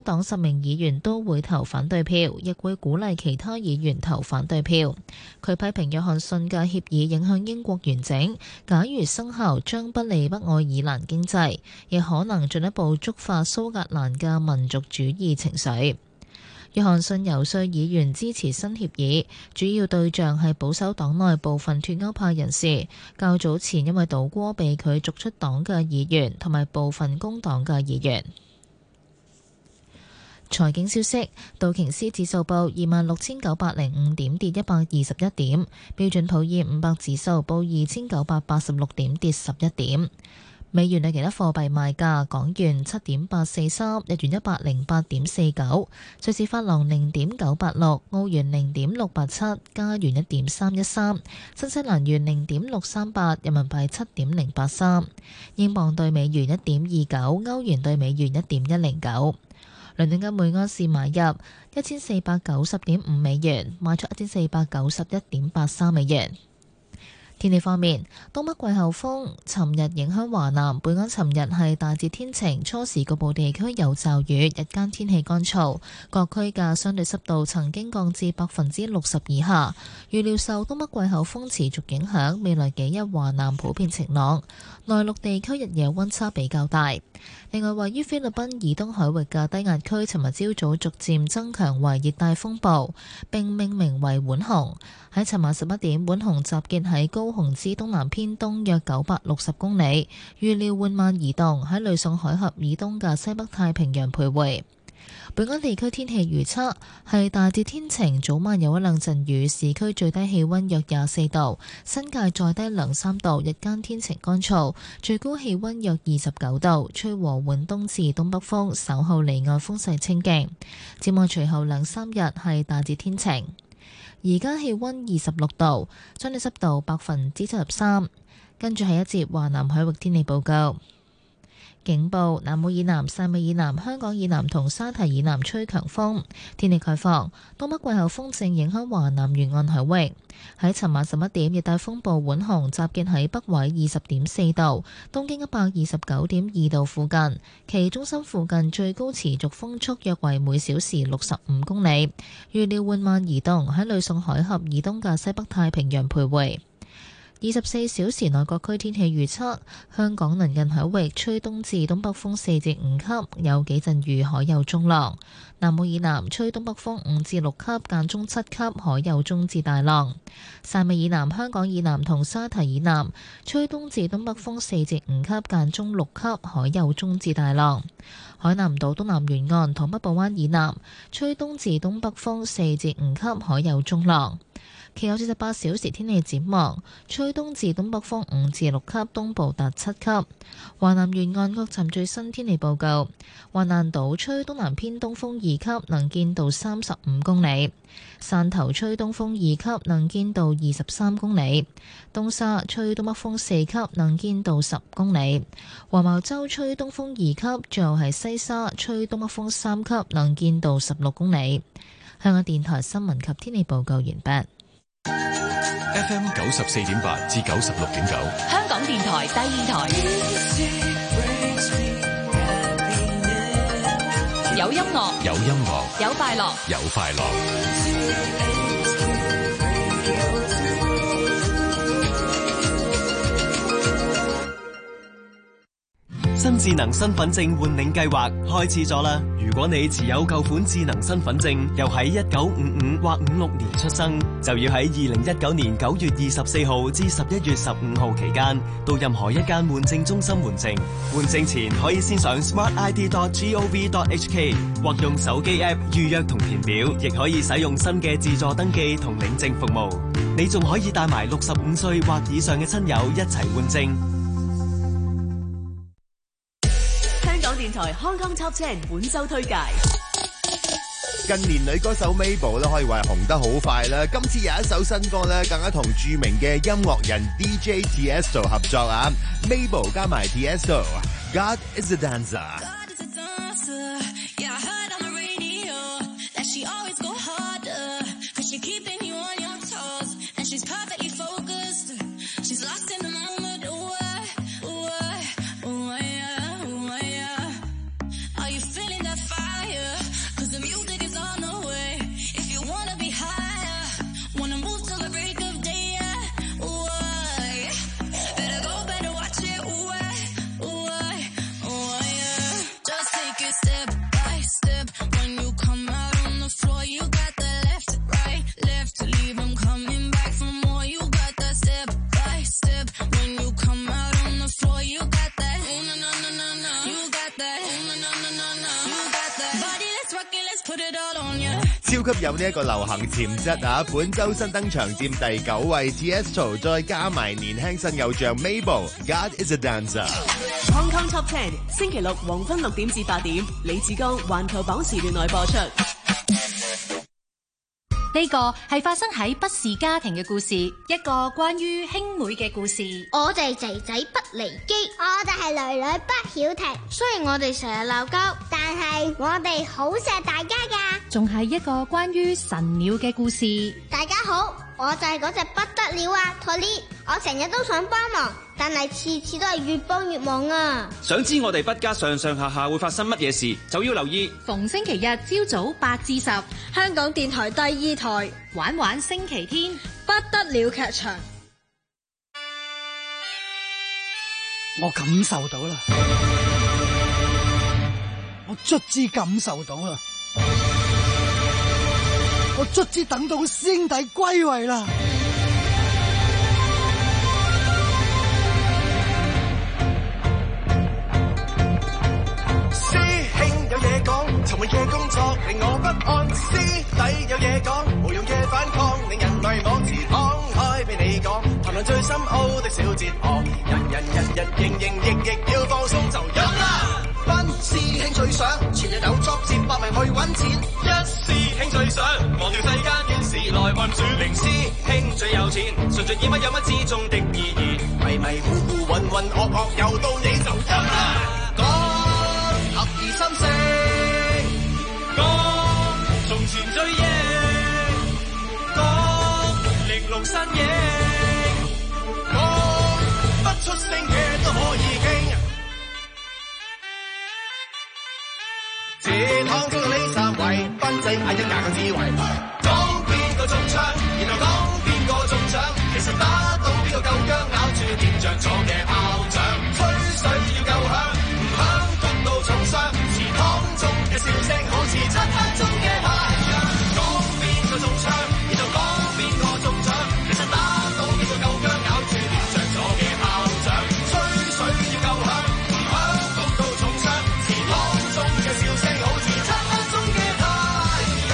黨10名議員都會投反對票，亦會鼓勵其他議員投反對票。佢批評約翰遜嘅協議影響英國完整，假如生效將不利北愛爾蘭經濟，亦可能進一步觸發蘇格蘭嘅民族主義情緒。約翰遜遊說議員支持新協議，主要對象係保守黨內部分脫歐派人士，較早前因為倒戈被佢逐出黨嘅議員，同埋部分工黨嘅議員。財經消息，道瓊斯指數報26,905點，跌121點；標準普爾500指數報2,986點，跌11點。美元對其他貨幣賣價：港元7.843，日元108.49，瑞士法郎0.986，澳元0.687，加元1.313，新西蘭元0.638，人民幣7.083，英鎊對美元1.29，歐元對美元1.109。倫敦金每安士買入1490.5美元，賣出1491.83美元。天氣方面，東北季候風尋日影響華南，本港尋日係大致天晴，初時局部地區有驟雨，日間天氣乾燥，各區嘅相對濕度曾經降至60%以下。預料受東北季候風持續影響，未來幾日華南普遍晴朗，內陸地區日夜溫差比較大。另外，位於菲律賓以東海域嘅低壓區，尋日朝早逐漸增強為熱帶風暴，並命名為碗紅。喺尋晚11點，碗紅集結喺高雄之東南偏東約960公里，預料緩慢移動，喺呂宋海峽以東嘅西北太平洋徘徊。本港地區天氣預測係大致天晴，早晚有一兩陣雨，市區最低氣溫約24度，新界再低2-3度，日間天晴乾燥，最高氣溫約29度，吹和緩東至東北風，稍後離岸風勢清勁。展望隨後2-3日係大致天晴。而家氣溫26度，相對濕度73%。跟住係一節華南海域天氣報告。警報：南澳以南、汕尾以南、香港以南同沙堤以南吹強風。天氣概況：東北季候風正影響華南沿岸海域。喺尋晚11點，熱帶風暴碗紅集結喺北緯20.4度、東經129.2度附近，其中心附近最高持續風速約為每小時65公里。預料緩慢移動，喺呂宋海峽以東嘅西北太平洋徘徊。24小時內各區天氣預測：香港鄰近海域吹東至東北風4至5級，有幾陣雨，海有中浪；南澳以南吹東北風5至6級，間中7級，海有中至大浪；汕尾以南、香港以南同沙堤以南吹東至東北風4至5級，間中6級，海有中至大浪；海南島東南沿岸同北部灣以南吹東至東北風4至5級，海有中浪。其後48小時天氣展望，吹東至東北風5至6級，東部達7級。華南沿岸各站最新天氣報告：橫瀾島吹東南偏東風2級，能見度35公里；汕頭吹東風2級，能見度23公里；東沙吹東北風4級，能見度10公里；黃茅洲吹東風2級，最後係西沙吹東北風3級，能見度16公里。香港電台新聞及天氣報告完畢。 FM 94.8至96.9， 香港電台第二台，有音樂， 有音樂， 有快樂， 有快樂。 新智能身份證換領計劃開始咗啦！如果你持有舊款智能身份證，又喺1955或56年出生，就要喺2019年9月24號至11月15號期間，到任何一間換證中心換證。換證前可以先上 smartid.gov.hk 或用手機 App 預約同填表，亦可以使用新嘅自助登記同領證服務。你仲可以帶埋65歲或以上嘅親友一齊換證。 電台 Hong Kong Top 10本周推介。 近年女歌手 Mabel 咧可以話紅得好快啦，今次有一首新歌咧，更加同著名嘅音樂人 DJ Tiesto 合作啊 ，Mabel 加埋 Tiesto，God is a dancer。 right step. When you come out on the floor, you got that left, right, left. Leave them coming back for more. You got that step by step. When you come out on the floor, you got that. Oh no no no no no. You got that. Oh no no no no no. You got that. Body, let's rock it, let's put it all on ya. 超級有呢一個流行潛質啊！本周新登場佔第9位 ，Tiesto 再加埋年輕新偶像 Mabel，God is a Dancer。Hong Kong Top 10星期六黃昏6點至8點，李志剛環球榜時段內播出。 呢個係發生喺不是家庭嘅故事，一個關於兄妹嘅故事。 我哋仔仔不離機，我哋係女女不曉停。雖然我哋成日鬧交，但係我哋好錫大家㗎。 仲係一個關於神鳥嘅故事。 大家好，我就係嗰隻不得了啊 Tolly， 我成日都想幫忙，但係次次都係越幫越忙啊。 想知我哋不家上上下下會發生乜嘢事，就要留意逢星期日朝早8至10， 香港電台第2台玩玩星期天不得了劇場。 我感受到啦，我卒之感受到啦，我卒之等到師兄弟歸位啦。 師兄有嘢講，尋日嘅工作令我不安。師弟有嘢講，無用嘅反抗令人迷惘。自敞開俾你講，談論最深奧的小哲學。人營役要放鬆就有啦。班師兄最想全日有作接百名去揾錢。一師兄最想忘掉世間怨事來運轉。零師兄最有錢，順盡以乜有乜之中的意義。迷糊混噩又到你就有啦。講合二心聲，講從前追憶，講玲瓏身影，講不出聲嘅都可以傾。自躺中呢3位，賓仔嗌一架嘅智慧，講邊個中槍，然後講邊個中獎，其實打到邊個夠薑，咬住掂着咗嘅炮仗，吹水要夠響，唔響谷到重傷，祠堂中嘅笑聲好似漆黑中嘅太陽，講邊個中槍，然後講邊個中獎，其實打到邊個夠薑，咬住掂着咗嘅炮仗，吹水要夠響，唔響谷到重傷，祠堂中嘅笑聲好似漆黑中嘅太陽。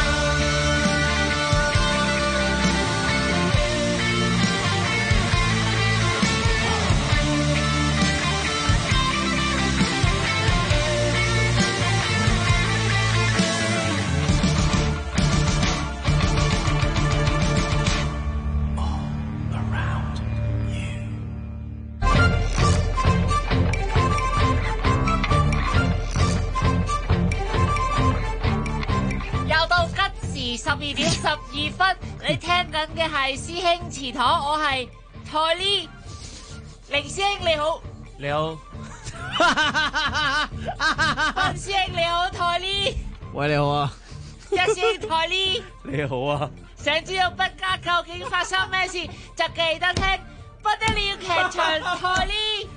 又到吉時12點12分，你聽緊嘅係師兄祠堂，我係台呢凌師兄你好， 你好， 斌師兄你好，台呢， 喂你好啊， 一師兄台呢， 你好啊， 想知道不家究竟發生咩事，就記得聽不得了劇場台呢。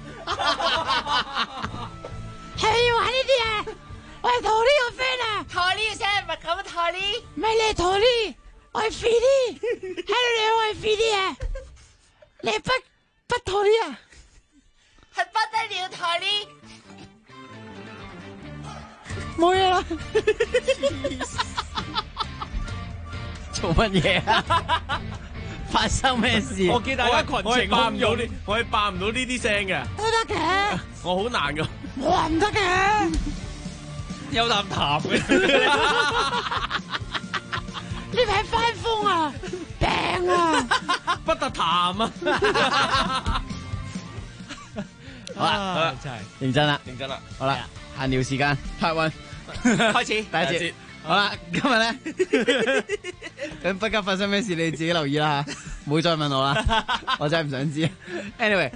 係咪玩呢啲啊？我係台呢個 friend 啊！ 台呢個聲唔係咁台呢， 唔係你係台呢，我係 Freddy。Hello 你好，我係 Freddy 啊！你係不台呢啊？ 係不得了台呢。 冇嘢啦。 做乜嘢啊？發生咩事？我見大家群情洶湧，我係扮唔到呢啲聲嘅。 都得嘅。 我好難噶。 我話唔得嘅。 有啖痰嘅。 呢排翻風啊，病啊， 不得痰啊！好啦，真係認真啦，認真啦。好啦，閒聊時間 ，Part 1開始第一節。好啦，今日咧咁不家發生咩事，你自己留意啦吓，唔好再問我啦，我真係唔想知。Anyway，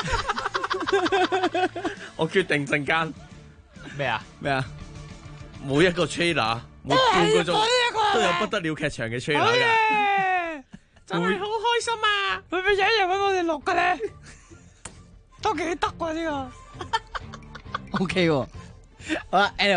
我決定陣間咩啊？每一個 trailer， 每半個鐘都有不得了劇場嘅 trailer 嘅， 真係好開心啊！會唔會有一日搵我哋錄嘅咧？都幾得喎呢個。 OK 喎，好啦 ，Anyway。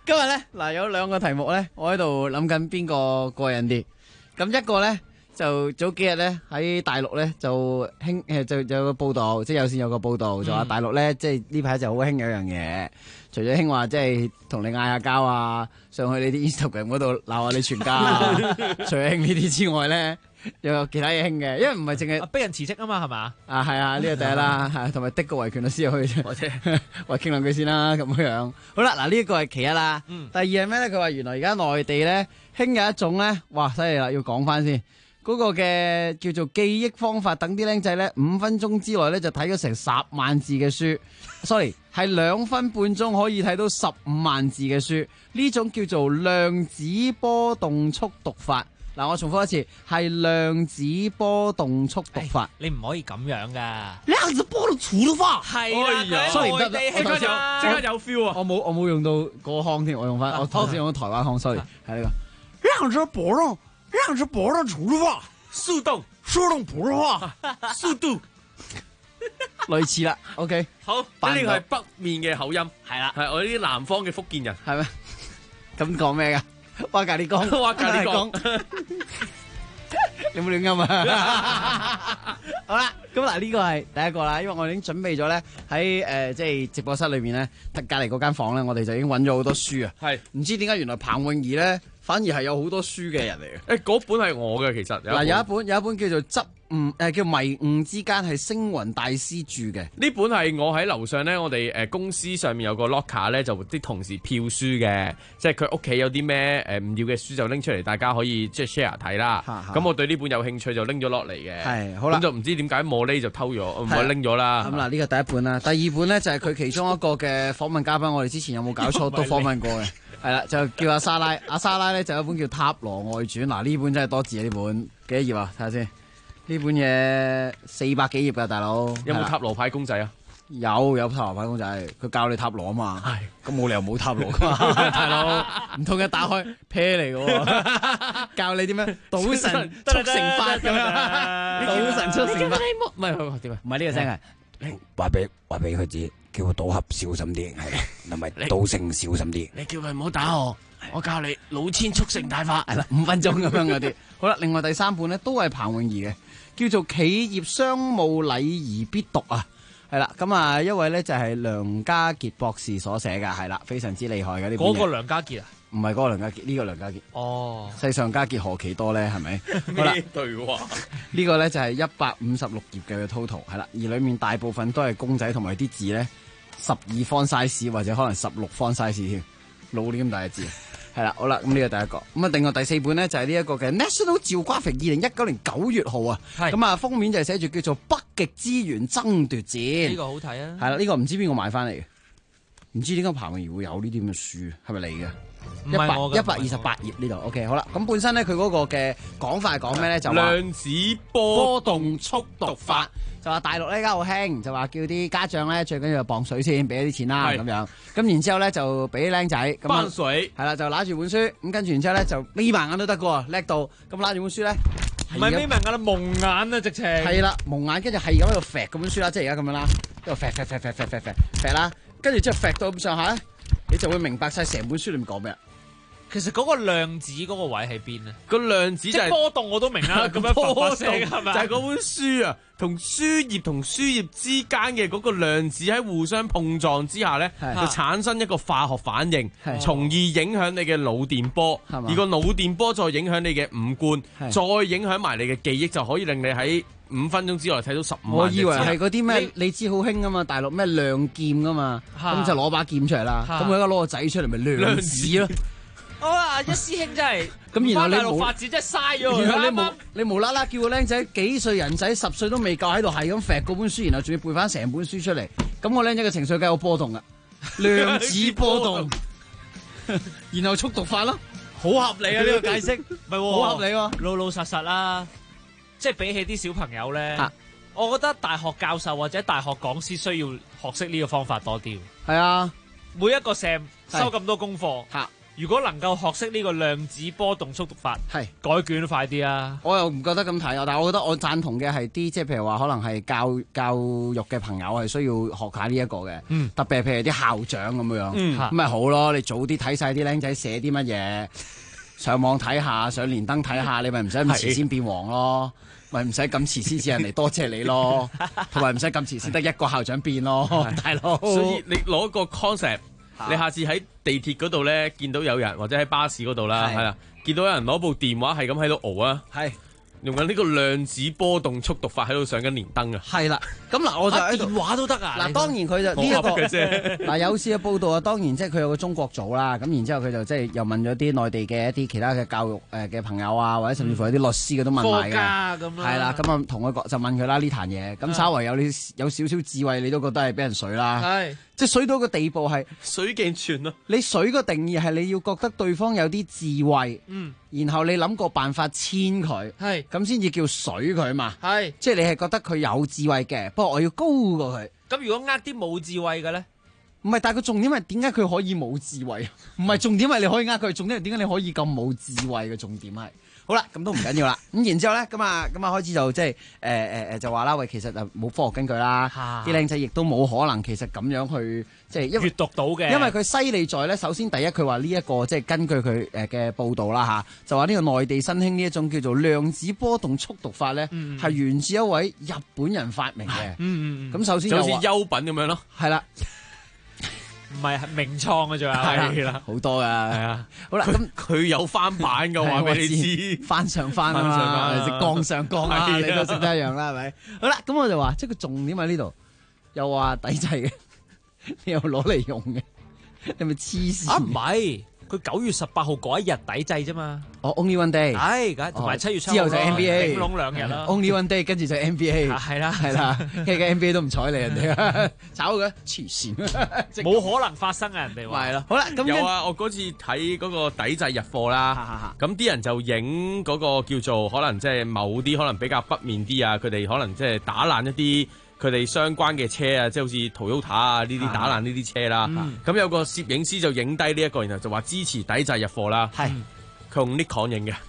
今日咧嗱有兩個題目咧，我喺度諗緊邊個過癮啲。咁一個咧就早幾日咧喺大陸咧就興就有個報道，即係有線有個報道就話大陸咧即係呢排就好興有樣嘢，除咗興話即係同你嗌下交啊，上去你啲 Instagram 嗰度鬧下你全家啊，除咗興呢啲之外咧。又有其他嘢興嘅，因為唔係淨係逼人辭職啊嘛，係嘛？ 啊係啊，呢個第一啦，係同埋的個維權律師入去，或者喂傾兩句先啦，咁樣。好啦，嗱呢一個係其一啦。第二係咩咧？佢話原來而家內地咧興有一種咧，哇犀利啦，要講翻先。嗰個嘅叫做記憶方法，等啲僆仔咧5分鐘之內咧就睇咗成10萬字嘅書，sorry 係2分半鐘可以睇到15萬字嘅書，呢種叫做量子波動速讀法。嗱，我重複一次，係量子波動速讀法。 你唔可以咁樣噶。 量子波動速讀法係啦， 雖然內地即刻有 feel 啊！ 我冇用到嗰個腔添，我用翻我頭先用咗台灣腔 ，sorry， 係呢個量子波動速讀法， 速動普通話， 速度類似啦。OK， 好，呢個係北面嘅口音，係啦，係我呢啲南方嘅福建人， 係咩？咁講咩噶？哇咖喱講， 哇咖喱講， 你冇亂噏啊！好啦，咁嗱呢個係第一個啦，因為我已經準備咗咧喺即係直播室裏面咧，隔離嗰間房咧，我哋就已經揾咗好多書啊。係，唔知點解原來彭詠儀咧反而係有好多書嘅人嚟嘅。 嗰本係我嘅其實。 嗱有一本叫做叫迷霧之間，係星雲大師著嘅。 呢本係我喺樓上咧，我哋公司上面有個 locker 咧，就啲同事票書嘅，即係佢屋企有啲咩唔要嘅書就拎出嚟，大家可以即係 share 睇啦。咁我對呢本有興趣就拎咗落嚟嘅。係，好啦，咁就唔知點解莫呢就偷咗，唔係拎咗啦。 咁嗱，呢個第一本啦，第二本咧就係佢其中一個嘅訪問嘉賓，我哋之前有冇搞錯都訪問過嘅。係啦，就叫阿莎拉，阿莎拉咧就有一本叫《塔羅外傳》。嗱呢本真係多字啊！呢本幾多頁啊？睇下先。呢本嘢400幾頁噶，大佬有冇塔羅牌公仔啊？ 有塔羅牌公仔，佢教你塔羅啊嘛。係，咁冇理由冇塔羅噶嘛，大佬。唔通一打開啤嚟嘅，教你點樣賭神速成法咁樣，賭神速成法。唔係點啊？唔係呢個聲係， 話俾佢知，叫佢賭俠小心啲，係，同埋賭聖小心啲。 你叫佢唔好打我教你老千速成大法。 係啦，5分鐘咁樣嗰啲。好啦，另外第三本咧都係彭詠儀嘅。叫做企業商務禮儀必讀啊，係啦，咁啊一位咧就係梁家傑博士所寫嘅，係啦，非常之厲害嘅呢本嘢。 嗰個梁家傑啊？ 唔係嗰個梁家傑，呢個梁家傑。哦，世上家傑何其多咧，係咪？好啦， 對話呢個咧就係156頁嘅 total， 係啦，而裡面大部分都係公仔同埋啲字咧12 font size 或者可能16 font size 添，老啲咁大嘅字。係啦，好啦，咁呢個第一個，咁啊，另外第四本咧就係呢一個嘅 National Geographic 2019年9月號啊，咁啊封面就係寫住叫做北極資源爭奪戰， 呢個好睇啊， 係啦，呢個唔知邊個買翻嚟嘅，唔知點解彭詠儀會有呢啲咁嘅書，係咪你嘅？128頁呢度 ，OK， 好啦，咁本身咧佢嗰個嘅講法係講咩咧？就量子波動速讀法。就話大陸呢而家好興，就話叫啲家長咧最緊要磅水先，俾一啲錢啦咁樣。咁然之後咧就俾啲僆仔磅水， 係啦，就揦住本書，咁跟住然之後咧就眯埋眼都得㗎喎，叻到。咁揦住本書咧， 唔係眯埋眼啦，蒙眼啊直情。係啦，蒙眼，跟住係咁喺度揈嗰本書啦，即係而家咁樣啦，喺度揈啦，跟住之後揈到咁上下咧，你就會明白晒成本書裏面講咩。 其實嗰個量子嗰個位喺邊咧？ 個量子就係波動我都明啦，咁樣波動係咪？ 就係嗰本書啊，同書頁同書頁之間嘅嗰個量子喺互相碰撞之下咧，就產生一個化學反應，從而影響你嘅腦電波，而個腦電波再影響你嘅五官，再影響埋你嘅記憶，就可以令你喺5分鐘之內睇到15萬。 我以為係嗰啲咩，你知好興啊嘛，大陸咩亮劍噶嘛，咁就攞把劍出嚟啦，咁佢而家攞個仔出嚟咪量子咯。 一師兄真係咁，然後你冇發展真係嘥咗。 然後你無啦啦叫個僆仔幾歲人仔10歲都未夠喺度係咁揈嗰本書，然後仲要背翻成本書出嚟，咁個僆仔嘅情緒梗係有波動噶，量子波動，然後速讀法咯， 好合理啊呢個解釋，唔係好合理喎， 老老實實啦，即係比起啲小朋友咧，我覺得大學教授或者大學講師需要學識呢個方法多啲。 係啊， 每一個 Sam 收咁多功課， 如果能夠學識呢個量子波動速讀法， 係改卷都快啲啊！ 我又唔覺得咁睇啊，但係我覺得我贊同嘅係啲即係譬如話可能係教育嘅朋友係需要學下呢一個嘅，特別係譬如啲校長咁樣，咁咪好咯。你早啲睇晒啲僆仔寫啲乜嘢，上網睇下，上連登睇下，你咪唔使咁遲先變黃咯。咪唔使咁遲先至人嚟多謝你咯，同埋唔使咁遲先得一個校長變咯，大佬。 所以你攞個 concept，你下次喺地鐵嗰度咧見到有人，或者喺巴士嗰度啦，係啦，見到有人攞部電話係咁喺度熬啊，係用緊呢個量子波動速讀法喺度上緊連登啊。係啦， 咁嗱我就喺度電話都得啊。 嗱當然佢就呢一個嘅啫。 嗱有次嘅報道啊，當然即係佢有個中國組啦，咁然之後佢就即係又問咗啲內地嘅一啲其他嘅教育嘅朋友啊，或者甚至乎有啲律師嘅都問埋嘅。 科家咁啦。 係啦，咁啊同佢就問佢啦呢壇嘢，咁稍為有少少智慧，你都覺得係俾人水啦。係。即係水到個地步係水鏡泉咯。 你水個定義係你要覺得對方有啲智慧，然後你諗個辦法遷佢，係咁先至叫水佢嘛。係，即係你係覺得佢有智慧嘅，不過我要高過佢。 咁如果呃啲冇智慧嘅咧？ 唔係，但係個重點係點解佢可以冇智慧？唔係重點係你可以呃佢，重點係點解你可以咁冇智慧嘅重點係。好啦，咁都唔緊要啦。咁然之後咧，咁啊開始就即係就話啦，喂，其實就冇科學根據啦。啲靚仔亦都冇可能其實咁樣去即係閱讀到嘅。 因為佢犀利在咧，首先第一佢話呢一個即係根據佢嘅報導啦嚇，就話呢個內地新興呢一種叫做量子波動速讀法咧，係源自一位日本人發明嘅。咁首先就好似優品咁樣咯。 係啦。 唔係名創嘅啫，係啦， 好多噶，係啊。好啦，咁佢有翻版嘅話俾你知， 翻上翻啊嘛，降上降啊，你都識得一樣啦，係咪？好啦，咁我就話，即係個重點喺呢度，又話抵制嘅，你又攞嚟用嘅，你咪黐線？ 啊，唔係。佢9月18號嗰一日抵制啫嘛。 哦 ，Only one day。 係，同埋7月7號之後就 NBA， 頂籠2日啦。 Only one day，跟住就 NBA。係啦，係啦，跟住 NBA 都唔睬你人哋，炒佢黐線， 冇可能發生啊！人哋話係咯。好啦，咁有啊，我嗰次睇嗰個抵制日貨啦，咁啲人就影嗰個叫做可能即係某啲可能比較北面啲啊，佢哋可能即係打爛一啲。佢哋相關嘅車啊，即係好似 Toyota 啊呢啲打爛呢啲車啦，咁有個攝影師就影低呢一個，然後就話支持抵制日貨啦。係，佢用 Nikon 影嘅，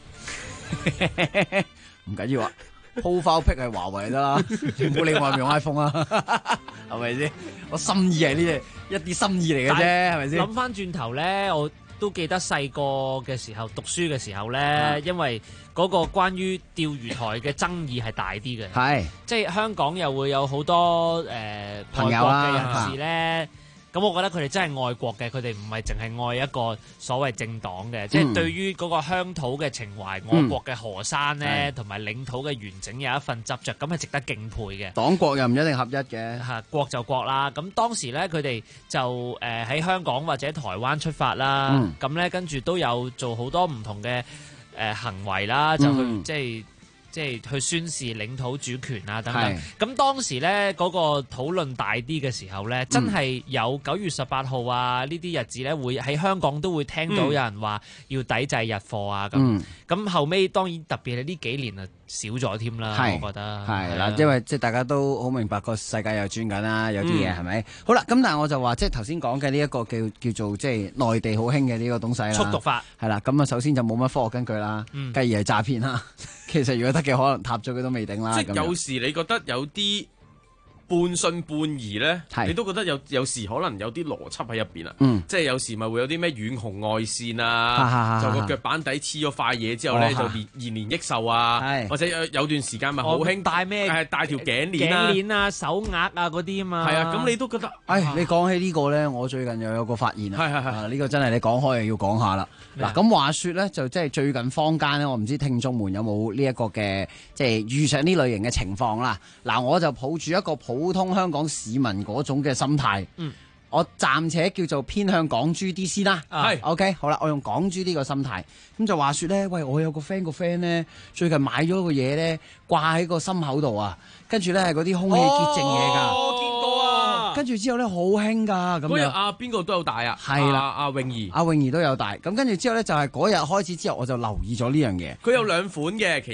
唔緊要啊。Profile pic 係華為得啦，唔好理我用 iPhone 啊，係咪先？我心意係呢啲一啲心意嚟嘅啫，係咪先？ 諗翻轉頭咧，我都記得細個嘅時候讀書嘅時候咧，因為嗰個關於釣魚台嘅爭議係大啲嘅，係即係香港又會有好多朋友外國嘅人士咧，咁我覺得佢哋真係愛國嘅，佢哋唔係淨係愛一個所謂政黨嘅，即係對於嗰個鄉土嘅情懷，我國嘅河山咧，同埋領土嘅完整有一份執着，咁係值得敬佩嘅。 黨國又唔一定合一嘅， 嚇國就國啦。咁當時咧，佢哋就喺香港或者台灣出發啦，咁咧跟住都有做好多唔同嘅行為啦，就去即係去宣示領土主權啊等等。咁當時咧嗰個討論大啲嘅時候咧，真係有9月18號啊呢啲日子咧，會喺香港都會聽到有人話要抵制日貨啊咁。咁後尾當然特別係呢幾年啊少咗添啦，我覺得係啦，因為即係大家都好明白個世界又轉緊啦，有啲嘢係咪？好啦，咁但係我就話即係頭先講嘅呢一個叫做即係內地好興嘅呢個東西啦， 速讀法係啦。咁啊，首先就冇乜科學根據啦，繼而係詐騙啦。其實如果得嘅，可能塌咗佢都未定啦。 即係有時你覺得有啲半信半疑咧，你都覺得有時可能有啲邏輯喺入邊啊。即係有時咪會有啲咩遠紅外線啊，就個腳板底黐咗塊嘢之後咧，就延年益壽啊，或者有段時間咪好興戴咩？ 戴條頸鏈啊、手鐲啊嗰啲啊嘛。 係啊，咁你都覺得？ 你講起呢個咧，我最近又有個發現啊。呢個真係你講開又要講下啦。嗱，咁話說咧，就即係最近坊間咧，我唔知聽眾們有冇呢一個嘅，即係遇上呢類型嘅情況啦。嗱，我就抱住一個普通香港市民嗰種嘅心態，我暫且叫做偏向港豬啲先啦。係，OK，好啦，我用港豬呢個心態，咁就話說咧，喂，我有個 friend 咧，最近買咗個嘢咧，掛喺個心口度啊，跟住咧係嗰啲空氣潔淨嘢㗎。 我見過啊， 跟住之後咧好興㗎，咁嗰日邊個都有戴啊， 係啦， 阿泳兒， 阿泳兒都有戴。咁跟住之後咧就係嗰日開始之後，我就留意咗呢樣嘢。 佢有兩款嘅，其實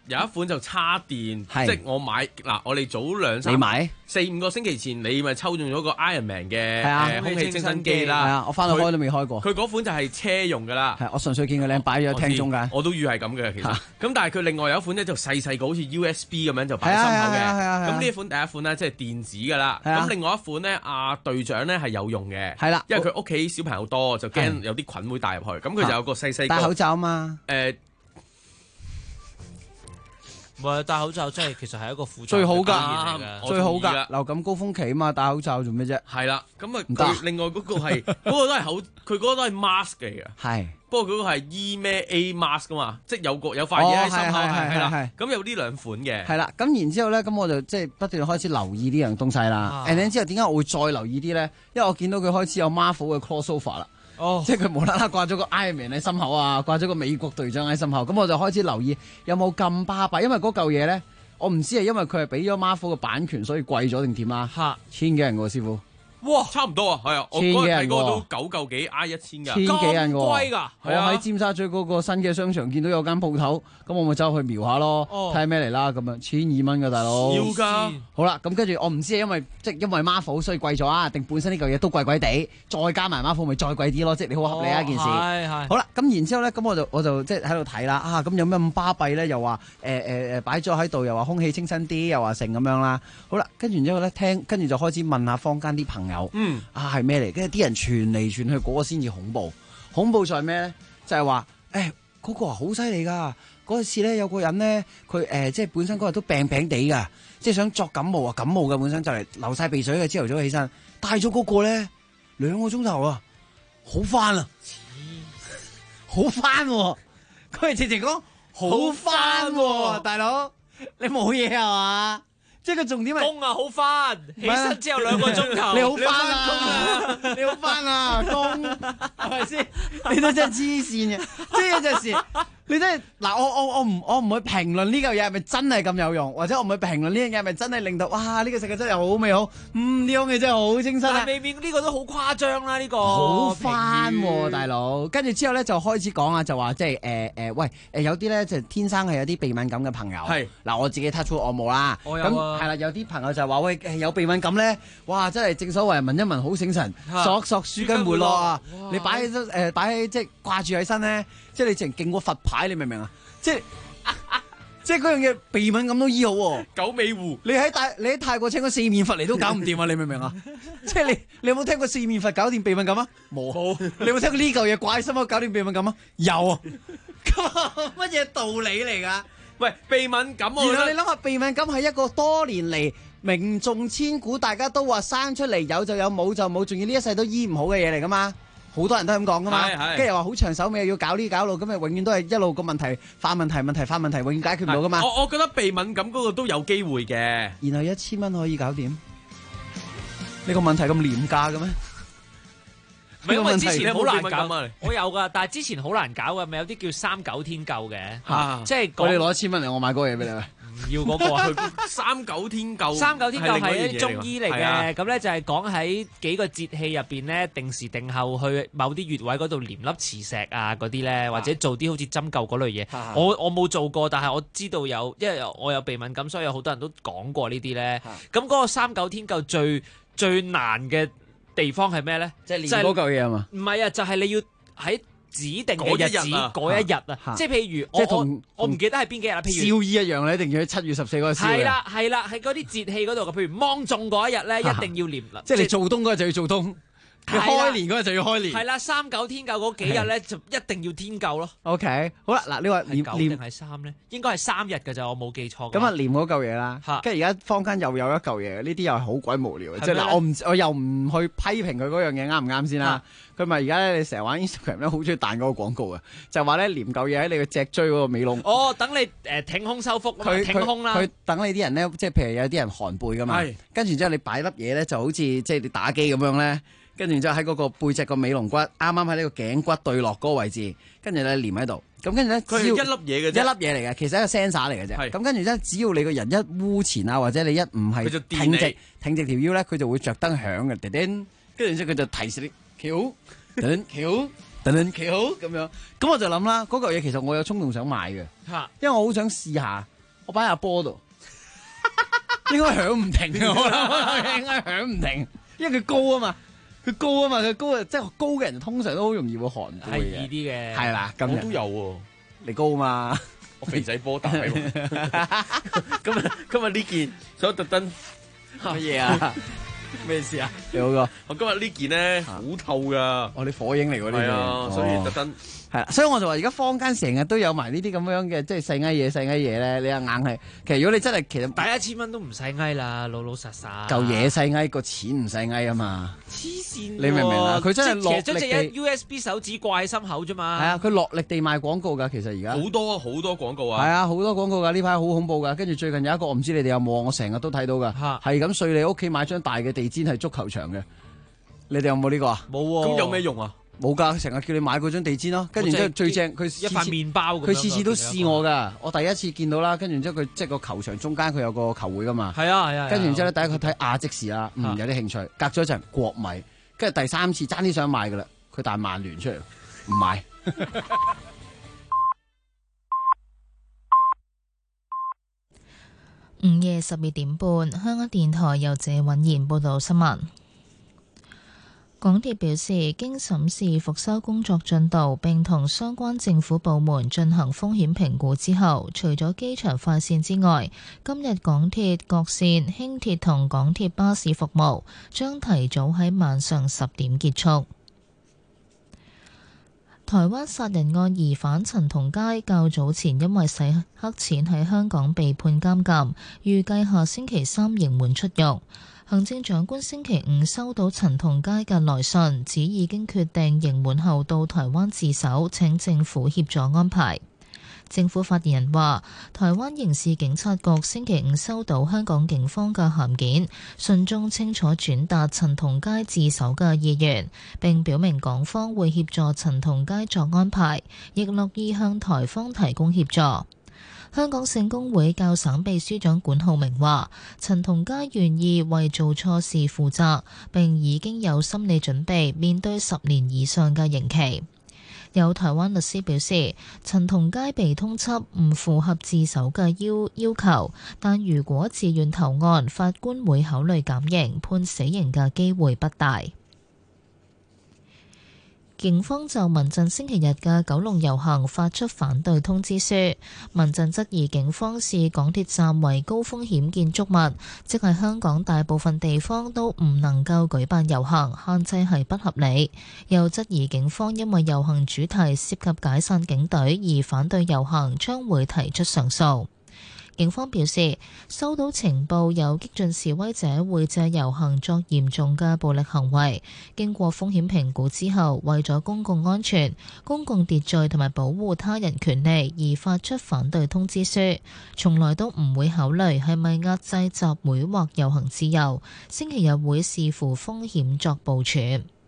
有一款就叉電， 係即係我買嗱，我哋早你買 4-5個星期前，你咪抽中咗個 Ironman 嘅係啊空氣清新機係啦。 啊，我翻去開都未開過。 佢嗰款就係車用噶啦。 係，我純粹見佢靚擺咗喺廳中間。 我都預係咁嘅其實。咁但係佢另外有一款咧就細細個好似 USB 咁樣就擺係啊心口嘅。 係啊係啊係啊咁呢一款第一款咧即係電子噶啦。 係啊咁另外一款咧，阿隊長咧係有用嘅。 係啦， 因為佢屋企小朋友多，就驚有啲菌會帶入去。咁佢就有個細細個戴口罩啊嘛。 唔係戴口罩，真係其實係一個輔助最好嘅㗎，最好㗎。流感高峰期啊嘛，戴口罩做咩啫？ 係啦，咁啊， 唔得佢另外嗰個係嗰個都係口，佢嗰個都係 mask 嚟嘅。 係， 不過嗰個係 E 咩 A mask 噶嘛，即係有塊嘢喺心口係啦。咁有呢兩款嘅。 係啦，咁然之後咧，咁我就即係不斷開始留意呢樣東西啦。and then 之後點解我會再留意啲咧？因為我見到佢開始有 Marvel 嘅 crossover 啦。即係佢無啦啦掛咗個 Iron Man 喺心口啊，掛咗個美國隊長喺心口，咁我就開始留意有冇咁巴閉，因為嗰嚿嘢咧，我唔知係因為佢係俾咗 Marvel 嘅版權，所以貴咗定點啦。千幾人個師傅， 哇，差唔多啊，係啊，我嗰日睇嗰個都9嚿幾挨1000㗎， 千幾人個， 貴㗎。 我喺尖沙咀嗰個新嘅商場見到有間鋪頭，咁我咪走去瞄下咯，睇下咩嚟啦，咁樣1200蚊㗎大佬， 要㗎。 好啦，咁跟住我唔知係因為 Marvel 所以貴咗啊，定本身呢嚿嘢都貴貴地，再加埋 Marvel 咪再貴啲咯，即係你好合理一件事。 係。 好啦，咁然之後咧，咁我就即係喺度睇啦，啊，咁有咩咁巴閉咧？又話擺咗喺度，又話空氣清新啲，又話成咁樣啦。好啦，跟住然之後咧跟住就開始問下坊間啲朋友，係咩嚟？跟住啲人傳嚟傳去，嗰個先至恐怖。恐怖在咩咧？就係話嗰個好犀利㗎。嗰次咧有個人咧，佢即係本身嗰日都病病地㗎，即係想作感冒嘅本身就嚟流晒鼻水嘅，朝頭早起身帶咗嗰個咧2個鐘頭啊，好翻啊，好翻喎！佢係直情講好翻喎，大佬你冇嘢係嘛？即係個重點係工啊好翻，起身之後2個鐘頭， 你好翻啊，你好翻啊，工係咪先？你都真係黐線嘅，即係有陣時你真係嗱，我唔會評論呢嚿嘢係咪真係咁有用，或者我唔會評論呢樣嘢係咪真係令到哇呢個世界真係好美好，呢空氣真係好清新啊！ 但係未免呢個都好誇張啦，呢個好翻喎，大佬。跟住之後咧就開始講啊，就話即係喂有啲咧就天生係有啲鼻敏感嘅朋友。係嗱，我自己 touch wood 我冇啦。我有啊。係啦，有啲朋友就話喂有鼻敏感咧，哇真係正所謂聞一聞好醒神，索舒筋活絡啊！你擺喺即係掛住喺身咧，即係你淨勁過佛牌，你明唔明啊？即係嗰樣嘢鼻敏感都醫好喎。 九尾狐， 你喺泰國請個四面佛嚟都搞唔掂啊！你明唔明啊？即係你有冇聽過四面佛搞掂鼻敏感啊？冇。你有冇聽過呢嚿嘢掛喺心口搞掂鼻敏感啊？有啊。乜嘢道理嚟㗎？ 喂，鼻敏感我覺得， 然後你諗下，鼻敏感係一個多年嚟名重千古，大家都話生出嚟有就有，冇就冇，仲要呢一世都醫唔好嘅嘢嚟噶嘛？好多人都係咁講噶嘛？跟住又話好長手尾，要搞呢搞路，咁咪永遠都係一路個問題發問題，永遠解決唔到噶嘛？ 我覺得鼻敏感嗰個都有機會嘅。 然後1000蚊可以搞掂？呢個問題咁廉價嘅咩？ 唔係因為之前好難搞，我有噶，但係之前好難搞嘅，咪有啲叫39天灸嘅，即係我哋攞1000蚊嚟，我買嗰個嘢俾你。 唔要嗰個 39天灸 ，39天灸係一啲中醫嚟嘅，咁咧就係講喺幾個節氣入邊咧，定時定候去某啲穴位嗰度黏粒磁石啊嗰啲咧，或者做啲好似針灸嗰類嘢。我冇做過，但係我知道有，因為我有鼻敏感，所以有好多人都講過呢啲咧。咁嗰個39天灸最難嘅地方係咩咧？ 即係練嗰嚿嘢啊嘛？ 唔係啊，就係你要喺指定嘅日子嗰一日啊，即係譬如我唔記得係邊幾日啦。譬如燒衣一樣咧，一定要喺7月14嗰日燒嘅。 係啦，喺嗰啲節氣嗰度嘅，譬如芒種嗰一日咧，一定要念啦。 即係你做冬嗰日就要做冬。你開年嗰日就要開年， 係啦，39天灸嗰幾日咧就一定要天灸咯。 OK， 好啦，嗱，你話念9定係3咧？應該係3日㗎咋，我冇記錯。 咁啊，念嗰嚿嘢啦，跟住而家坊間又有一嚿嘢，呢啲又係好鬼無聊嘅，即係嗱，我又唔去批評佢嗰樣嘢啱唔啱先啦。佢咪而家咧，你成日玩 Instagram 咧，好中意彈嗰個廣告啊，就話咧念嚿嘢喺你個脊椎嗰個尾窿。 哦，等你挺胸收腹，挺胸啦。 佢等你啲人咧，即係譬如有啲人寒背㗎嘛，跟住之後你擺粒嘢咧，就好似即係你打機咁樣咧。跟住然之後喺嗰個背脊個尾龍骨，啱啱喺呢個頸骨對落嗰個位置，跟住咧連喺度。咁跟住咧， 佢係一粒嘢嘅啫， 一粒嘢嚟嘅，其實係一個 sensor 嚟嘅啫。咁跟住咧，只要你個人一烏前啊，或者你一唔係挺直條腰咧，佢就會着燈響嘅，叮叮。跟住之後佢就提示你翹，噔翹，噔翹咁樣。咁我就諗啦，嗰嚿嘢其實我有衝動想買嘅，因為我好想試下。 我擺喺阿波度，應該響唔停嘅，我諗應該響唔停，因為佢高啊嘛，佢高啊，即係高嘅人通常都好容易會寒背嘅， 係易啲嘅。 係啦，咁我都有喎， 你高嘛， 我肥仔波大喎。今日呢件所以特登乜嘢啊？咩事啊？你好哥， 我今日呢件咧好透噶， 我哋火影嚟嗰啲係啊，所以特登係啦，所以我就話而家坊間成日都有埋呢啲咁樣嘅，即係細翳嘢咧，你又硬係，其實如果你真係其實大1000蚊都唔使翳啦，老老實實。 嚿嘢細翳個錢唔使翳啊嘛， 黐線， 你明唔明啊？佢真係落力地其實將隻 USB 手指掛喺心口啫嘛。 係啊，佢落力地賣廣告㗎，其實而家好多廣告啊。 係啊，好多廣告㗎，呢排好恐怖㗎。跟住最近有一個我唔知你哋有冇，我成日都睇到㗎，係咁碎你屋企買張大嘅地氈係足球場嘅，你哋有冇呢個啊？ 冇喎。 咁有咩用啊？ 冇㗎，成日叫你買嗰張地氈咯，跟住之後最正佢一塊麵包咁樣， 佢次次都試我㗎，我第一次見到啦，跟住之後佢即係個球場中間佢有個球會㗎嘛， 係啊， 跟住之後咧第一個睇亞積士啦，有啲興趣，隔咗一陣國米，跟住第三次爭啲想買㗎啦，佢帶曼聯出嚟，唔買。 午夜12點半，香港電台由謝允賢報道新聞。港鐵表示，經審視復修工作進度並同相關政府部門進行風險評估之後，除咗機場快線之外，今日港鐵各線、輕鐵同港鐵巴士服務將提早喺晚上10點結束。台灣殺人案疑犯陳同佳較早前因為洗黑錢喺香港被判監禁，預計下星期3刑滿出獄。行政長官星期5收到陳同佳嘅來信，指已經決定刑滿後到台灣自首，請政府協助安排。政府發言人話，台灣刑事警察局星期5收到香港警方嘅函件，信中清楚轉達陳同佳自首嘅意願，並表明港方會協助陳同佳作安排，亦樂意向台方提供協助。香港聖公會教省秘書長管浩明話，陳同佳願意為做錯事負責，並已經有心理準備面對10年以上嘅刑期。有台灣律師表示，陳同佳被通緝唔符合自首嘅要求，但如果自願投案，法官會考慮減刑，判死刑嘅機會不大。警方就民陣星期日嘅九龍遊行發出反對通知書，民陣質疑警方視港鐵站為高風險建築物，即係香港大部分地方都唔能夠舉辦遊行，限制係不合理。又質疑警方因為遊行主題涉及解散警隊而反對遊行，將會提出上訴。警方表示，收到情報有激進示威者會借遊行作嚴重嘅暴力行為，經過風險評估之後，為咗公共安全、公共秩序同埋保護他人權利而發出反對通知書，從來都唔會考慮係咪壓制集會或遊行自由，星期日會視乎風險作部署。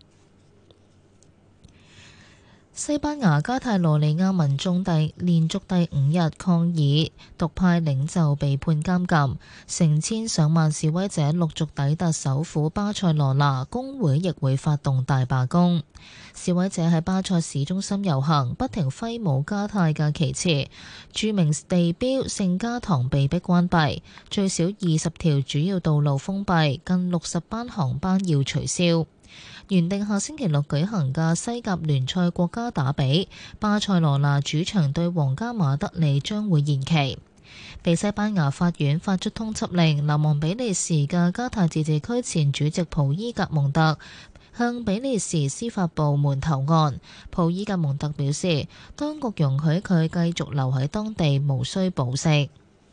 西班牙加泰羅尼亞民眾連續第5日抗議，獨派領袖被判監禁，成千上萬示威者陸續抵達首府巴塞羅那，工會亦會發動大罷工。示威者喺巴塞市中心遊行，不停揮舞加泰嘅旗幟，著名地標聖家堂被迫關閉，最少20條主要道路封閉，近60班航班要取消。原定下星期6舉行嘅西甲聯賽國家打比，巴塞羅那主場對皇家馬德里將會延期。被西班牙法院發出通緝令，流亡比利時嘅加泰自治區前主席普伊格蒙特向比利時司法部門投案。普伊格蒙特表示，當局容許佢繼續留喺當地，無需保釋。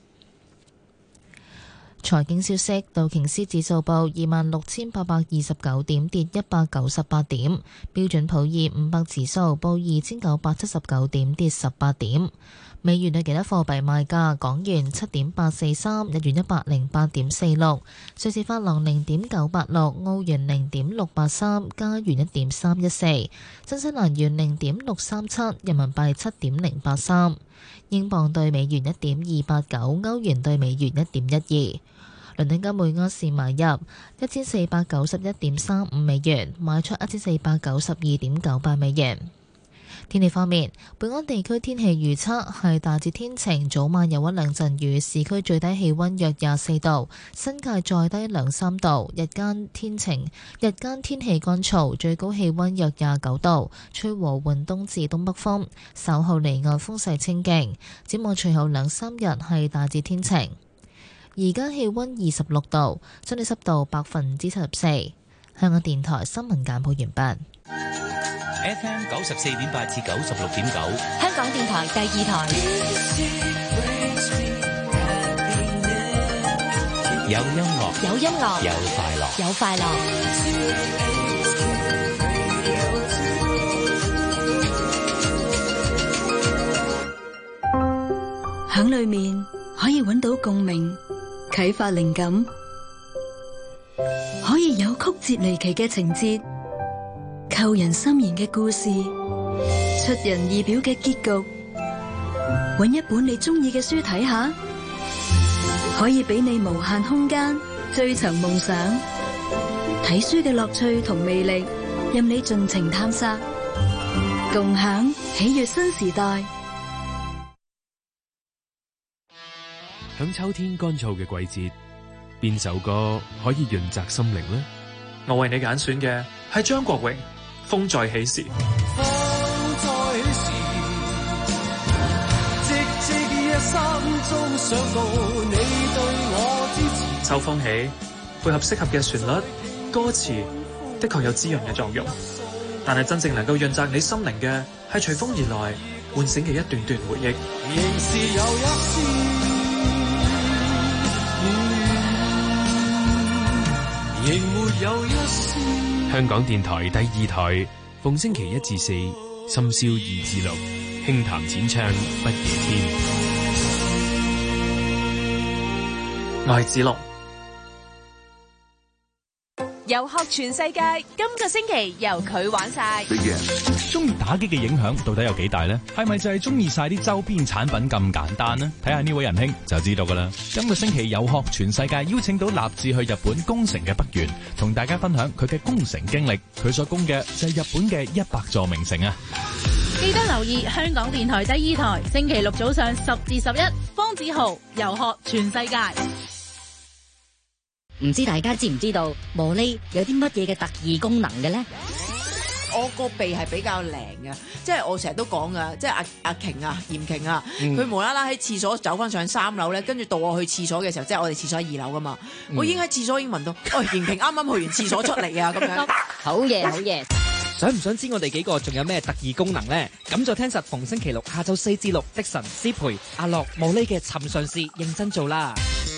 財經消息，道瓊斯指數報26,829點，跌198點；標準普爾500指數報2,979點，跌18點。美元對其他貨幣賣價：港元7.843，日元108.46，瑞士法郎0.986，澳元0.683，加元1.314，新西蘭元0.637，人民幣7.083，英鎊對美元1.289，歐元對美元1.12。倫敦金每盎司買入1491.35美元，賣出1492.98美元。 天氣方面，本港地區天氣預測係大致天晴，早晚有一兩陣雨，市區最低氣溫約24度，新界再低2-3度，日間天晴，日間天氣乾燥，最高氣溫約29度，吹和緩東至東北風，稍後離岸風勢清勁。展望隨後2-3日係大致天晴。而家氣溫26度，相對濕度74%。香港電台新聞簡報完畢。 FM 94.8至96.9， 香港電台第二台。 有音樂， 有音樂， 有快樂， 有快樂。 響裏面可以揾到共鳴，啟發靈感，可以有曲折離奇嘅情節，扣人心弦嘅故事，出人意表嘅結局。揾一本你中意嘅書睇下，可以俾你無限空間追尋夢想。睇書嘅樂趣同魅力，任你盡情探索，共享喜悅新時代。 響秋天乾燥嘅季節，邊首歌可以潤澤心靈呢？ 我為你揀選嘅係張國榮《風再起時》。 風再起時，寂寂夜深中想到你對我支持。 秋風起，配合適合嘅旋律，歌詞的確有滋潤嘅作用。但係真正能夠潤澤你心靈嘅，係隨風而來，喚醒嘅一段段回憶。 仍是有一絲。 香港電台第二台，逢星期1至4，深宵2至6，輕談淺唱不夜天。 我係子龍。 遊學全世界，今個星期由佢玩晒。 中意打機嘅影響到底有幾大呢？係咪就係中意晒啲周邊產品咁簡單呢？睇下呢位仁兄就知道噶啦。今個星期遊學全世界邀請到立志去日本宮城嘅北原，同大家分享佢嘅宮城經歷。佢所攻嘅就係日本嘅100座名城啊！ 記得留意香港電台第二台，星期六早上10至11，方子豪遊學全世界。 唔知大家知唔知道茉莉有啲乜嘢嘅特異功能嘅咧？ 我個鼻係比較靈嘅，即係我成日都講噶，即係阿瓊啊，嚴瓊啊，佢無啦啦喺廁所走翻上3樓咧，跟住到我去廁所嘅時候，即係我哋廁所喺2樓噶嘛，我已經喺廁所已經聞到，嚴瓊啱啱去完廁所出嚟啊，咁樣。 好嘢，好嘢！ 想唔想知我哋幾個仲有咩特異功能咧？咁就聽實逢星期六下晝4至6，的神師培阿樂茉莉嘅尋常事認真做啦。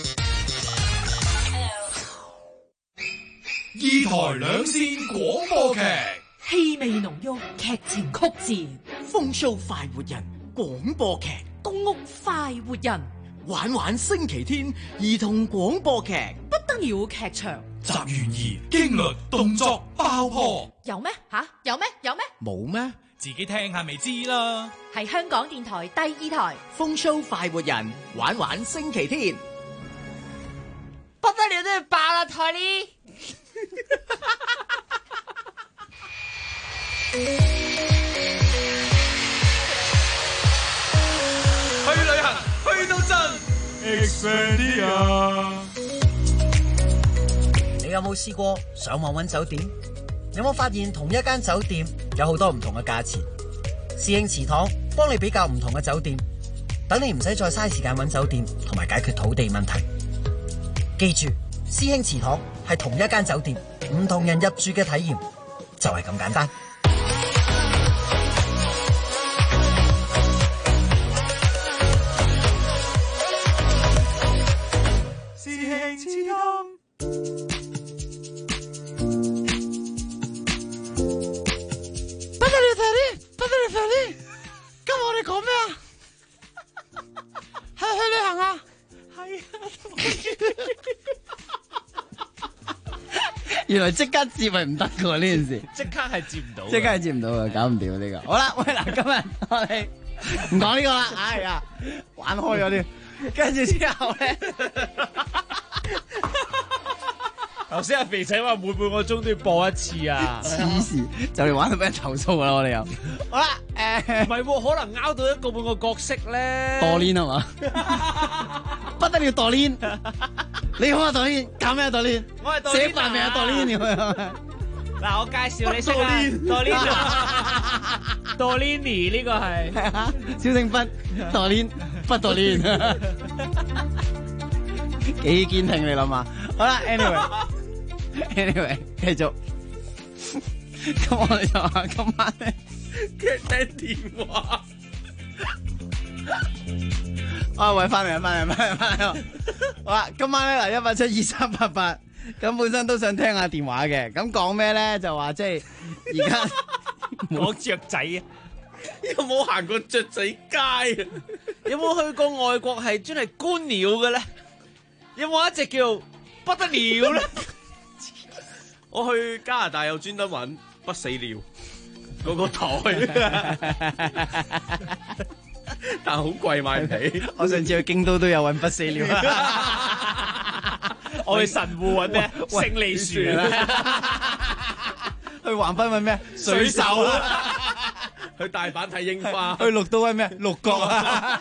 二台兩線廣播劇， 氣味濃郁，劇情曲折，風騷快活人廣播劇，公屋快活人， 玩玩星期天兒童廣播劇， 不得了劇場， 集懸疑、驚慄、動作爆破。 有咩吓？有咩？有咩？ 冇咩？自己聽下咪知啦。 係香港電台第2台， 風騷快活人，玩玩星期天， 不得了都要爆啦，台呢！ 去旅行去到真 Expedia。 你有冇試過上網揾酒店？有冇發現同一間酒店有好多唔同嘅價錢？師兄祠堂幫你比較唔同嘅酒店，等你唔使再嘥時間揾酒店同埋解決土地問題。記住，師兄祠堂係同一間酒店，唔同人入住嘅體驗就係咁簡單。 師兄祠堂， 不得了，不得了，今日我哋講咩啊？係去旅行啊？係啊。 原來即刻接係唔得噶喎，呢件事即刻係接唔到， 即刻係接唔到啊，搞唔掂呢個。好啦，喂嗱，今日我哋唔講呢個啦，哎呀，玩開咗啲，跟住之後咧， 頭先阿肥仔話每半個鐘都要播一次啊， 黐線，就嚟玩到俾人投訴啦，我哋又。好啦， 咧？ 唔係喎，可能拗到一個半個角色咧。 墮鏈係嘛？不得了墮鏈！你好啊墮鏈，搞咩啊墮鏈？ 我係墮鏈寫飯未啊墮鏈？ 嗱，我介紹你識啊，墮鏈呢個係小聖不墮鏈，不墮鏈，幾堅挺你諗下。好啦 ，anyway，繼續。咁我哋就話今晚咧， 聽電話。 啊喂，翻嚟。好啦，今晚咧嗱1872388，咁本身都想聽下電話嘅，咁講咩咧？就話即係而家講雀仔啊， 有冇行過雀仔街啊？ 有冇去過外國係專係觀鳥嘅咧？有冇一隻叫不得了咧？ 我去加拿大又專登揾不死鳥嗰個台，但好貴買唔起。 我上次去京都都有揾不死鳥， 我去神戶揾咩？勝利樹啦， 去橫濱揾咩？水手啦， 去大阪睇櫻花， 去綠島揾咩？鹿角啊！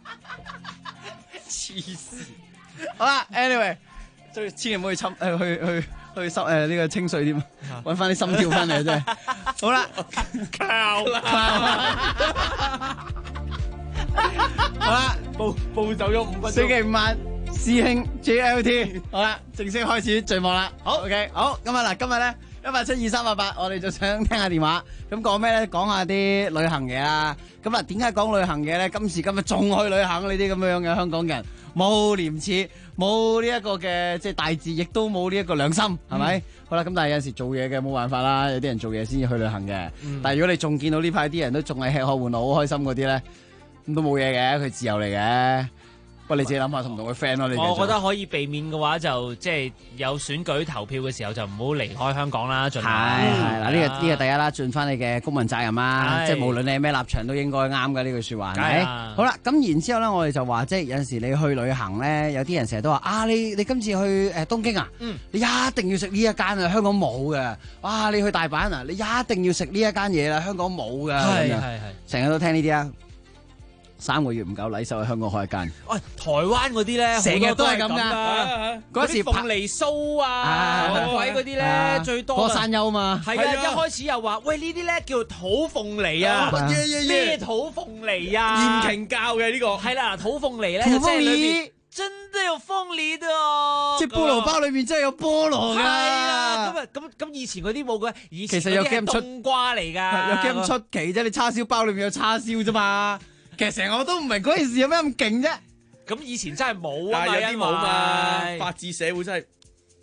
黐線！ 好啦 ，anyway， 所以千祈唔好去心呢個清水添，揾翻啲心跳翻嚟真係。好啦， 靠啦！ 好啦， 步走咗5分鐘。 星期五晚師兄 JLT， 好啦，正式開始序幕啦。好 ，OK， 好，今日咧1872388，我哋就想聽下電話。咁講咩咧？講下啲旅行嘢啦。咁啊，點解講旅行嘢咧？今時今日仲去旅行呢啲咁樣嘅香港人，冇廉恥，冇呢一個嘅即係大志，亦都冇呢一個良心，係咪？好啦，咁但係有陣時做嘢嘅冇辦法啦，有啲人做嘢先至去旅行嘅。但係如果你仲見到呢排啲人都仲係吃喝玩樂好開心嗰啲咧，咁都冇嘢嘅，佢自由嚟嘅。不過你自己諗下同唔同佢 friend 咯。 我覺得可以避免嘅話，就即係有選舉投票嘅時候就唔好離開香港啦。盡量係嗱，呢個第一啦，盡翻你嘅公民責任啦。即係無論你係咩立場都應該啱嘅呢句説話。係好啦，咁然之後咧，我哋就話即係有陣時你去旅行咧，有啲人成日都話啊，你今次去東京啊，你一定要食呢一間啊，香港冇嘅。哇，你去大阪啊，你一定要食呢一間嘢啦，香港冇嘅。係，成日都聽呢啲啊。3個月唔夠禮收喺香港開一間。 喂，台灣嗰啲咧， 成日都係咁噶。 嗰時鳳梨酥啊，乜鬼嗰啲咧最多。 過山丘嘛。 係啊，一開始又話喂呢啲咧叫土鳳梨啊，咩土鳳梨啊？ 嚴瓊教嘅呢個。 係啦，土鳳梨咧，即係裏邊真係有鳳梨的哦。 即係菠蘿包裏面真係有菠蘿㗎。係啊，咁以前嗰啲冇嘅，以前嗰啲係冬瓜嚟㗎。 有幾咁出奇啫？你叉燒包裏面有叉燒啫嘛。其實成個都唔明嗰件事有咩咁勁啫？ 咁以前真係冇啊嘛， 有啲冇嘛，法治社會真係。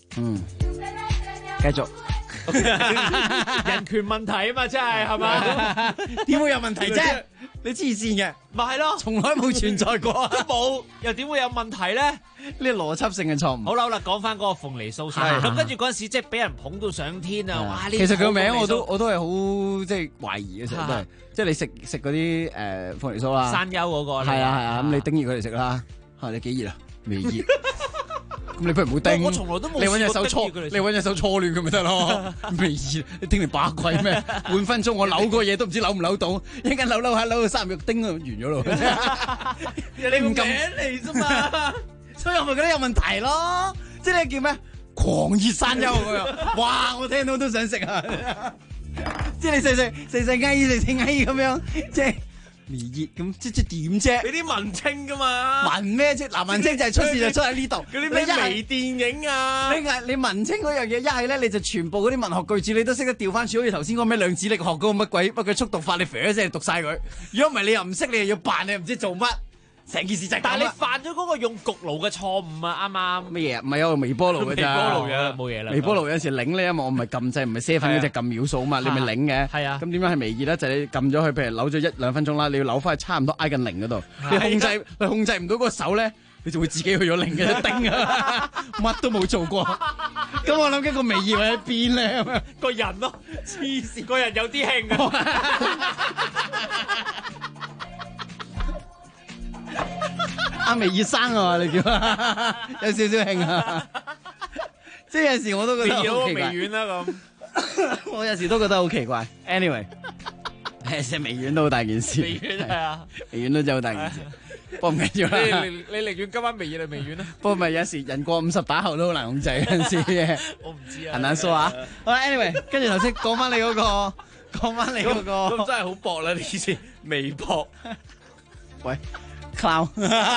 繼續。 人權問題啊嘛，真係係嘛？ 點會有問題啫？你黐線嘅， 咪係咯， 從來冇存在過， 都冇，又點會有問題咧？ 呢係邏輯性嘅錯誤。 好啦，講翻嗰個鳳梨酥先。咁跟住嗰陣時，即係俾人捧到上天啊！哇， 其實佢個名我都係好即係懷疑嘅，成日都係。即係你食嗰啲鳳梨酥啦， 山丘嗰個係啊，咁你叮熱佢嚟食啦。嚇你幾熱啊？未熱。咁你不如唔好叮。 我從來都冇。 你揾隻手搓亂佢咪得咯？未熱，你叮嚟把鬼咩？半分鐘我扭個嘢都唔知扭唔扭到，一陣間扭下扭到3秒叮完咗咯。 你唔敢嚟啫嘛， 所以我咪覺得有問題咯。即係你叫咩？狂熱山丘咁樣。哇！我聽到都想食啊！即係你食蟻咁樣，即係微熱咁，即點啫？ 俾啲文青噶嘛？ 文咩啫？嗱，文青就係出事就出喺呢度。 嗰啲咩微電影啊？ 你文青嗰樣嘢，一係咧你就全部嗰啲文學句子你都識得調翻轉，好似頭先嗰咩量子力學嗰個乜鬼速讀法，你肥一聲讀晒佢。如果唔係你又唔識，你又要扮，你又唔知做乜。成件事就係咁。 但係你犯咗嗰個用焗爐嘅錯誤啊！啱啱乜嘢？唔係有個微波爐嘅咋？ 微波爐嘅冇嘢啦。 微波爐有時擰咧，因為我唔係撳掣，唔係7分嗰隻撳秒數啊嘛，你咪擰嘅。 係啊。 咁點樣係微熱咧？就係你撳咗佢，譬如扭咗1-2分鐘啦，你要扭翻去差唔多挨近0嗰度。你控制唔到個手咧，你就會自己去咗0嘅叮啊！乜都冇做過。咁我諗緊個微熱喺邊咧？ 個人咯，黐線，個人有啲興啊！ 阿微熱生啊，你叫有少少興啊！即係有時我都覺得好奇怪。 微軟啦咁， 我有時都覺得好奇怪。Anyway， 食微軟都好大件事。 微軟係啊， 微軟都真係好大件事。不過唔緊要啦。 你寧願今晚微軟定微軟啊？ 不過咪有時人過50打後都好難控制嗰陣時嘅。 我唔知啊。 很難說啊。好啦 ，anyway， 跟住頭先講翻你嗰個。咁真係好薄啦！呢次微博， 喂 ，clown，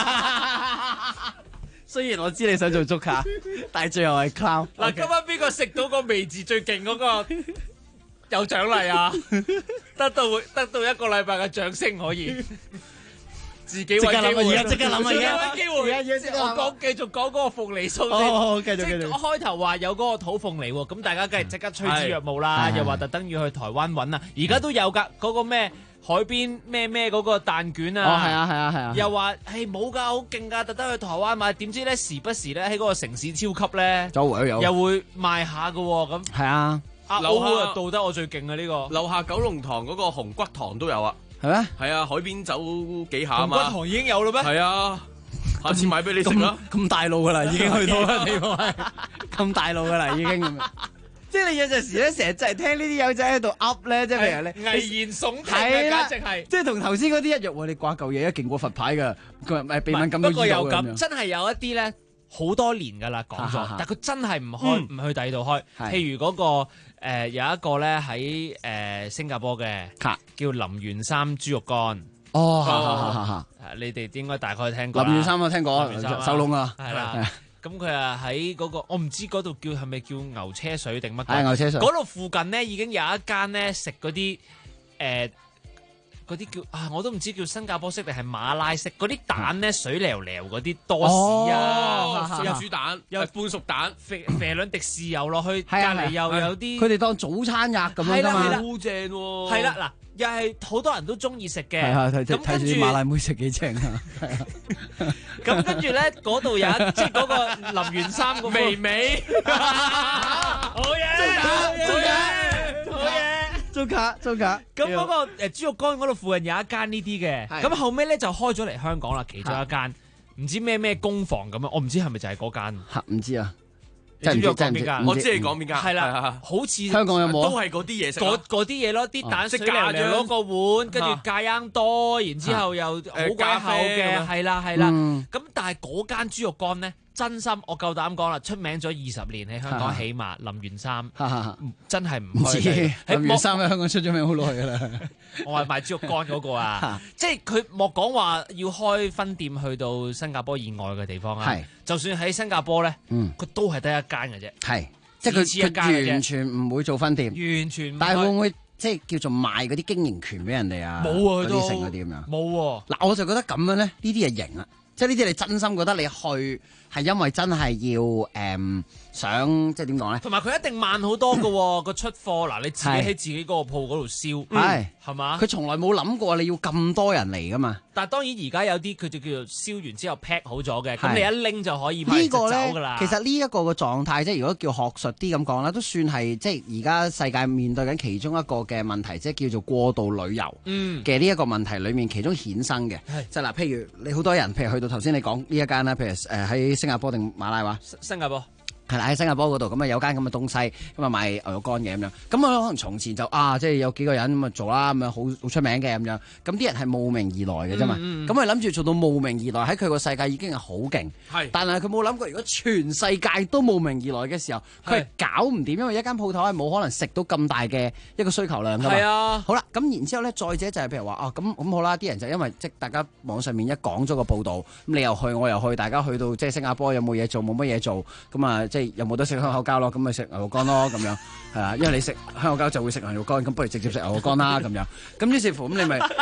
雖然我知你想做足卡，但係最後係 clown。 嗱，今晚邊個食到個微字最勁嗰個有獎勵啊？得到1個禮拜嘅掌聲可以。自己揾機會， 而家即刻諗啊！而家揾機會，我繼續講嗰個鳳梨酥先。繼續。 我開頭話有嗰個土鳳梨喎，咁大家梗係即刻趨之若鶩啦，又話特登要去台灣揾啊！而家都有㗎，嗰個咩海邊咩嗰個蛋卷啊！ 係啊！ 又話冇㗎，好勁㗎，特登去台灣買，點知咧時不時咧喺嗰個城市超級咧，又會賣下㗎喎，咁係啊！ 樓下道德我最勁啊呢個， 樓下九龍塘嗰個紅骨糖都有啊！ 係咩？ 係啊，海邊走幾下啊嘛。 紅骨糖已經有啦咩？ 係啊，下次買俾你食啦。 咁大路噶啦，已經去到啦，地方係咁大路噶啦，已經咁樣。即係你有陣時咧，成日就係聽呢啲友仔喺度噏咧，即係譬如你危言聳聽嘅，簡直係。 即係同頭先嗰啲一樣，你掛嚿嘢一勁過佛牌㗎，佢係鼻敏感到醫到嘅咁樣。 真係有一啲咧，好多年㗎啦講咗，但佢真係唔去第二度開。譬如嗰個。有一個咧喺新加坡嘅，叫林源三豬肉乾。你哋應該大概聽過。 林源三我聽過，手窿啊。 係啦，咁佢啊喺嗰個，我唔知嗰度係咪叫牛車水定乜？ 係牛車水。 嗰度附近咧已經有一間咧食嗰啲嗰啲叫我都唔知叫新加坡式定係馬拉式，嗰啲蛋咧水撩撩嗰啲多士啊， 有煮蛋，又半熟蛋， 肥兩滴豉油落去，隔離又有啲， 佢哋當早餐吔咁樣㗎嘛， 好正喎。 係啦，嗱，又係好多人都中意食嘅。 睇住馬拉妹食幾正啊！ 咁跟住咧，嗰度有即係嗰個林源三嗰個微微，好嘢！ 租卡，咁嗰個豬肉乾嗰度附近有一間呢啲嘅，咁後尾咧就開咗嚟香港啦，其中一間唔知咩工房咁樣，我唔知係咪就係嗰間， 唔知啊， 你知唔知我講邊間？ 我知你講邊間， 係啦，好似香港有冇都係嗰啲嘢食， 嗰啲嘢咯，啲蛋水嚟攞個碗，跟住芥罌多，然之後又好鬼厚嘅，係啦，咁但係嗰間豬肉乾咧。真心，我夠膽講啦，出名咗20年喺香港，起碼林源三真係唔知。 林源三喺香港出咗名好耐㗎啦。 我係賣豬肉乾嗰個啊，即係佢莫講話要開分店去到新加坡以外嘅地方啊。就算喺新加坡咧，佢都係得一間嘅啫。 係，即係佢完全唔會做分店， 完全。 但係會唔會即係叫做賣嗰啲經營權俾人哋啊？ 冇啊， 嗰啲剩嗰啲咁樣。 冇喎。 嗱，我就覺得咁樣咧，呢啲係型啊！即係呢啲你真心覺得你去係因為真係要想即係點講咧？ 同埋佢一定慢好多㗎喎，個出貨嗱，你自己喺自己嗰個鋪嗰度燒，係嘛？ 佢從來冇諗過你要咁多人嚟㗎嘛。 但係當然而家有啲佢就叫做燒完之後 pack 好咗嘅，咁你一拎就可以買就走㗎啦。 其實呢一個嘅狀態，即係如果叫學術啲咁講啦，都算係即係而家世界面對緊其中一個嘅問題，即係叫做過度旅遊嘅呢一個問題裡面其中衍生嘅。就嗱，譬如你好多人，譬如去到頭先你講呢一間啦，譬如喺新加坡定馬拉話？ 新加坡。 係啦，喺新加坡嗰度咁啊，有間咁嘅東西咁啊，賣牛肉乾嘅咁樣。咁啊，可能從前就即係有幾個人咁啊做啦，咁樣好出名嘅咁樣。咁啲人係慕名而來嘅啫嘛。咁佢諗住做到慕名而來，喺佢個世界已經係好勁。但係佢冇諗過，如果全世界都慕名而來嘅時候，佢係搞唔掂，因為一間鋪頭係冇可能食到咁大嘅一個需求量㗎嘛。 係啊。 好啦，咁然之後咧，再者就係譬如話咁好啦，啲人就因為即係大家網上面一講咗個報導，咁你又去我又去，大家去到即係新加坡有冇嘢做冇乜嘢做，咁啊即係有冇得食香口膠咯，咁咪食牛肉乾咯咁樣，係啊，因為你食香口膠就會食牛肉乾，咁不如直接食牛肉乾啦咁樣，咁於是乎咁你咪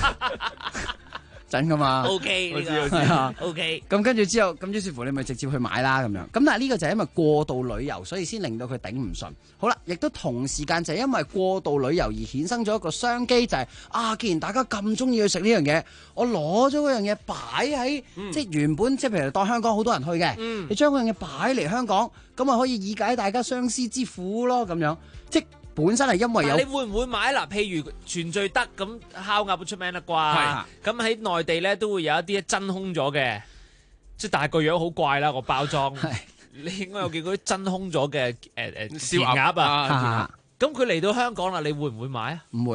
真噶嘛 ？OK， 我知係啊 ，OK。 咁跟住之後，咁於是乎你咪直接去買啦咁樣。咁但係呢個就係因為過度旅遊，所以先令到佢頂唔順。好啦，亦都同時間就係因為過度旅遊而衍生咗一個商機，就係既然大家咁中意去食呢樣嘢，我攞咗嗰樣嘢擺喺即係原本即係譬如當香港好多人去嘅，你將嗰樣嘢擺嚟香港，咁啊可以以解大家相思之苦咯咁樣，即本身係因為有， 你會唔會買嗱？譬如全聚德咁烤鴨好出名啦啩，咁喺內地咧都會有一啲真空咗嘅，即係但係個樣好怪啦個包裝。你應該有見過啲真空咗嘅燒鴨啊。咁佢嚟到香港啦，你會唔會買啊？ 唔會，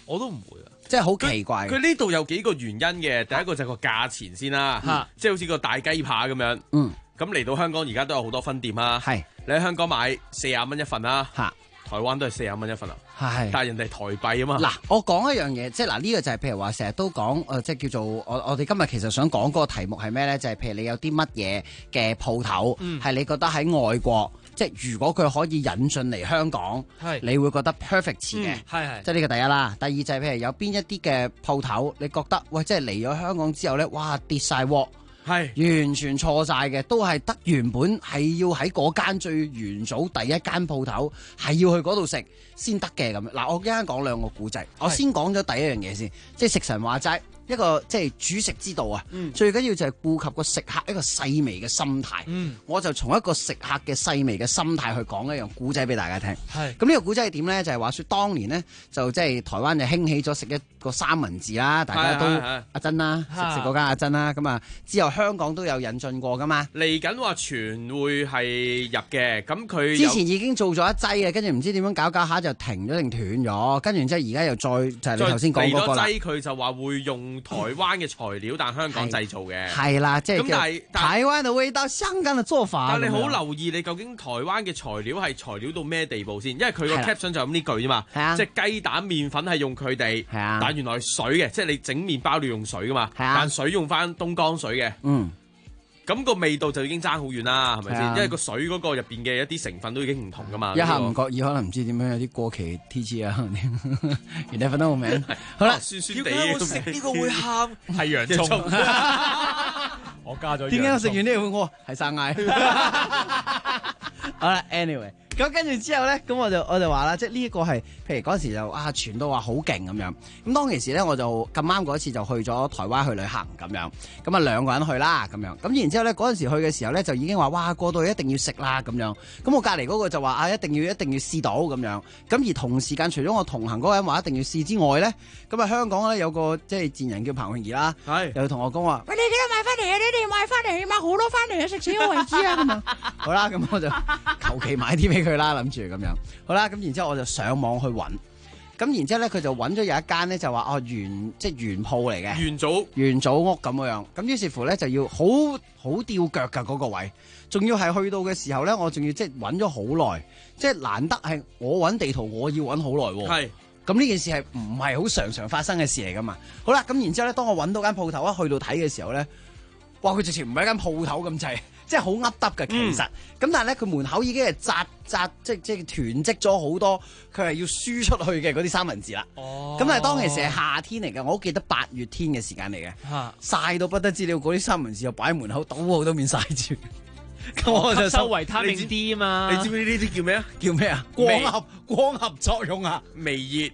我都唔會啊。 即係好奇怪。 佢呢度有幾個原因嘅，第一個就係個價錢先啦，即係好似個大雞扒咁樣。咁嚟到香港而家都有好多分店啊。你喺香港買40蚊一份啦，台灣都係40蚊一份啊。但係人哋台幣啊嘛。 嗱，我講一樣嘢，即係嗱呢個就係譬如話成日都講即係叫做我哋今日其實想講嗰個題目係咩咧？就係譬如你有啲乜嘢嘅鋪頭係你覺得喺外國，即係如果佢可以引進嚟香港，你會覺得 perfect 嘅。即係呢個第一啦。第二就係譬如有邊一啲嘅鋪頭，你覺得喂，即係嚟咗香港之後咧，哇跌晒鑊。完全錯晒嘅，都係得原本係要喺嗰間最元祖第一間鋪頭係要去嗰度食先得嘅咁。嗱，我一陣講兩個古仔，我先講咗第一樣嘢先，即係食神話齋一個即係煮食之道啊。最緊要就係顧及個食客一個細微嘅心態。我就從一個食客嘅細微嘅心態去講一樣古仔俾大家聽。咁呢個古仔係點咧？就係話說當年呢，就即係台灣就興起咗食一個三文治啦，大家都阿珍啦，食嗰間阿珍啦。咁啊之後香港都有引進過噶嘛， 嚟緊話全會係入嘅，咁佢之前已經做咗一劑嘅，跟住唔知點樣搞下就停咗定斷咗，跟住之後而家又再就係你頭先講嗰個啦。 嚟咗劑佢就話會用台灣嘅材料，但香港製造嘅。 係啦，即係咁，但係台灣嘅味道，香港嘅做法。 但係你好留意，你究竟台灣嘅材料係材料到咩地步先？因為佢個 caption 就咁呢句啫嘛，即係雞蛋麵粉係用佢哋，但原來水嘅，即係你整麵包你用水噶嘛，但水用翻東江水嘅。咁個味道就已經爭好遠啦，係咪先？因為個水嗰個入邊嘅一啲成分都已經唔同噶嘛。 一下唔覺意，可能唔知點樣有啲過期 TG 啊，原來分得好明。好啦， 酸酸地。 點解我食呢個會喊？ 係洋葱。 我加咗。 點解我食完呢個我係生嗌？好啦 ，anyway。咁跟住之後咧，咁我就話啦，即係呢一個係，譬如嗰時就傳到話好勁咁樣。咁當其時咧，我就咁啱嗰次就去咗台灣去旅行咁樣。咁啊2個人去啦咁樣。咁然之後咧，嗰陣時去嘅時候咧，就已經話哇過到去一定要食啦咁樣。咁我隔離嗰個就話一定要試到咁樣。咁而同時間除咗我同行嗰個人話一定要試之外咧，咁啊香港咧有個即係賤人叫彭詠儀啦，又同我講話：喂，你幾多買翻嚟啊？你哋買翻嚟，買好多翻嚟啊！食死我為止啊！咁樣好啦，咁我就求其買啲俾佢啦，諗住咁樣，好啦，咁然之後我就上網去揾，咁然之後咧佢就揾咗有一間咧就話原鋪嚟嘅，元祖屋咁樣，咁於是乎咧就要好吊腳噶嗰個位，仲要係去到嘅時候咧，我仲要即係揾咗好耐，即係難得係我揾地圖，我要揾好耐喎。係，咁呢件事係唔係好常發生嘅事嚟噶嘛？好啦，咁然之後咧，當我揾到間鋪頭去到睇嘅時候咧，哇！佢直情唔係一間鋪頭咁滯。即係好噏耷嘅，其實咁，但係咧佢門口已經係紮即係囤積咗好多，佢係要輸出去嘅嗰啲三文治啦。咁但係當其時係夏天嚟嘅，我好記得8月天嘅時間嚟嘅，曬到不得之了，嗰啲三文治又擺喺門口，倒好多面曬住。咁我就收維他命 D 啊嘛。 你知唔知呢啲叫咩啊？ 叫咩啊？光合作用啊， 微熱。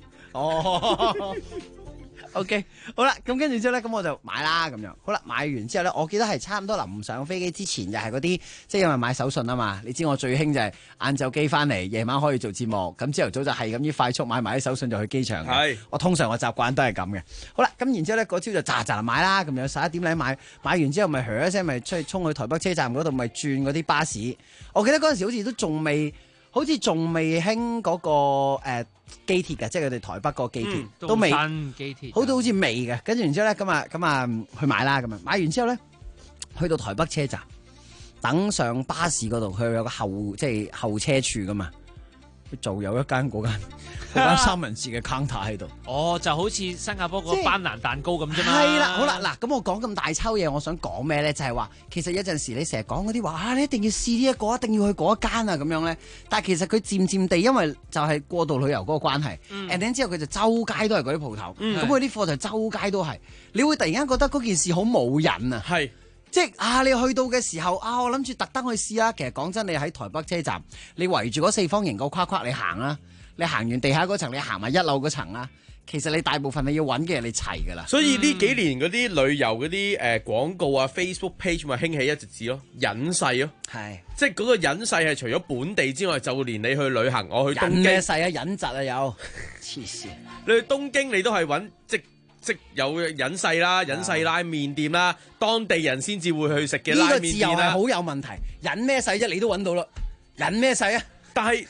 OK， 好啦，咁跟住之後咧，咁我就買啦，咁樣好啦，買完之後咧，我記得係差唔多臨上飛機之前，就係嗰啲即係因為買手信啊嘛，你知我最興就係晏晝機翻嚟，夜晚可以做節目，咁朝頭早就係咁快速買埋啲手信就去機場嘅。我通常我習慣都係咁嘅。好啦，咁然之後咧嗰朝就喳買啦，咁樣11點嚟買完之後咪噓一聲咪出去衝去台北車站嗰度咪轉嗰啲巴士。我記得嗰陣時好似都仲未興嗰個機鐵嘅，即係佢哋台北個機鐵都未新機鐵， 好似未嘅。跟住然之後咧，咁啊去買啦，咁樣買完之後咧，去到台北車站等上巴士嗰度，佢有個候車處噶嘛，佢就有一間嗰間三文治嘅 counter 喺度。 就好似新加坡個班蘭蛋糕咁啫嘛。 係啦，好啦，嗱，咁我講咁大抽嘢，我想講咩咧？就係話，其實有陣時你成日講嗰啲話你一定要試呢一個，一定要去嗰一間啊，咁樣咧。但係其實佢漸漸地，因為就係過度旅遊嗰個關係，and then 之後佢就周街都係嗰啲鋪頭，咁佢啲貨就周街都係，你會突然間覺得嗰件事好冇癮啊。係。即係你去到嘅時候我諗住特登去試啦。其實講真，你喺台北車站，你圍住嗰4方形個框框你行啦，你行完地下嗰層，你行埋1樓嗰層啦。其實你大部分你要揾嘅嘢你齊噶啦。 所以呢幾年嗰啲旅遊嗰啲廣告啊 Facebook page 咪興起一隻字咯，隱世咯。係，即係嗰個隱世係除咗本地之外，就連你去旅行，我去東京。隱咩世啊？隱疾啊有。黐線！ 你去東京你都係揾即有隱世啦，隱世拉麵店啦，當地人先至會去食嘅拉麵店啦。呢個字又係好有問題。隱咩世啫？你都揾到啦。隱咩世啊？ 但係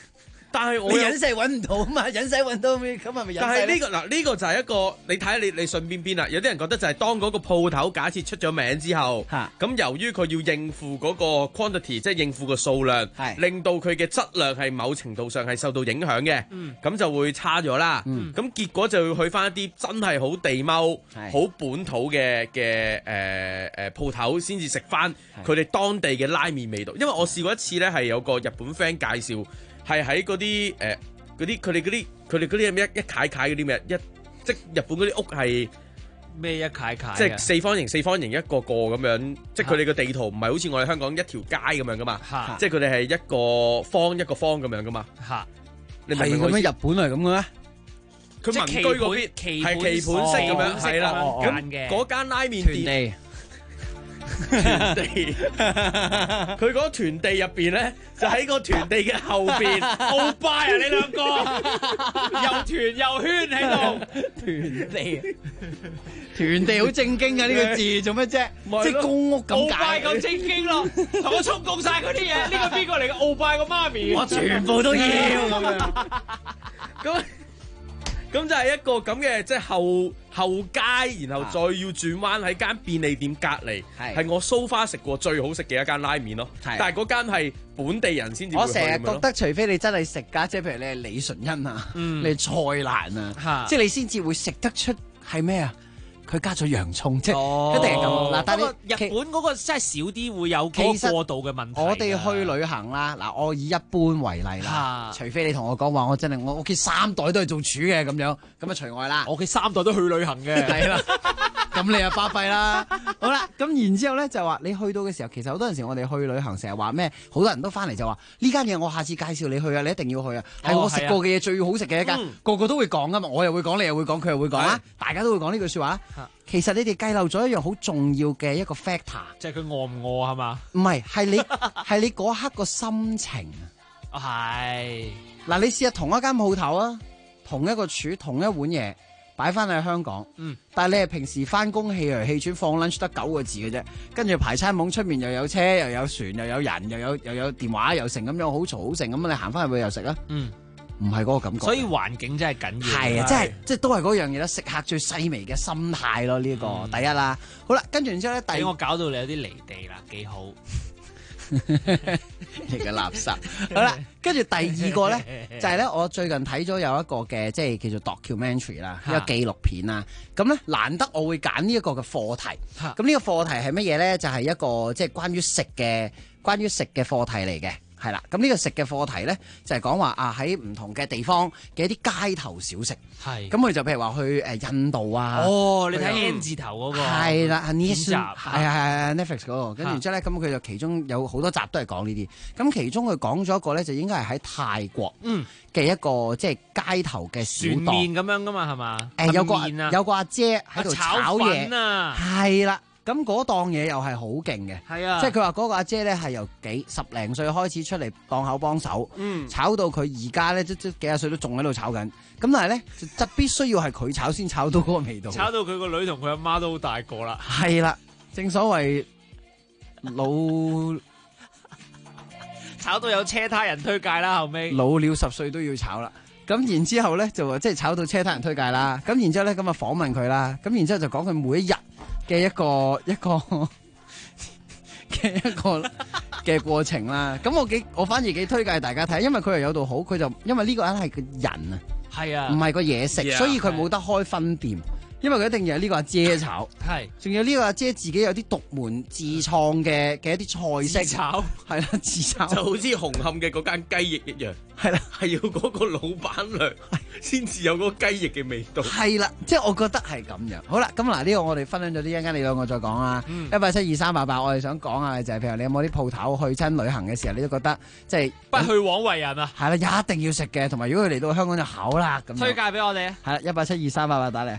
但係我你隱世揾唔到啊嘛，隱世揾到咁係咪隱世？ 但係呢個就係一個你睇下你順邊啦。有啲人覺得就係當嗰個鋪頭假設出咗名之後，咁由於佢要應付嗰個 quantity， 即係應付個數量，令到佢嘅質量係某程度上係受到影響嘅，咁就會差咗啦。咁結果就要去翻一啲真係好地踎、好本土嘅鋪頭先至食翻佢哋當地嘅拉麵味道。因為我試過一次咧，係有個日本 friend 介紹。係喺嗰啲佢哋嗰啲咩一楷嗰啲咩即日本嗰啲屋係咩一楷， 即係四方形一個咁樣，即係佢哋個地圖唔係好似我哋香港一條街咁樣噶嘛，即係佢哋係一個方咁樣噶嘛。你明唔明？ 咁樣日本係咁嘅咩？ 佢民居嗰邊係棋盤式咁樣，係啦。咁嗰間拉麵店。團地，佢嗰團地入邊咧，就喺個團地嘅後邊，鰲拜啊！你兩個又團又圈喺度， 團地好正經啊！呢個字做咩啫？即係公屋咁解。 鰲拜咁正經咯，同我充公晒嗰啲嘢。呢個邊個嚟嘅？鰲拜個媽咪， 我全部都要咁樣。 咁就係一個咁嘅，即係後街，然後再要轉彎喺間便利店隔離，係我so far食過最好食嘅一間拉麵咯。但係嗰間係本地人先至會去。我成日覺得，除非你真係食家，即係譬如你係李純恩啊，你係蔡瀾啊，即係你先至會食得出係咩啊？佢加咗洋葱，即係一定係咁。嗱，但係日本嗰個真係少啲會有嗰個過度嘅問題。 我哋去旅行啦，嗱，我以一般為例啦，除非你同我講話，我真係我屋企3代都係做廚嘅咁樣，咁啊除外啦。 我屋企3代都去旅行嘅， 係啦。咁你又巴閉啦。好啦，咁然之後咧就話你去到嘅時候，其實好多陣時我哋去旅行成日話咩，好多人都翻嚟就話呢間嘢我下次介紹你去啊，你一定要去啊，係我食過嘅嘢最好食嘅一間，個個都會講噶嘛，我又會講，你又會講，佢又會講啦，大家都會講呢句説話。其實你哋計漏咗一樣好重要嘅一個 factor， 即係佢餓唔餓係嘛？ 唔係，係你嗰刻個心情啊。 係嗱，你試下同一間鋪頭啊，同一個廚，同一碗嘢擺翻喺香港，但係你係平時翻工氣嚟氣喘放 lunch 得9個字嘅啫，跟住排餐懵出面又有車又有船又有人又有電話又成咁樣好嘈好成咁，你行翻去會又食啊？唔係嗰個感覺， 所以環境真係緊要。 係啊，即係都係嗰樣嘢啦，食客最細微嘅心態咯，呢個第一啦。好啦，跟住然之後咧， 俾我搞到你有啲離地啦，幾好。 你嘅垃圾。好啦，跟住第二個咧就係咧，我最近睇咗有一個嘅即係叫做 documentary 啦，一個紀錄片啦。咁咧難得我會揀呢一個嘅課題。咁呢個課題係乜嘢咧？就係一個即係關於食嘅課題嚟嘅。係啦，咁呢個食嘅課題咧，就係講話啊喺唔同嘅地方嘅一啲街頭小食。係，咁佢就譬如話去印度啊。 哦，你睇 N 字頭嗰個。係啦，呢一集係 Netflix 嗰個。跟住之後咧，咁佢就其中有好多集都係講呢啲。咁其中佢講咗一個咧，就應該係喺泰國嘅一個即係街頭嘅小檔。船麵咁樣噶嘛，係嘛？有個阿姐喺度炒嘢啊。係啦。咁嗰檔嘢又係好勁嘅，係啊！即係佢話嗰個阿姐咧係由10零歲開始出嚟檔口幫手，炒到佢而家咧即幾廿歲都仲喺度炒緊。咁但係咧就必須要係佢炒先炒到嗰個味道， 炒到佢個女同佢阿媽都好大個啦。 係啦，正所謂老炒到有車胎人推介啦，後尾老了10歲都要炒啦。咁然之後咧就話即係炒到車胎人推介啦。咁然之後咧咁啊訪問佢啦。咁然之後就講佢每一日嘅一個嘅過程啦，咁我反而幾推介大家睇，因為佢又有度好，佢就因為呢個人係個人啊，係啊，唔係個嘢食，所以佢冇得開分店。因為佢一定要係呢個阿姐炒，係，仲有呢個阿姐自己有啲獨門自創嘅一啲菜式炒，係啦，自炒就好似紅磡嘅嗰間雞翼一樣，係啦，係要嗰個老闆娘先至有嗰個雞翼嘅味道， 係啦，即係我覺得係咁樣。好啦，咁嗱呢個我哋分享咗啲，一陣間你兩個再講啦。1872388，我哋想講下就係譬如你有冇啲鋪頭去親旅行嘅時候，你都覺得即係不去枉為人啊？ 係啦，一定要食嘅，同埋如果佢嚟到香港就好啦咁。 推介俾我哋啊！ 係啦，1872388打嚟。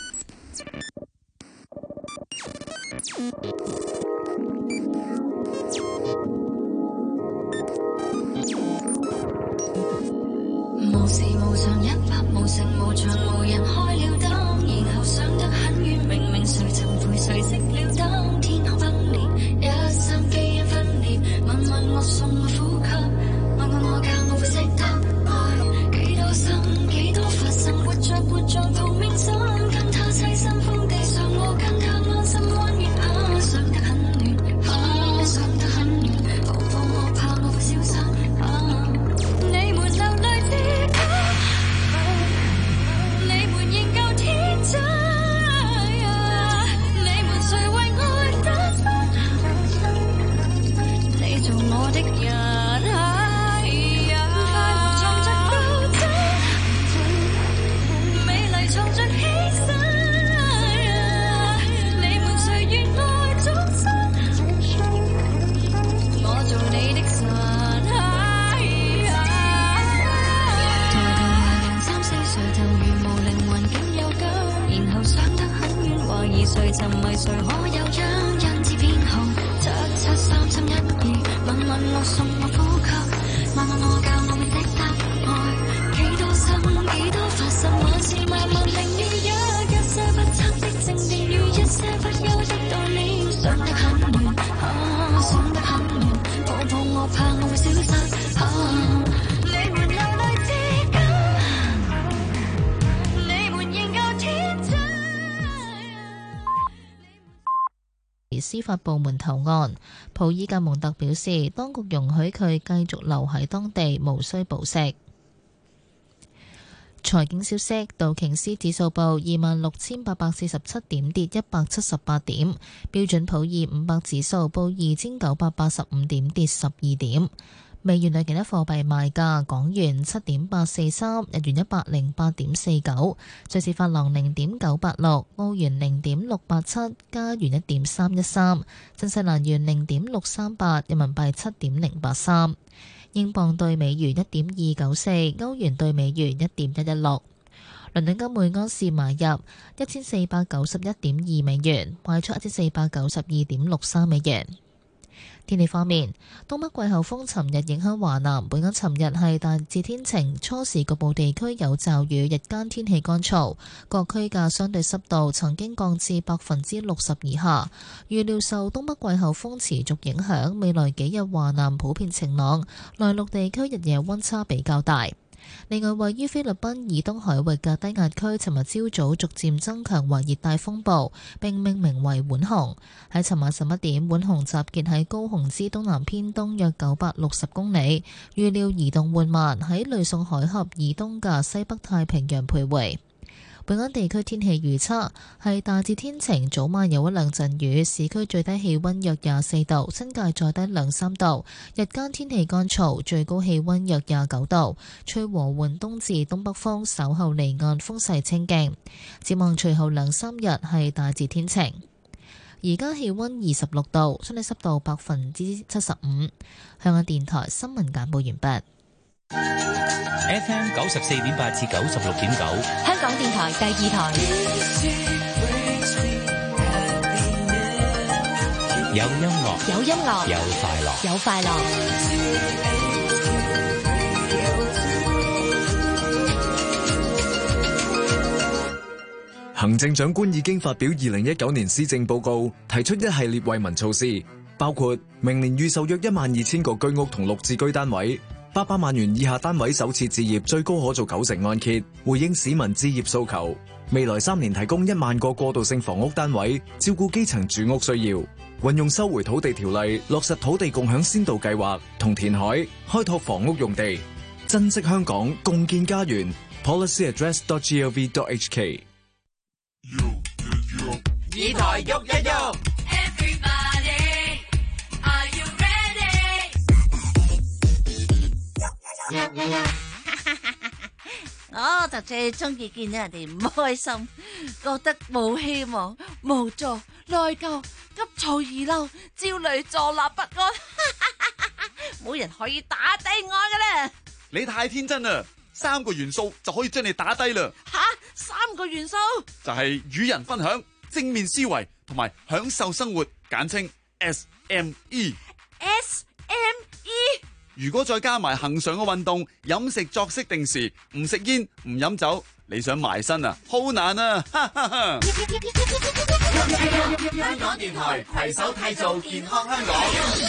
無時無常，一拍無成無常，無人開了燈，然後想得很遠，明明誰尋回誰熄了燈，天空崩裂，一生基因分裂，問我送我呼吸，問我靠我會識得。 我送我呼吸，慢慢我教我會識得愛，幾多心幾多發生，還是慢慢定於一些不測的正定與一些不休的道理，想得很遠，想得很遠，抱抱我怕我會消失，你們流淚至今，你們仍舊天真。 司法部門投案，普爾格蒙特表示，當局容許佢繼續留喺當地，無需保釋。財經消息，道瓊斯指數報26,847點，跌178點；標準普爾500指數報2,985點，跌12點。美元對其他貨幣賣價：港元7.843，日元108.49，瑞士法郎0.986，澳元0.687，加元1.313，新西蘭元0.638，人民幣7.083。英鎊對美元1.294，歐元對美元1.116。倫敦金每安士買入1491.2美元，賣出1492.63美元。天氣方面，東北季候風尋日影響華南，本港尋日係大致天晴，初時局部地區有驟雨，日間天氣乾燥，各區嘅相對濕度曾經降至60%以下。預料受東北季候風持續影響，未來幾日華南普遍晴朗，內陸地區日夜溫差比較大。另外，位於菲律賓以東海域嘅低壓區，尋日朝早逐漸增強為熱帶風暴，並命名為浣熊。喺尋晚11點，浣熊集結喺高雄之東南偏東約960公里，預料移動緩慢，喺呂宋海峽以東嘅西北太平洋徘徊。本港地區天氣預測係大致天晴，早晚有一兩陣雨，市區最低氣溫約24度，新界再低2-3度。日間天氣乾燥，最高氣溫約29度，吹和緩東至東北風，稍後離岸風勢清勁。展望隨後2-3日係大致天晴。而家氣溫26度，相對濕度75%。香港電台新聞簡報完畢。 FM 94.8至96.9， 香港電台第2台。 有音樂， 有音樂， 有快樂， 有快樂。 行政長官已經發表2019年施政報告，提出一系列惠民措施，包括明年預售約12000個居屋同綠置居單位，800萬元以下單位首次置業最高可做90%按揭，回應市民置業訴求。未來3年提供1萬個過渡性房屋單位，照顧基層住屋需要。運用收回土地條例，落實土地共享先導計劃，同填海開拓房屋用地，珍惜香港，共建家園。policyaddress.gov.hk。 議台喐一喐。 我就最中意見到人哋唔開心，覺得冇希望、無助、內疚、急躁易嬲、焦慮、坐立不安，冇人可以打低我噶啦！ 你太天真啦，3個元素就可以將你打低啦。 吓，3個元素就係與人分享、正面思維同埋享受生活，簡稱 SME。如果再加埋恆常嘅運動、飲食作息定時，唔食煙、唔飲酒，你想埋身啊，好難啊！ 香港電台攜手締造健康香港。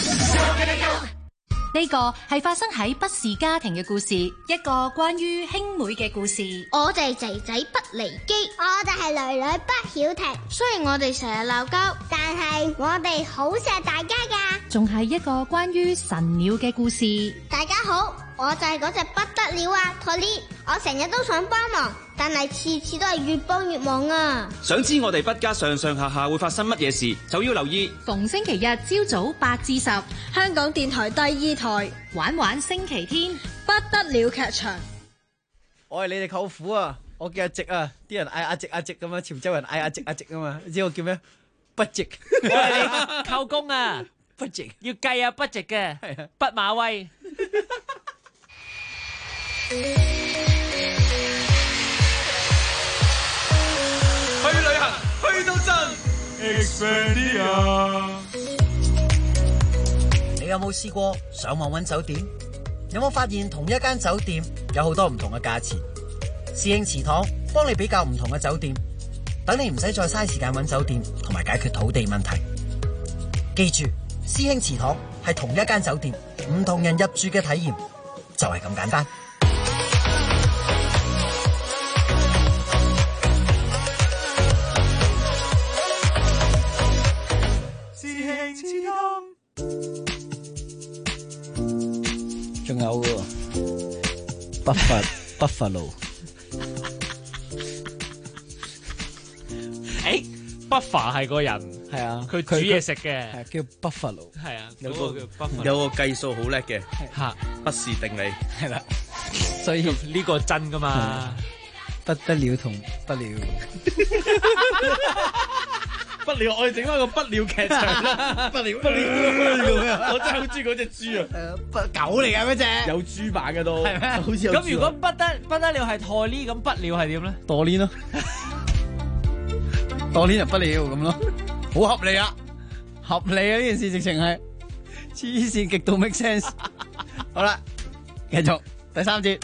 呢個係發生喺不是家庭嘅故事，一個關於兄妹嘅故事。 我哋仔仔不離機，我哋係女女不曉停。雖然我哋成日鬧交，但係我哋好錫大家㗎。 仲係一個關於神鳥嘅故事。 大家好，我就係嗰隻不得了啊，Tony。我成日都想幫忙，但係次次都係越幫越忙啊。 想知我哋不家上上下下會發生乜嘢事，就要留意逢星期日朝早8至10， 香港電台第2台玩玩星期天不得了劇場。 我係你哋舅父啊，我叫阿直啊，啲人嗌阿直阿直咁樣，潮州人嗌阿直阿直啊嘛，你知我叫咩？不直。 我係你舅公啊， 不直要計啊不直嘅，畢馬威。 去旅行去到盡 Expedia。 你有冇試過上網揾酒店？有冇發現同一間酒店有好多唔同嘅價錢？侍應祠堂幫你比較唔同嘅酒店，等你唔使再嘥時間揾酒店同埋解決土地問題。記住，師兄祠堂係同一間酒店，唔同人入住嘅體驗就係咁簡單。 師兄祠堂。 仲有喎，北佛路。 Buffer 係個人， 係啊， 佢煮嘢食嘅， 係叫 Buffalo， 係啊， 有嗰個叫 Buffalo， 有個計數好叻嘅， 嚇不是定理， 係啦，所以呢個真噶嘛， 不得了同不了， 不了，我哋整翻個不了劇場啦，不了，我真係好中意嗰隻豬啊， 狗嚟㗎嗰隻， 有豬版嘅都， 係咩？ 好似有豬咁如果不得了係托呢，咁不了係點咧？ 墮鏈咯。當年就不了咁咯，好合理啊，合理啊，呢件事直情係黐線極度 make sense。好啦，繼續第三節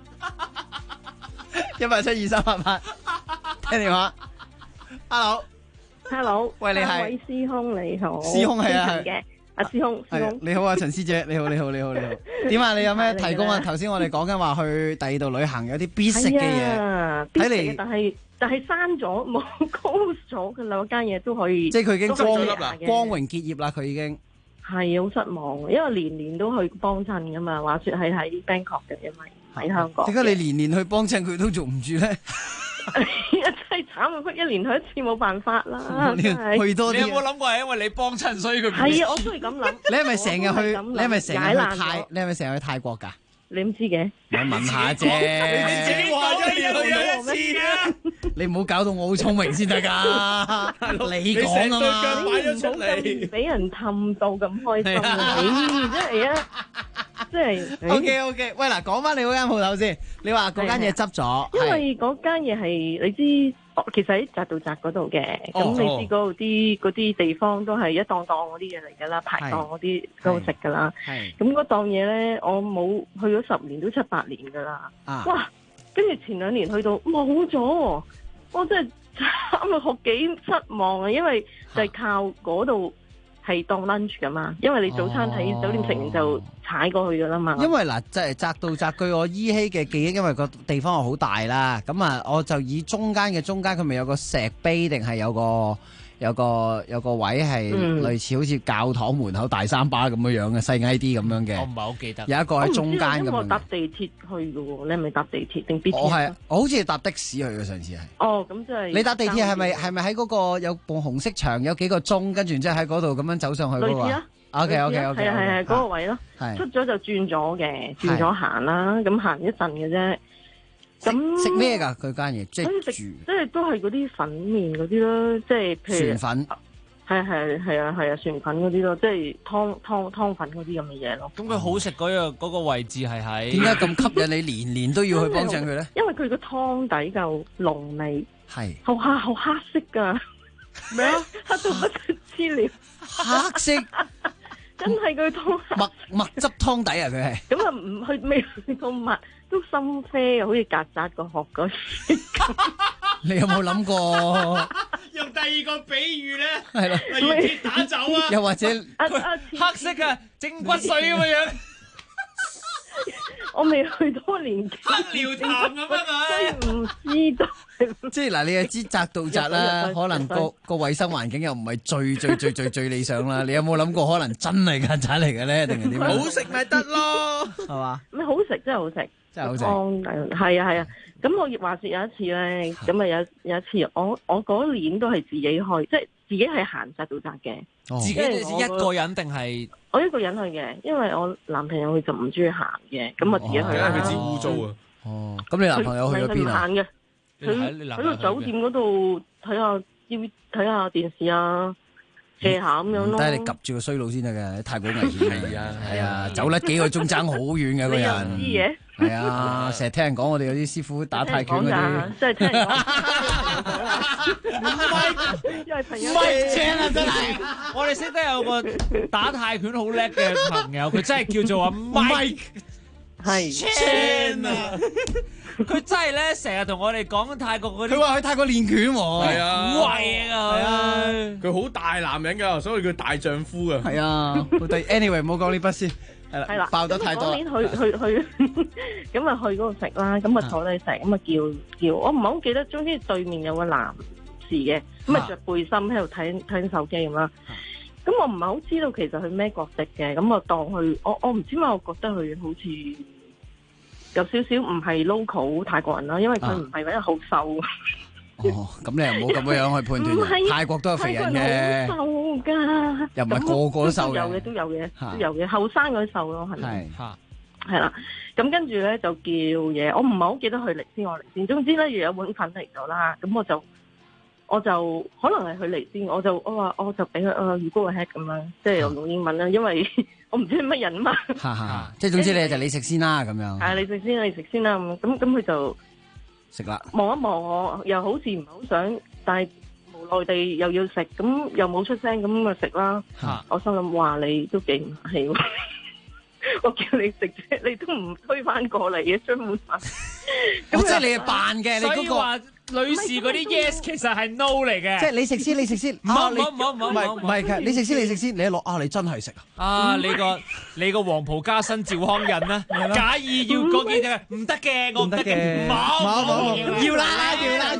，172-388，聽電話。Hello， 喂，你係？ 位師兄你好， 師兄係啊係嘅，阿師兄， 你好啊，陳師姐，你好。點啊？你有咩提供啊？頭先我哋講緊話去第二度旅行有啲必食嘅嘢，睇嚟。 但係刪咗冇 close 咗嘅啦，嗰間嘢都可以， 即係佢已經光榮結業啦，佢已經係好失望，因為年年都去幫襯噶嘛，話說係喺 Bangkok 嘅，因為喺香港。 點解你年年去幫襯佢都做唔住咧？ 真係慘啊！一年去一次冇辦法啦， 去多啲。 你有冇諗過係因為你幫襯所以佢？ 係啊，我都係咁諗。 你係咪成日去？你係咪成日去泰國㗎？ 你唔知嘅？ 我問下啫。 你自己話一年去一次啊！ 你唔好搞到我好聰明先得㗎。你講啊嘛， 你唔好咁俾人氹到咁開心啊！真係啊，真係。 OK， 喂嗱，講翻你嗰間鋪頭先。你話嗰間嘢執咗， 因為嗰間嘢係你知，其實喺扎道扎嗰度嘅。咁你知嗰度嗰啲地方都係一檔檔嗰啲嘢嚟㗎啦，排檔嗰啲都食㗎啦。咁嗰檔嘢咧，我冇去咗10年都7、8年㗎啦。哇！跟住前2年去到冇咗，我真係好幾失望啊！因為就係靠嗰度係當 lunch 㗎嘛，因為你早餐喺酒店食完就踩過去㗎啦嘛。 因為嗱，即係扎道扎，據我依稀嘅記憶，因為個地方係好大啦，咁啊，我就以中間佢咪有個石碑定係有個位係類似好似教堂門口大三巴咁樣嘅細矮啲咁樣嘅。 我唔係好記得。 有一個喺中間咁樣。 我搭地鐵去嘅喎，你係咪搭地鐵定 BTS？ 我好似係搭的士去嘅，上次係。 哦，咁即係。 你搭地鐵係咪喺嗰個有埲紅色牆有幾個鐘，跟住然之後喺嗰度咁樣走上去嗰個？ 類似啊。 OK， 係嗰個位咯。出咗就轉咗嘅，轉咗行啦，咁行一陣嘅啫。咁食咩㗎？佢間嘢即係即係都係嗰啲粉麵嗰啲咯，即係譬如船粉。 係啊，船粉嗰啲咯，即係湯粉嗰啲咁嘅嘢咯。 咁佢好食嗰個位置係喺？ 點解咁吸引你年都要去幫襯佢咧？ 因為佢個湯底夠濃味， 係好黑色㗎。咩啊？黑到不得之了。 黑色。 真係佢湯墨汁湯底啊！佢係咁啊，唔去未去到墨都深啡啊，好似曱甴個殼嗰時。 你有冇諗過用第二個比喻咧？ 係咯， 例如鐵打酒啊， 又或者黑色啊，正骨髓咁嘅樣。 我未去多年， 黑尿痰咁啊嘛， 所以唔知道。 即係嗱，你又知扎到扎啦，可能個衛生環境又唔係最理想啦。你有冇諗過可能真係曱甴嚟嘅咧，定係點？ 好食咪得咯， 係嘛？ 咩好食真係好食， 真係好食。 係啊。咁我話說有一次咧，咁啊有一次我嗰年都係自己去，即係自己係行扎到扎嘅。 自己一個人定係？ 我一個人去嘅，因為我男朋友佢就唔中意行嘅，咁我自己去啦。 佢知污糟啊！ 哦，咁你男朋友去咗邊啊？ 行嘅，佢喺個酒店嗰度睇下電視啊，hea下咁樣咯。 但係你及住個衰佬先得嘅，泰國危險係啊，走甩幾個鐘爭好遠嘅個人。 你又知嘅？ 係啊，成日聽人講我哋有啲師傅打泰拳嗰啲， 即係聽人講。唔係正啊！真係，我哋識得有個打泰拳好叻嘅朋友，佢真係叫做阿 Mike， 係 Chan 啊！佢真係咧，成日同我哋講泰國嗰啲。 佢話去泰國練拳喎， 係啊， 威啊！ 佢好大男人㗎，所以佢大丈夫㗎。 係啊，anyway 唔好講呢筆先。 係啦， 爆得太多。 嗰年去咁啊去嗰度食啦，咁啊坐低食，咁啊叫，我唔係好記得，總之對面有個男士嘅，咁啊着背心喺度睇手機咁啦。咁我唔係好知道其實佢咩國籍嘅，咁我當佢，我唔知點解我覺得佢好似有少少唔係 local 泰國人啦，因為佢唔係因為好瘦。 哦，咁你又唔好咁樣去判斷。泰國都有肥人嘅， 好瘦㗎， 又唔係個個都瘦嘅。 都有嘅，後生嗰啲瘦咯，係咪？係啦，咁跟住咧就叫嘢，我唔係好記得佢嚟先，我嚟先。總之咧，如有碗粉嚟咗啦，咁我就可能係佢嚟先，我就俾佢如果我 head 咁樣，即係用英文啦，因為我唔知係乜人嘛。 即係總之你食先啦，咁樣。 係你食先啦，咁佢就食啦。 望一望我，又好似唔係好想，但係無奈地又要食，咁又冇出聲，咁咪食啦。我心諗話你都幾唔客氣喎。我叫你食啫，你都唔推翻過嚟嘅張碗飯。 咁即係你係扮嘅，你嗰個話女士嗰啲 yes 其實係 no 嚟嘅。 即係你食先。唔係你食先，你一落你真係食啊！ 你個黃袍加身趙匡胤啦，假意要嗰件嘢唔得嘅，我唔得嘅，冇要啦，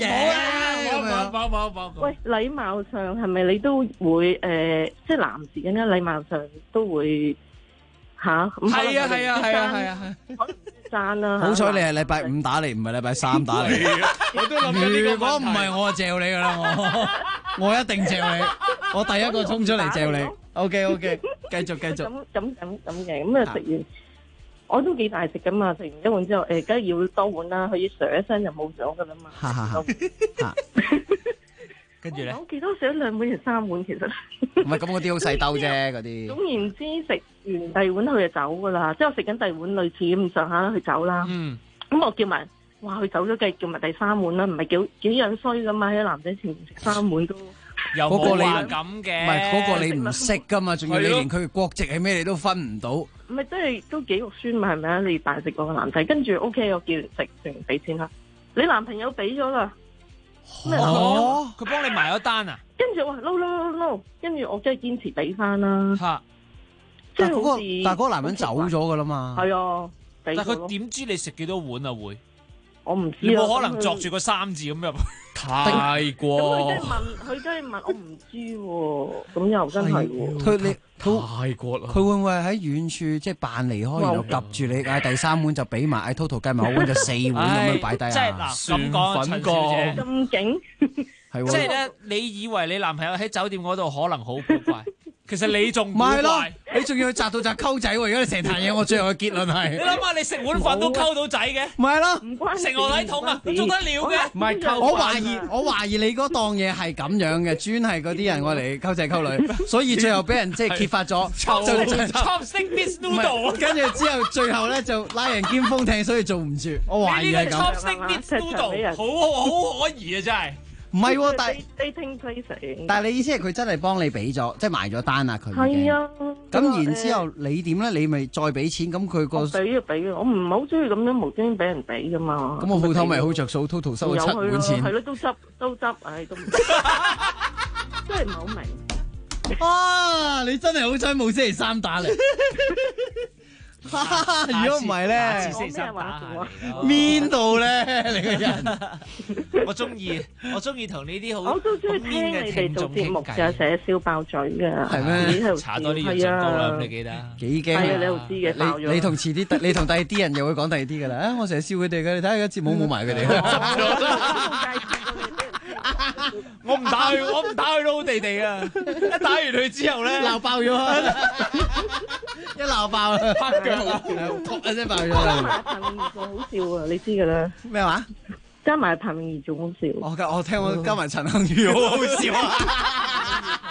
冇。 喂，禮貌上係咪你都會即係男士更加禮貌上都會？吓， 係啊， 讚啦！ 好彩你係禮拜五打嚟，唔係禮拜三打嚟。 我都諗緊呢個問題。 如果唔係，我就嚼你噶啦，我一定嚼你，我第一個衝出嚟嚼你。OK，繼續。 咁嘅，咁啊食完，我都幾大食噶嘛，食完一碗之後，梗係要多碗啦，佢要唰一聲就冇咗噶啦嘛。 跟住咧， 我記得食咗2碗定3碗，其實唔係咁嗰啲好細兜啫，嗰啲。 總言之，食完第二碗佢就走噶啦，即係我食緊第二碗類似咁上下啦，佢走啦。咁我叫埋，哇！佢走咗，梗係叫埋第3碗啦，唔係幾樣衰噶嘛？喺男仔前面食3碗都又冇話咁嘅。 唔係嗰個你唔識噶嘛，仲要你連佢國籍係咩你都分唔到。 唔係真係都幾肉酸嘛？係咪啊？你大食過個男仔，跟住 OK， 我叫完食完俾錢啦。你男朋友俾咗啦。 佢幫你埋咗單啊？ 跟住我話 no， 跟住我真係堅持俾翻啦。即係好似， 但係嗰個男人走咗噶啦嘛。 係啊， 但係佢點知你食幾多碗啊？會我唔知。 你冇可能作住個3字咁入去。 泰國。 佢真係問，我唔知喎。咁又真係喎。 泰國啦。 佢會唔會喺遠處即係扮離開，然後夾住你嗌第3碗就俾埋，嗌 total 計埋我碗就4碗咁樣擺低啊？ 即係嗱，咁講陳小姐咁勁， 係即係咧，你以為你男朋友喺酒店嗰度可能好古怪，其實你仲古怪， 你仲要去摘到摘溝仔喎！如果你成壇嘢，我最後嘅結論係， 你諗下，你食碗飯都溝到仔嘅， 唔係咯？ 成個禮桶啊，做得了嘅？ 唔係溝，我懷疑你嗰檔嘢係咁樣嘅，專係嗰啲人我嚟溝仔溝女，所以最後俾人即係揭發咗，就 chopstick miss noodle， 跟住之後最後咧就拉人肩風艇，所以做唔住。我懷疑係咁。 chopstick miss noodle，好可疑啊！真係。 唔係喎，但係 dating place。 但係你意思係佢真係幫你俾咗，即係埋咗單啊？佢係啊。 咁然之後你點咧？你咪再俾錢？咁佢個俾我唔係好中意咁樣無端端俾人俾噶嘛。 咁我鋪頭咪好着數 ，total 收咗7碗錢。 係咯，都執，唉都真係唔係好明。 啊！你真係好彩冇星期3打嚟。如果唔係咧，邊度咧？你個人， 我中意同呢啲好， 我都中意聽你哋做節目嘅，成日笑爆嘴嘅， 係咩？ 搽多啲潤唇膏啦，咁你記得？ 幾驚啊！ 你都知嘅，爆咗。 你同遲啲，你同第二啲人又會講第二啲噶啦。我成日笑佢哋嘅，你睇下個節目冇埋佢哋。 我唔打佢都好地地啊！一打完佢之後咧， 鬧爆咗，一鬧爆啦， 拍腳啦， 撲一聲爆咗。 加埋彭詠儀仲好笑啊！你知噶啦。 咩話？ 加埋彭詠儀仲好笑。 我聽我加埋陳幸彥好好笑啊！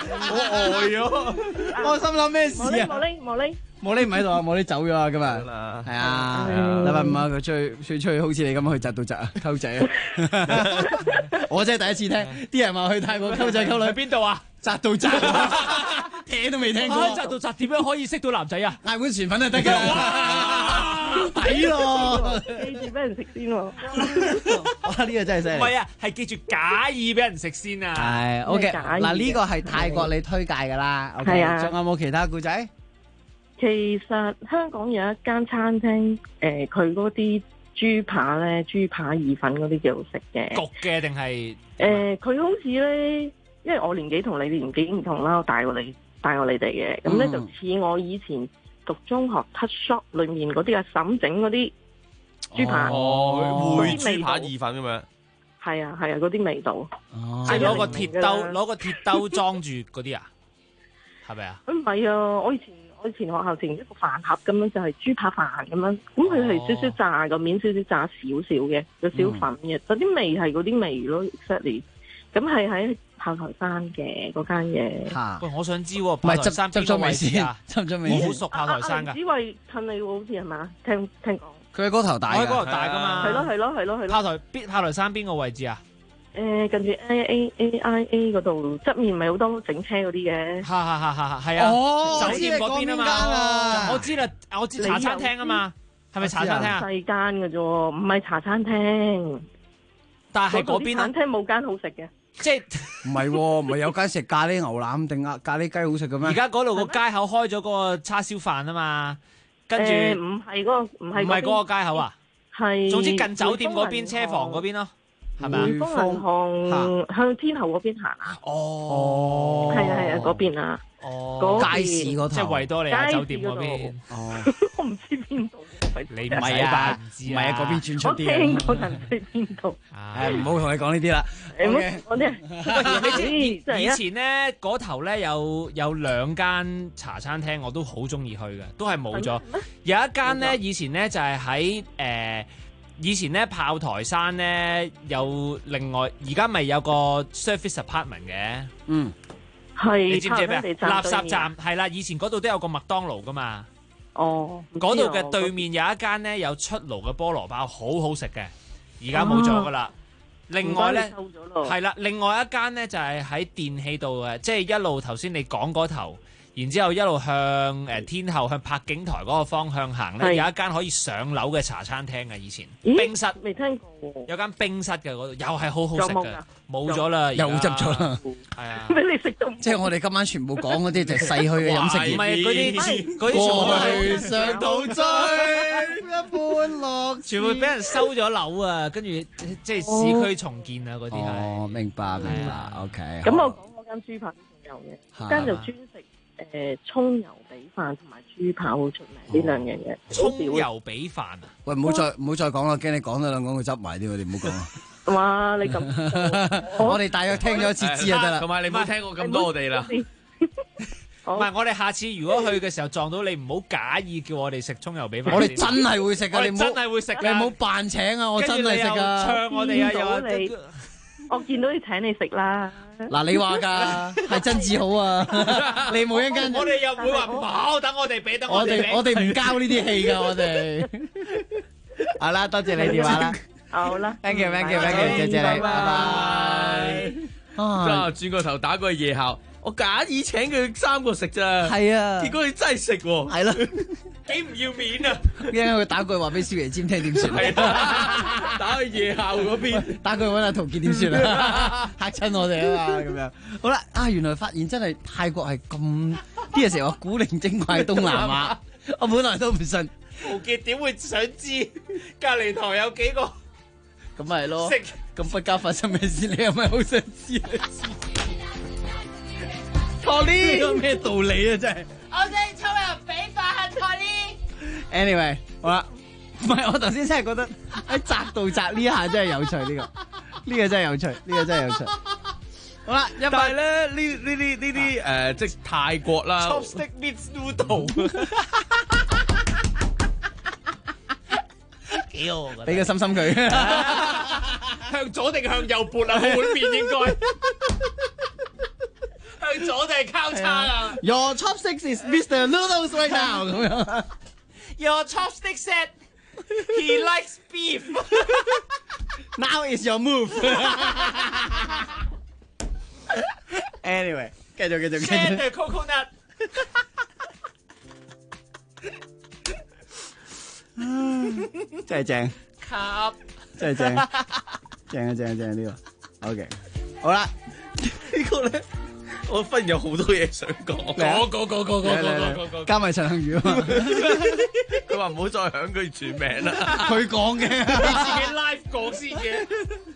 好呆咗， 我心諗咩事啊？ 冇呢唔喺度啊，冇呢走咗啊，今日係啊，禮拜五啊，佢出去好似你咁去扎到扎啊，溝仔啊！我真係第一次聽，啲人話去泰國溝仔溝女， 去邊度啊？ 扎到扎，聽都未聽過。 扎到扎點樣可以識到男仔啊？ 嗌碗船粉就得㗎，抵咯！ 記住俾人食先喎。 哇！呢個真係犀利。 唔係啊，係記住假意俾人食先啊。 係 OK，嗱呢個係泰國你推介㗎啦。OK， 係啊。 仲有冇其他故仔？ 其實香港有一間餐廳，佢嗰啲豬扒咧，豬扒意粉嗰啲幾好食嘅。 焗嘅定係？ 佢好似咧，因為我年紀同你哋年紀唔同啦，我大過你哋嘅，咁咧就似我以前讀中學 touch shop 裏面嗰啲阿嬸整嗰啲豬扒， 會豬扒意粉咁樣。 係啊，嗰啲味道。 即係攞個鐵兜裝住嗰啲啊？係咪啊？ 唔係啊，我以前學校成一個飯盒咁樣，就係豬扒飯咁樣，咁佢係少少炸個面，少少炸少少嘅，有少粉嘅，嗰啲味係嗰啲味咯 exactly。咁係喺炮台山嘅嗰間嘢。 喂，我想知喎，炮台山邊個位置啊？我好熟炮台山㗎。 紫慧近你喎，好似係嘛？聽講。 佢喺嗰頭大。我喺嗰頭大㗎嘛。 係咯。 炮台山邊個位置啊？ 近住 AIA 嗰度側面咪好多整車嗰啲嘅。係啊。哦，酒店嗰邊啊嘛。我知啦，我知茶餐廳啊嘛。係咪茶餐廳啊？ 細間嘅啫，唔係茶餐廳。 但係嗰邊餐廳冇間好食嘅。 即係唔係有間食咖喱牛腩定咖喱雞好食嘅咩？ 而家嗰度個街口開咗嗰個叉燒飯啊嘛，跟住唔係嗰個街口啊， 係總之近酒店嗰邊車房嗰邊咯，係咪啊？ 匯豐銀行向天后嗰邊行啊？ 哦， 係啊嗰邊啊， 街市嗰頭即係維多利亞酒店嗰邊。 我唔知邊度。 你唔係啊？唔係啊， 嗰邊轉出啲。 我聽過人喺邊度。 唔好同你講呢啲啦。 你知以前咧嗰頭咧有2間茶餐廳，我都好中意去嘅，都係冇咗。有一間咧以前咧就係喺以前咧炮台山咧有另外，而家咪有個 service apartment 嘅。 係。 你知唔知咩？垃圾站係啦，以前嗰度都有個麥當勞噶嘛。 哦， 嗰度嘅對面有一間咧有出爐嘅菠蘿包，好好食嘅，而家冇咗噶啦。另外咧係啦，另外一間咧就係喺電器度嘅，即係一路頭先你講嗰頭，然之後一路向天后向柏景台嗰個方向行咧，有一間可以上樓嘅茶餐廳嘅，以前冰室未聽過， 有間冰室嘅嗰度又係好好食嘅，冇咗啦， 又執咗啦， 係啊， 俾你食到。 即係我哋今晚全部講嗰啲就係逝去嘅飲食業， 唔係嗰啲過去上到追一般樂， 全部俾人收咗樓啊，跟住即係市區重建啊嗰啲係。 哦，明白，OK。 咁我講嗰間豬扒都仲有嘅，間就專食葱油髀飯同埋豬扒好出名呢兩樣嘢。 葱油髀飯啊！ 喂，唔好再講啦，驚你講咗兩講佢執埋啲，我哋唔好講啦。 哇！你咁， 我哋大約聽咗一次知就得啦。 同埋你唔好聽過咁多我哋啦。 唔係，我哋下次如果去嘅時候撞到你，唔好假意叫我哋食葱油髀飯。 我哋真係會食噶，你真係會食， 你唔好扮請啊！我真係食噶。 唱我哋啊！又我見到你請你食啦。 嗱，你話㗎係真至好啊！你冇一間， 我哋又唔會話唔好，等我哋俾，等我哋我哋唔交呢啲氣㗎，我哋。好啦，多謝你電話啦。 好啦 ，thank you，謝謝你，拜拜。 啊，轉個頭打過去夜校，我假意請佢3個食咋。 係啊， 結果佢真係食喎。 係咯， 幾唔要面啊！ 一陣佢打句話俾少爺尖聽點算？ 係啊，打去夜校嗰邊， 打句揾阿陶傑點算啊？嚇親我哋啊嘛，咁樣。好啦，原來發現真係泰國係咁啲人成日話古靈精怪東南亞，我本來都唔信。 陶傑點會想知隔離台有幾個？ 咁咪係咯，咁不加發生咩事？你係咪好想知？托呢個咩道理啊？真係我哋抽入比法托呢。 Anyway， 好啦，唔係我頭先真係覺得喺扎到扎呢下真係有趣，呢個真係有趣，呢個真係有趣。好啦， 但係咧呢啲即係泰國啦 ，Chopstick meets noodle。幾好，我覺得俾個心心佢， 向左定向右撥啊？碗麵應該向咗就係交叉啊 Your chopsticks is Mr. Noodles right now 咁樣。 Your chopstick said he likes beef. Now is your move. Anyway， 繼續。 Send the coconut. 真係正，真係正呢個。OK， 好啦， 呢個咧，我忽然有好多嘢想講。講， 加埋陳幸宇啊嘛。 佢話唔好再響佢全名啦。 佢講嘅， 你自己 live 講先嘅。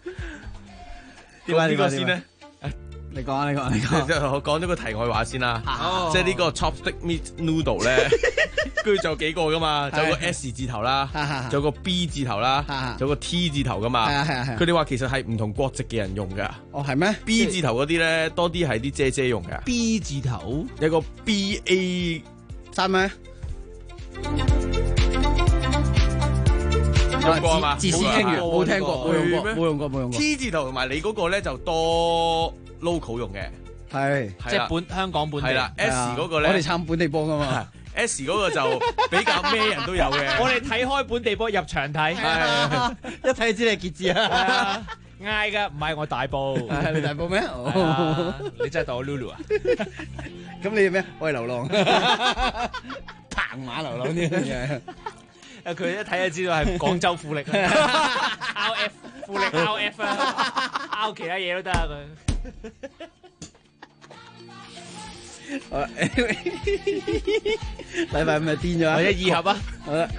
點解呢個先咧？ 你講啊！ 我講咗個題外話先啦，即係呢個 chopstick meat noodle 咧，跟住仲有幾個噶嘛，就有個 S 字頭啦，仲有個 B 字頭啦，仲有個 T 字頭噶嘛。佢哋話其實係唔同國籍嘅人用噶。 哦，係咩 ？B 字頭嗰啲咧多啲係啲姐姐用嘅。 B 字頭有個 BA 3咩？ 用過嘛？ 自私傾完冇聽過，冇用過。 T 字頭同埋你嗰個咧就多 local 用嘅， 係即係香港本地。 係啦 ，S 嗰個咧， 我哋撐本地波噶嘛 ，S 嗰個就比較咩人都有嘅。 我哋睇開本地波入場睇， 一睇知你傑志啊， 嗌㗎，唔係我大埔， 你大埔咩？ 你真係當我 Lulu 啊？ 咁你咩？我係流浪，棚馬流浪啲嘢。 佢一睇就知道係廣州富力，RF 富力 RF 啊，R 其他嘢都得啊佢。 好啦，禮拜五咪癲咗啊！ 或者二合啊， 好啦，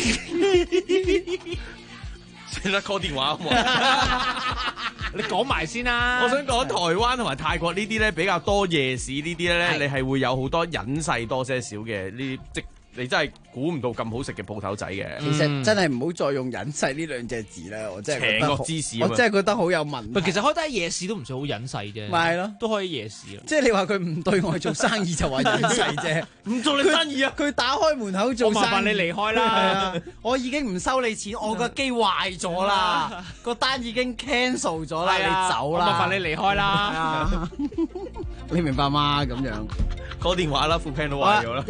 算啦 call 電話好唔好？ 你講埋先啦。 我想講台灣同埋泰國呢啲咧比較多夜市呢啲咧，你係會有好多隱世多些少嘅呢即。你真係估唔到咁好食嘅鋪頭仔嘅。 其實真係唔好再用隱世呢兩隻字啦，我真係覺得邪惡之士， 我真係覺得好有問題。 其實開得喺夜市都唔算好隱世啫。 咪係咯， 都可以夜市。 即係你話佢唔對外做生意就話隱世啫， 唔做你生意啊！ 佢打開門口做生意， 我麻煩你離開啦。 我已經唔收你錢，我個機壞咗啦，個單已經 cancel 咗啦，你走啦。 麻煩你離開啦。 你明白嗎？咁樣 call 電話啦，副 plan 都壞咗啦。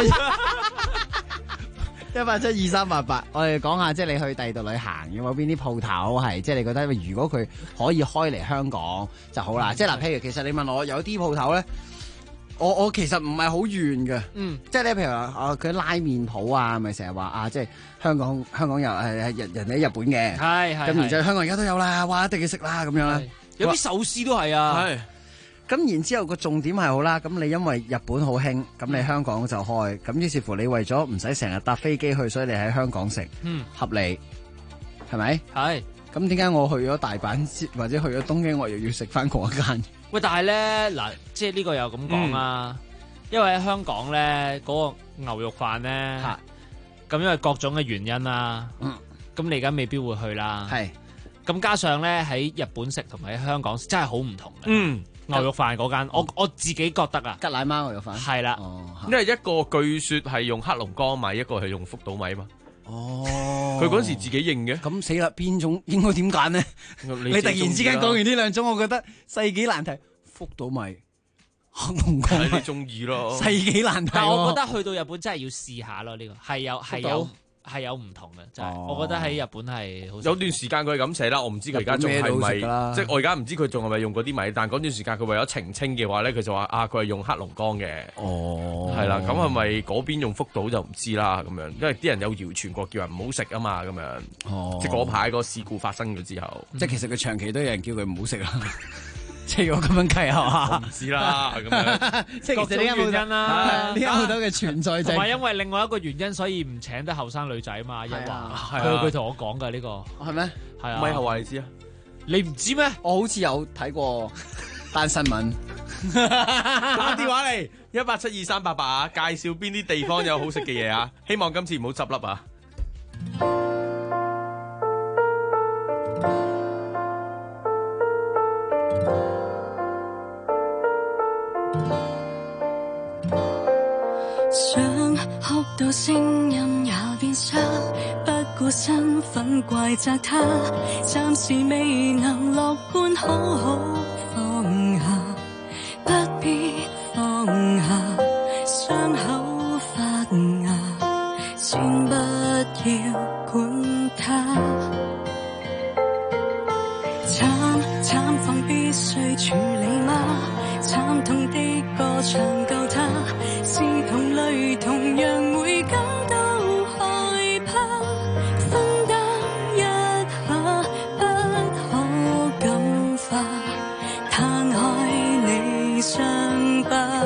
1872388，我哋講下即係你去第二度旅行有冇邊啲鋪頭係即係你覺得如果佢可以開嚟香港就好啦。即係嗱，譬如其實你問我有啲鋪頭咧，我其實唔係好遠嘅，即係你譬如話佢拉麵鋪啊，咪成日話啊，即係香港有人喺日本嘅， 係咁然之後香港而家都有啦，哇一定要食啦咁樣啦， 有啲壽司都係啊。 咁然之後個重點係好啦，咁你因為日本好興，咁你香港就開，咁於是乎你為咗唔使成日搭飛機去，所以你喺香港食，合理係咪？係。咁點解我去咗大阪或者去咗東京，我又要食翻嗰間？ 喂，但係咧嗱，即係呢個又咁講啦，因為喺香港咧嗰個牛肉飯咧，咁因為各種嘅原因啦，咁你而家未必會去啦。係。咁加上咧喺日本食同埋喺香港真係好唔同嘅。牛肉飯嗰間，我自己覺得啊， 吉乃貓牛肉飯係啦， 因為一個據說係用黑龍江米，一個係用福島米嘛。哦，佢嗰時自己認嘅。 咁死啦，邊種應該點揀呢？你突然之間講完呢兩種，我覺得世紀難題。福島米、黑龍江米， 你中意咯？ 世紀難題。 但係我覺得去到日本真係要試下咯，呢個係有唔同嘅，就係我覺得喺日本係好。 有段時間佢係咁寫啦，我唔知佢而家仲係咪，即係我而家唔知佢仲係咪用嗰啲米，但係嗰段時間佢為咗澄清嘅話咧，佢就話佢係用黑龍江嘅。哦，係啦，咁係咪嗰邊用福島就唔知啦咁樣，因為啲人有謠傳過叫人唔好食啊嘛咁樣。哦，即係嗰排個事故發生咗之後， 即係其實佢長期都有人叫佢唔好食啦。即係我咁樣計係嘛？ 唔知啦，咁樣即係其實呢個原因啦，呢個好多嘅存在同埋因為另外一個原因，所以唔請得後生女仔啊嘛。一話佢同我講㗎呢個係咩？係啊， 咪後話你知啊？ 你唔知咩？ 我好似有睇過單新聞。 打電話嚟1872388啊，介紹邊啲地方有好食嘅嘢啊！希望今次唔好執笠啊！ 想哭到聲音也變沙，不顧身份怪責他，暫時未能樂觀好好放下，不必傷口發芽，先不要管它。慘況必須處理嗎？慘痛的歌唱夠他，是同類同樣會感到害怕。分擔一下，不可感化，攤開理想吧。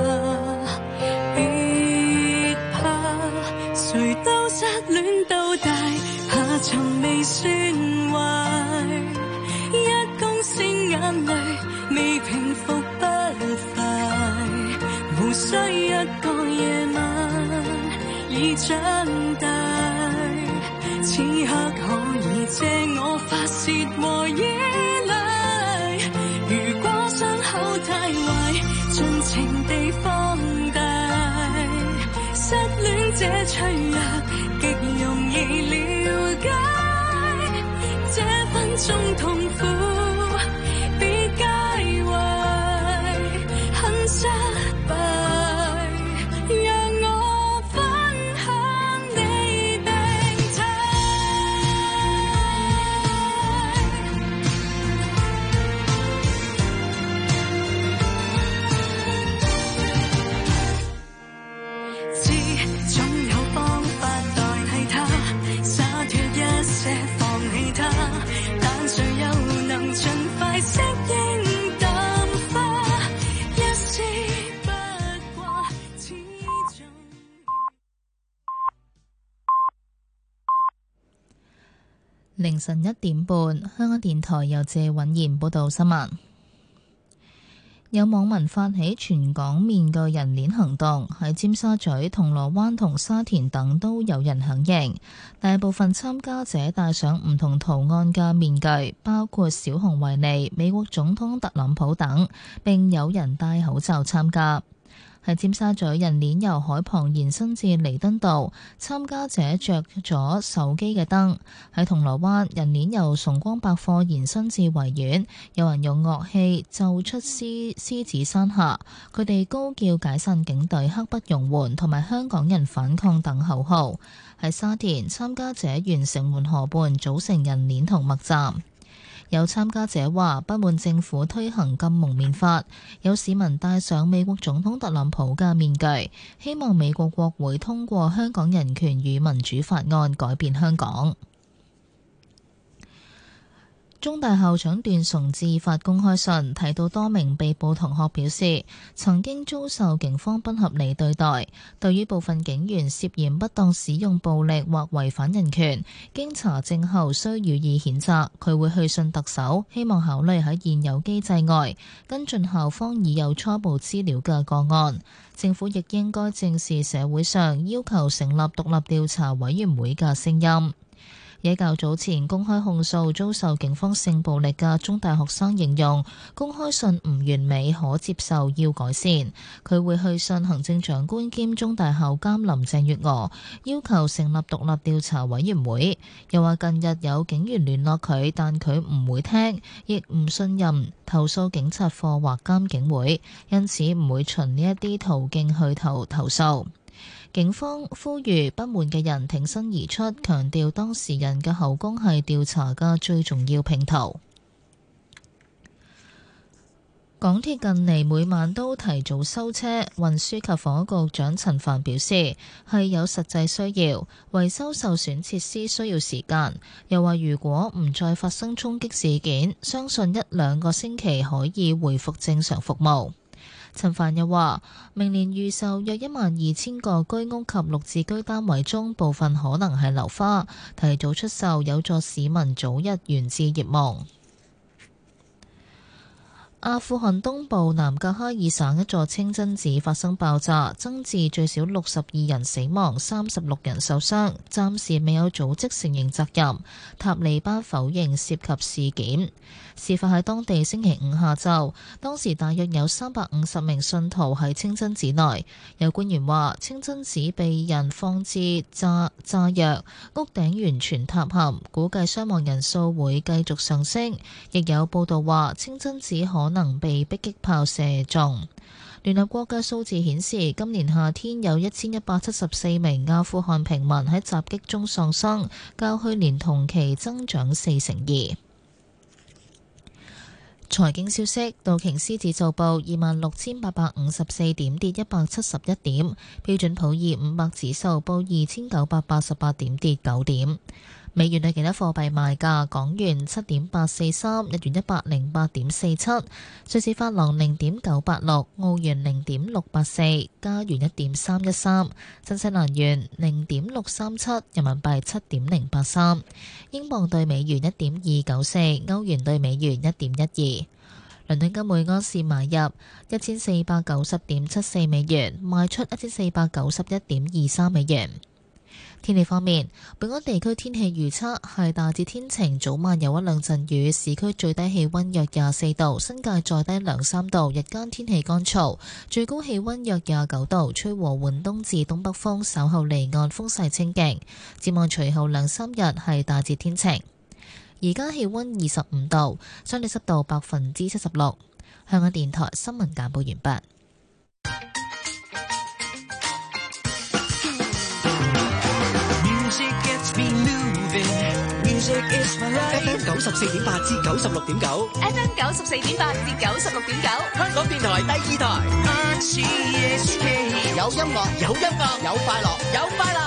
別怕，誰都失戀到大，怕尋未算壞。一公升眼淚未平復不快，無需一個夜晚已長大。此刻可以借我發洩和依賴，如果傷口太壞，盡情地放大。失戀這脆弱，極容易了解。這分鐘痛苦，別介懷，很失敗。讓我分享你病態。知總有方法代替他，灑脫一些放棄他，但誰又能盡快適應淡化？一絲不掛，始終。 凌晨1點半，香港電台由謝允賢報道新聞。有網民發起全港面具人鏈行動，喺尖沙咀、銅鑼灣同沙田等都有人響應。大部分參加者戴上唔同圖案嘅面具，包括小熊維尼、美國總統特朗普等，並有人戴口罩參加。喺尖沙咀，人鏈由海旁延伸至彌敦道，參加者着咗手機嘅燈。喺銅鑼灣，人鏈由崇光百貨延伸至維園，有人用樂器奏出獅子山下，佢哋高叫解散警隊、刻不容緩同埋香港人反抗等口號。喺沙田，參加者沿城門河畔組成人鏈同默站。有參加者話不滿政府推行禁蒙面法，有市民戴上美國總統特朗普嘅面具，希望美國國會通過《香港人權與民主法案》改變香港。中大校長段崇智發公開信，提到多名被捕同學表示曾經遭受警方不合理對待，對於部分警員涉嫌不當使用暴力或違反人權，經查證後需予以譴責。佢會去信特首，希望考慮喺現有機制外跟進校方已有初步資料嘅個案。政府亦應該正視社會上要求成立獨立調查委員會嘅聲音。喺較早前公開控訴遭受警方性暴力嘅中大學生形容公開信唔完美，可接受，要改善。佢會去信行政長官兼中大校監林鄭月娥，要求成立獨立調查委員會。又話近日有警員聯絡佢，但佢唔會聽，亦唔信任投訴警察課或監警會，因此唔會循呢一啲途徑去投訴。警方呼籲不滿嘅人挺身而出，強調當事人嘅口供係調查嘅最重要拼圖。港鐵近嚟每晚都提早收車，運輸及房屋局長陳帆表示係有實際需要，維修受損設施需要時間。又話如果唔再發生衝擊事件，相信1-2個星期可以恢復正常服務。陳帆又話，明年預售約12000個居屋及綠置居單位中，部分可能係樓花，提早出售有助市民早日圓置業夢。阿富汗東部南格哈爾省一座清真寺發生爆炸，增至最少62人死亡，36人受傷，暫時未有組織承認責任。塔利班否認涉及事件。事發喺當地星期五下晝，當時大約有350名信徒喺清真寺內。有官員話，清真寺被人放置炸藥，屋頂完全塌陷，估計傷亡人數會繼續上升。亦有報道話，清真寺可能被迫擊炮射中。 聯合國嘅數字顯示，今年夏天有1174名阿富汗平民喺襲擊中喪生，較去年同期增長42%。財經消息，道瓊斯指數報26,854點，跌171點；標準普爾500指數報2,988點，跌9點。美元對其他貨幣賣價：港元7.843，日元108.47，瑞士法郎0.986，澳元0.684，加元1.313，新西蘭元0.637，人民幣7.083，英鎊對美元1.294，歐元對美元1.12。倫敦金每盎司買入1490.74美元，賣出1491.23美元。天氣方面，本港地區天氣預測係大致天晴，早晚有一兩陣雨，市區最低氣溫約24度，新界再低2-3度，日間天氣乾燥，最高氣溫約29度，吹和緩東至東北風，稍後離岸風勢清勁。展望隨後2-3日係大致天晴。而家氣溫25度，相對濕度76%。香港電台新聞簡報完畢。 FM 94.8至96.9 FM 94.8至96.9， 香港電台第2台。有音樂，有音樂，有快樂，有快樂。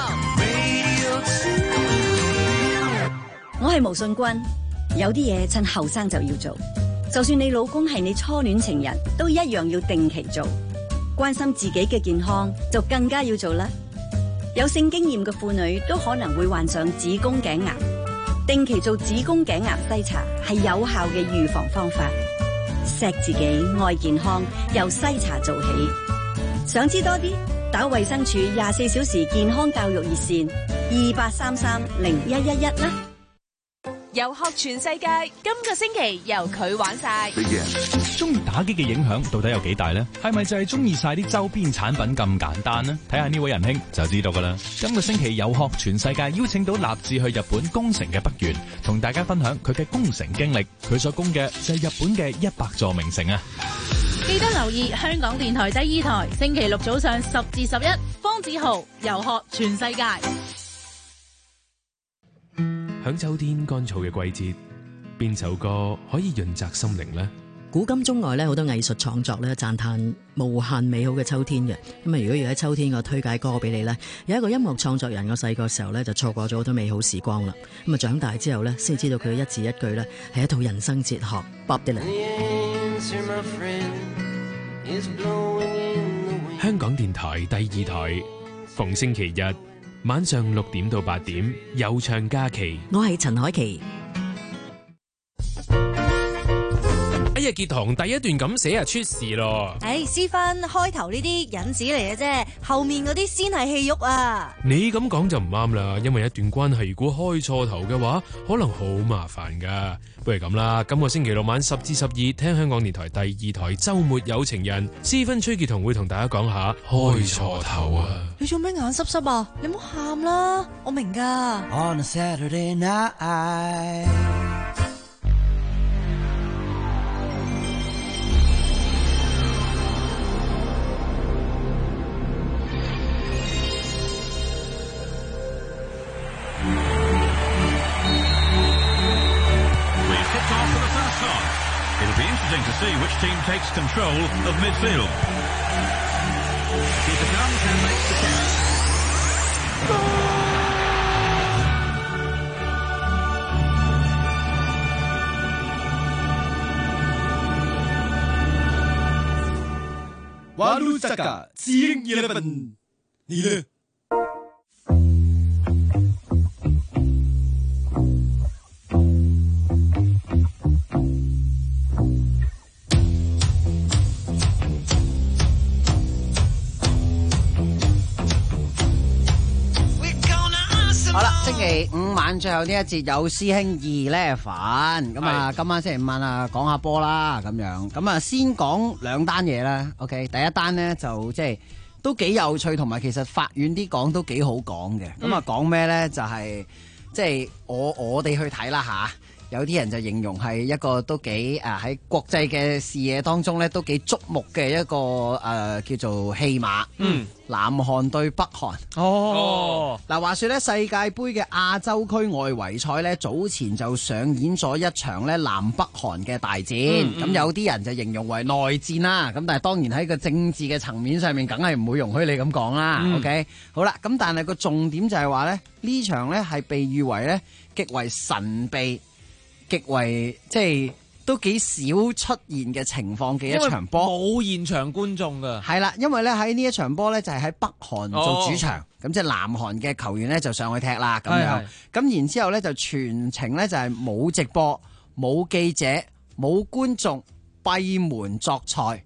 我係毛信君，有啲嘢趁後生就要做，就算你老公係你初戀情人，都一樣要定期做。關心自己嘅健康，就更加要做啦。有性經驗嘅婦女都可能會患上子宮頸癌。定期做子宮頸癌篩查係有效嘅預防方法。錫自己愛健康，由篩查做起。想知多啲，打衛生署24小時健康教育熱線28330111啦。 遊學全世界，今個星期由佢玩晒。 中意打機嘅影響到底有幾大呢？係咪就係中意晒啲周邊產品咁簡單呢？睇下呢位仁兄就知道噶啦。今個星期遊學全世界邀請到立志去日本宮城嘅北原，同大家分享佢嘅宮城經歷。佢所攻嘅就係日本嘅100座名城啊！ 記得留意香港電台第2台，星期六早上10至11，方子豪遊學全世界。 響秋天乾燥嘅季節，邊首歌可以潤澤心靈呢？ 古今中外咧，好多藝術創作咧，讚嘆無限美好嘅秋天嘅。咁啊，如果要喺秋天我推介歌俾你呢，有一個音樂創作人，我細個時候咧就錯過咗好多美好時光啦。咁啊，長大之後呢，先知道佢嘅一字一句呢係一套人生哲學。Bob Dylan。 香港電台第2台，逢星期日晚上6點到8點，有唱假期。 我係陳凱琪。 哎呀，傑堂第一段咁寫啊，出事咯！ 詩芬開頭呢啲引子嚟嘅啫，後面嗰啲先係戲肉啊！ 你咁講就唔啱啦，因為一段關係如果開錯頭嘅話，可能好麻煩噶。不如咁啦，今個星期六晚10至12，聽香港電台第2台週末有情人，詩芬崔傑彤會同大家講下開錯頭啊！ 你做咩眼濕濕啊？你唔好喊啦，我明噶。 On a Saturday night. It'll be interesting to see which team takes control of midfield. Keeper comes and makes the catch. Walu Saka, Seeing 11，你呢？ 好啦，星期五晚最後呢一節有師兄2 Eleven，咁啊，今晚星期五晚啊講下波啦，咁樣，咁啊先講2單嘢啦 ，OK， 第一單呢就即係都幾有趣，同埋其實法院啲講都幾好講嘅，咁啊講咩呢？就係即係我哋去睇啦吓。 有啲人就形容係一個都幾喺國際嘅視野當中咧都幾矚目嘅一個叫做戲碼。南韓對北韓。嗱，話說咧世界盃嘅亞洲區外圍賽咧早前就上演咗一場咧南北韓嘅大戰。咁有啲人就形容為內戰啦。咁但係當然喺個政治嘅層面上面，梗係唔會容許你咁講啦。OK， 好啦，咁但係個重點就係話咧呢場咧係被譽為咧極為神秘、極為即係都幾少出現嘅情況嘅一場波， 冇現場觀眾㗎。 係啦，因為咧喺呢一場波咧就係喺北韓做主場，咁即係南韓嘅球員咧就上去踢啦咁樣。咁然之後咧就全程咧就係冇直播、冇記者、冇觀眾，閉門作賽。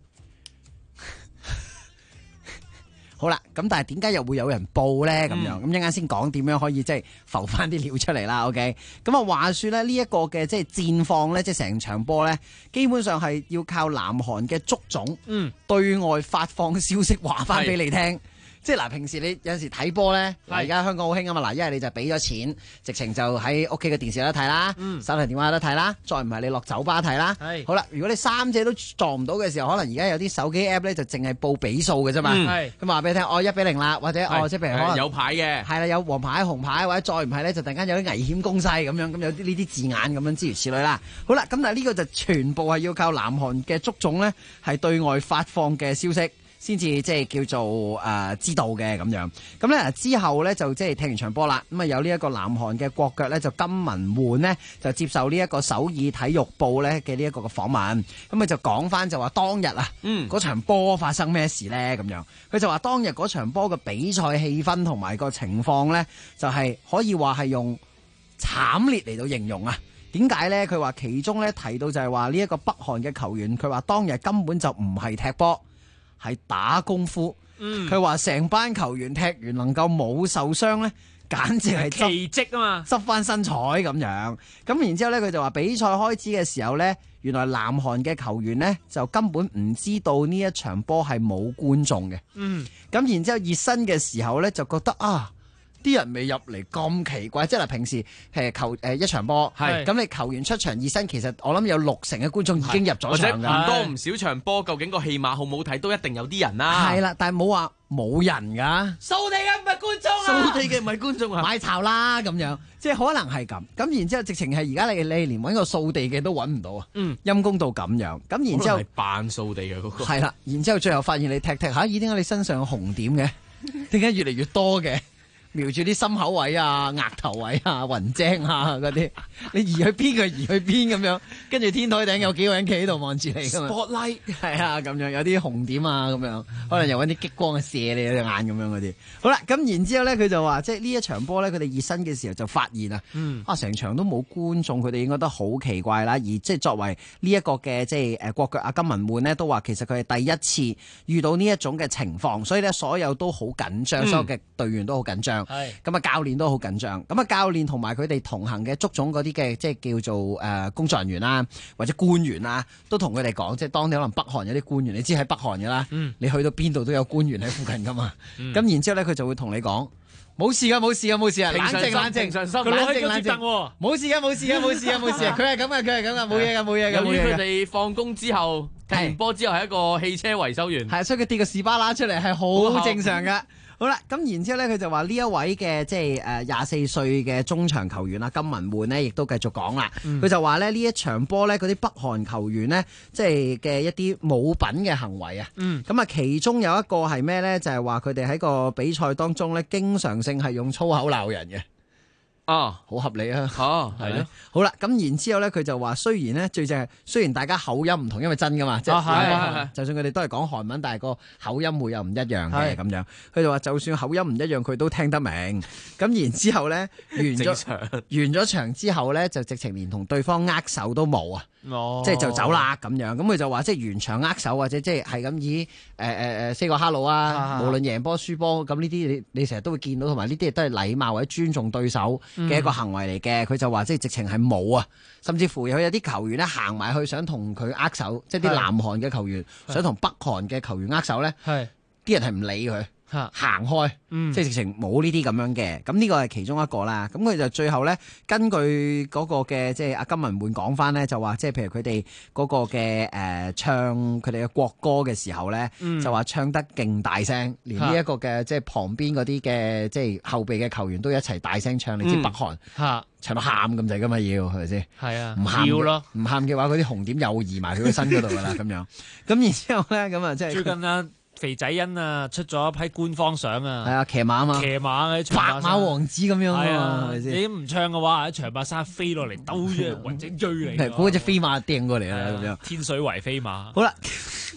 好啦，咁但係點解又會有人報咧？咁樣咁一陣間先講點樣可以即係浮翻啲料出嚟啦。OK， 咁啊話說咧呢一個嘅即係戰況咧，即係成場波咧，基本上係要靠南韓嘅足總對外發放消息話翻俾你聽。即係嗱，平時你有陣時睇波咧，而家香港好興啊嘛，嗱，一係你就俾咗錢，直情就喺屋企嘅電視有得睇啦，手提電話有得睇啦，再唔係你落酒吧睇啦。好啦，如果你三者都撞唔到嘅時候，可能而家有啲手機 app 咧就淨係報比數嘅啫嘛。咁話俾你聽，1-0啦，或者即係譬如可能有牌嘅， 係啦，有黃牌、紅牌，或者再唔係咧就突然間有啲危險攻勢咁樣，咁有啲呢啲字眼咁樣諸如此類啦。好啦，咁但係呢個就全部係要靠南韓嘅足總咧，係對外發放嘅消息。先至即係叫做知道嘅咁樣，咁咧之後咧就即係踢完場波啦，咁啊有呢一個南韓嘅國腳咧就金文煥呢，就接受呢一個首爾體育報咧嘅呢一個嘅訪問，咁佢就講翻就話當日啊嗰場波發生咩事咧咁樣，佢就話當日嗰場波嘅比賽氣氛同埋個情況咧就係可以話係用慘烈嚟到形容啊。點解咧？佢話其中咧提到就係話呢一個北韓嘅球員，佢話當日根本就唔係踢波。係打功夫，佢話成班球員踢完能夠冇受傷咧，簡直係奇蹟啊嘛， 執翻身彩咁樣。咁然之後咧，佢就話比賽開始嘅時候咧，原來南韓嘅球員咧就根本唔知道呢一場波係冇觀眾嘅。咁然之後熱身嘅時候咧，就覺得啲人未入嚟咁奇怪，即係嗱平時一場波，咁你球員出場熱身，其實我諗有60%嘅觀眾已經入咗場㗎， 唔多唔少場波，究竟個戲碼好唔好睇，都一定有啲人啦。 係啦，但係冇話冇人㗎， 掃地嘅唔係觀眾啊， 掃地嘅唔係觀眾啊， 買巢啦咁樣，即係可能係咁。咁然之後直情係而家你連揾個掃地嘅都揾唔到啊，陰公到咁樣。咁然之後係扮掃地嘅嗰個。 係啦，然之後最後發現你踢下，咦？點解你身上有紅點嘅？點解越嚟越多嘅？瞄住啲心口位啊、額頭位啊、雲精啊嗰啲，你移去邊佢移去邊咁樣，跟住天台頂有幾個人企喺度望住你㗎嘛 Spotlight 係啊，咁樣有啲紅點啊咁樣，可能又揾啲激光射你隻眼咁樣嗰啲。好啦，咁然之後咧，佢就話即係呢一場波咧，佢哋熱身嘅時候就發現成場都冇觀眾，佢哋應該都好奇怪啦。而即係作為呢一個嘅即係國腳阿金文煥呢，都話其實佢係第一次遇到呢一種嘅情況，所以咧所有都好緊張，所有嘅隊員都好緊張。咁啊，教練都好緊張。咁啊，教練同埋佢哋同行嘅足總嗰啲嘅即係叫做工作人員啦，或者官員啦，都同佢哋講，即係當你可能北韓有啲官員，你知喺北韓㗎啦，你去到邊度都有官員喺附近㗎嘛。咁然之後咧，佢就會同你講冇事㗎，冇事㗎，冇事啊，冷靜冷靜，佢冷靜冷靜，冇事㗎，冇事㗎，冇事㗎，冇事啊，佢係咁嘅，佢係咁嘅，冇嘢㗎，冇嘢㗎。 由於佢哋放工之後踢完波之後係一個汽車維修員， 係所以佢跌個士巴拿出嚟係好正常㗎。好啦，咁然之後咧，佢就話呢一位嘅即係24歲嘅中場球員啦，金文煥呢亦都繼續講啦。佢就話咧呢一場波咧，嗰啲北韓球員呢，即係嘅一啲冇品嘅行為啊。咁啊，其中有一個係咩咧？就係話佢哋喺個比賽當中咧，經常性係用粗口鬧人嘅。好合理啊！係咯，好啦，咁然之後咧，佢就話雖然咧最正係，雖然大家口音唔同，因為真噶嘛，即係就算佢哋都係講韓文，但係個口音會有唔一樣嘅咁樣。佢就話就算口音唔一樣，佢都聽得明。咁然之後咧，完咗場之後咧，就直情連同對方握手都冇啊！即係就走啦咁樣。咁佢就話即係完場握手或者即係咁以say 個 hello 啊，無論贏波輸波，咁呢啲你成日都會見到，同埋呢啲亦都係禮貌或者尊重對手嘅一個行為嚟嘅。佢就話即係直情係冇啊，甚至乎有啲球員咧行埋去想同佢握手，即係啲南韓嘅球員想同北韓嘅球員握手咧，啲人係唔理佢。 行開，即係直情冇呢啲咁樣嘅。咁呢個係其中一個啦。咁佢就最後咧，根據嗰個嘅即係阿金文煥講翻咧，就話即係譬如佢哋嗰個嘅唱佢哋嘅國歌嘅時候咧，就話唱得勁大聲，連呢一個嘅即係旁邊嗰啲嘅即係後備嘅球員都一齊大聲唱。你知北韓唱到喊咁滯噶嘛，要係咪先？係啊，唔喊咯，唔喊嘅話，嗰啲紅點又移埋佢個身嗰度噶啦，咁樣。咁然之後咧，咁啊即係最近啊，肥仔欣啊出咗一批官方相啊， 係啊，騎馬啊嘛， 騎馬嘅白馬王子咁樣啊嘛，係咪先？ 你唔唱嘅話，喺長白山飛落嚟兜咗雲整追你， 嗰隻飛馬掟過嚟啦，咁樣。 天水圍飛馬。 好啦。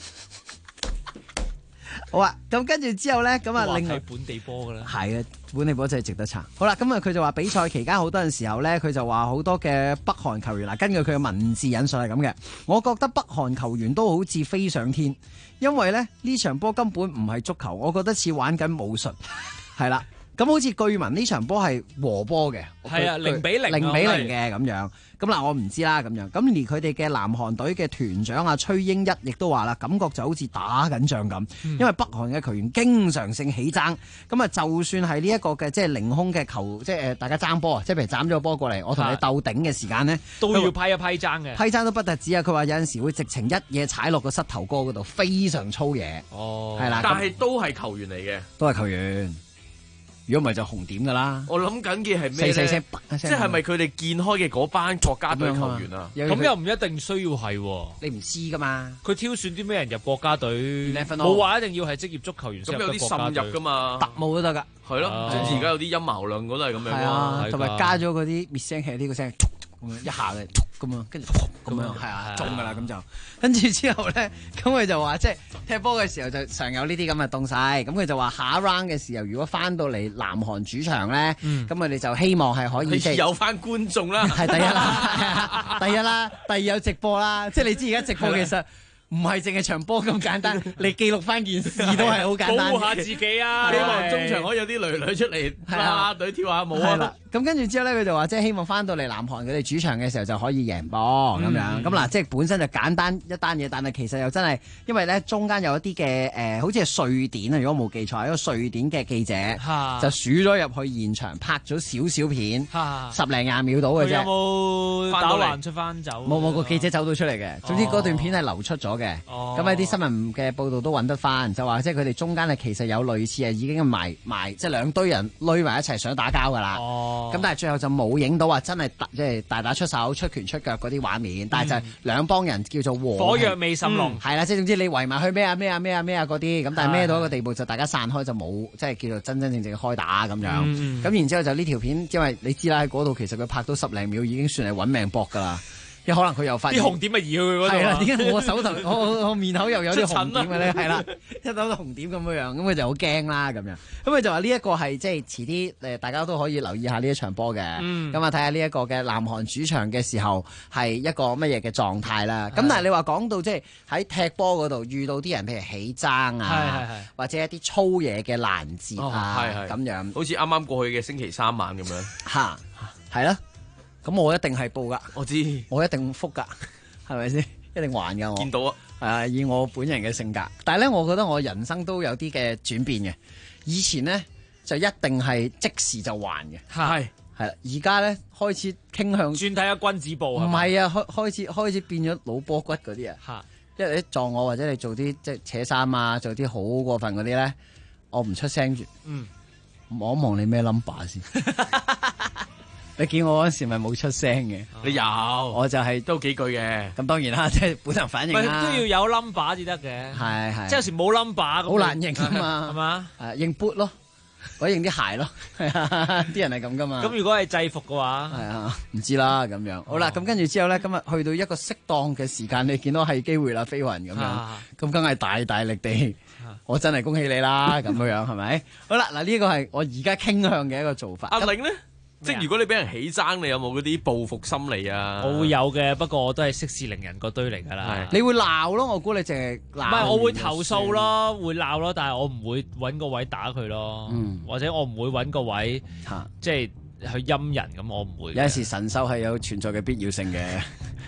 好啊，咁跟住之後咧，咁啊，另外本地波噶啦， 係啊，本地波真係值得撐。好啦，咁啊，佢就話比賽期間好多陣時候咧，佢就話好多嘅北韓球員嗱，根據佢嘅文字引述係咁嘅，我覺得北韓球員都好似飛上天，因為咧呢場波根本唔係足球，我覺得似玩緊武術，係啦。咁好似據聞呢場波係和波嘅， 係啊，0-0 嘅咁樣。咁嗱，我唔知啦咁樣。咁而佢哋嘅南韓隊嘅團長啊崔英一亦都話啦，感覺就好似打緊仗咁，因為北韓嘅球員經常性起爭。咁啊，就算係呢一個嘅即係凌空嘅球，即係大家爭波啊，即係譬如斬咗個波過嚟，我同你鬥頂嘅時間呢， 都要批一批爭嘅。 批爭都不特止啊！佢話有陣時會直情一嘢踩落個膝頭哥嗰度，非常粗嘢。 哦， 係啦， 但係都係球員嚟嘅， 都係球員。如果唔係就紅點噶啦。 我諗緊嘅係咩咧？ 細聲， 即係咪佢哋建開嘅嗰班國家隊球員啊？ 咁又唔一定需要係， 你唔知噶嘛？ 佢挑選啲咩人入國家隊，冇話一定要係職業足球員。 咁有啲滲入噶嘛？ 特務都得㗎。 係咯，而家有啲陰謀論，我都係咁樣。係啊， 同埋加咗嗰啲滅聲器呢個聲。咁樣一下嘅，咁樣跟住咁樣，係啊，中噶啦咁就，跟住之後咧，咁佢就話即係踢波嘅時候就常有呢啲咁嘅東西，咁佢就話下一 round 嘅時候，如果翻到嚟南韓主場咧，咁佢哋就希望係可以即係有翻觀眾啦， 係第一啦，第一啦，第二有直播啦，即係你知而家直播其實。唔係淨係場波咁簡單，你記錄翻件事都係好簡單。 保護下自己啊！ 希望中場可以有啲女出嚟啦啦隊跳下舞啊！ 咁跟住之後咧，佢就話即係希望翻到嚟南韓佢哋主場嘅時候就可以贏波咁樣。咁嗱，即係本身就簡單一單嘢，但係其實又真係因為咧中間有一啲嘅好似係瑞典啊，如果冇記錯，一個瑞典嘅記者就鼠咗入去現場拍咗少少片，10零20秒到嘅啫。 有冇打橫出翻走？ 冇個記者走到出嚟嘅。總之嗰段片係流出咗嘅。咁喺啲新聞嘅報道都揾得翻，就話即係佢哋中間其實有類似已經埋即係兩堆人攆埋一齊想打交噶啦。咁但係最後就冇影到話真係即係大打出手、出拳出腳嗰啲畫面，但係就兩幫人叫做火藥味甚濃。 係啦，即係總之你圍埋去咩啊嗰啲，咁但係咩到一個地步就大家散開就冇即係叫做真正開打咁樣。咁然之後就呢條片，因為你知啦喺嗰度其實佢拍到10零秒已經算係揾命搏㗎啦。可能佢又發現啲紅點咪移去佢嗰度。 係啦，點解我手頭我面口又有啲紅點嘅咧？係啦，一到紅點咁樣，咁佢就好驚啦咁樣。咁佢就話呢一個係即係遲啲大家都可以留意下呢一場波嘅。咁啊睇下呢一個嘅南韓主場嘅時候係一個乜嘢嘅狀態啦。咁但係你話講到即係喺踢波嗰度遇到啲人譬如起爭啊，或者一啲粗嘢嘅攔截啊，咁樣， 好似啱啱過去嘅星期3晚咁樣。 嚇，係啦。咁我一定係報噶， 我知， 我一定覆噶，係咪先？一定還噶我。 見到啊， 以我本人嘅性格，但係咧，我覺得我人生都有啲嘅轉變嘅。以前咧就一定係即時就還嘅，係啦。而家咧開始傾向轉睇下君子報， 唔係啊，開始變咗老波骨嗰啲啊。因為你撞我或者你做啲即係扯衫啊，做啲好過分嗰啲咧，我唔出聲住，望一望你咩 number 先。你見我嗰時咪冇出聲嘅？ 你有， 我就係都幾句嘅。 咁當然啦，即係本能反應啦。 都要有 number 至得嘅。 係， 即係有時冇 number 咁。 好難認啊嘛， 係嘛？ 認 boot 咯，或者認啲鞋咯，係啊，啲人係咁噶嘛。 咁如果係制服嘅話， 係啊，唔知啦咁樣。好啦，咁跟住之後咧，今日去到一個適當嘅時間，你見到係機會啦，飛雲咁樣，咁梗係大力地，我真係恭喜你啦，咁樣係咪？好啦，嗱呢個係我而家傾向嘅一個做法。 阿玲咧？即係如果你俾人起爭，你有冇嗰啲報復心理啊？ 我會有嘅，不過我都係息事寧人嗰堆嚟㗎啦。 你會鬧咯，我估你淨係鬧。 唔係，我會投訴咯，會鬧咯，但係我唔會揾個位打佢咯，或者我唔會揾個位即係去陰人咁，我唔會。 有陣時神獸係有存在嘅必要性嘅。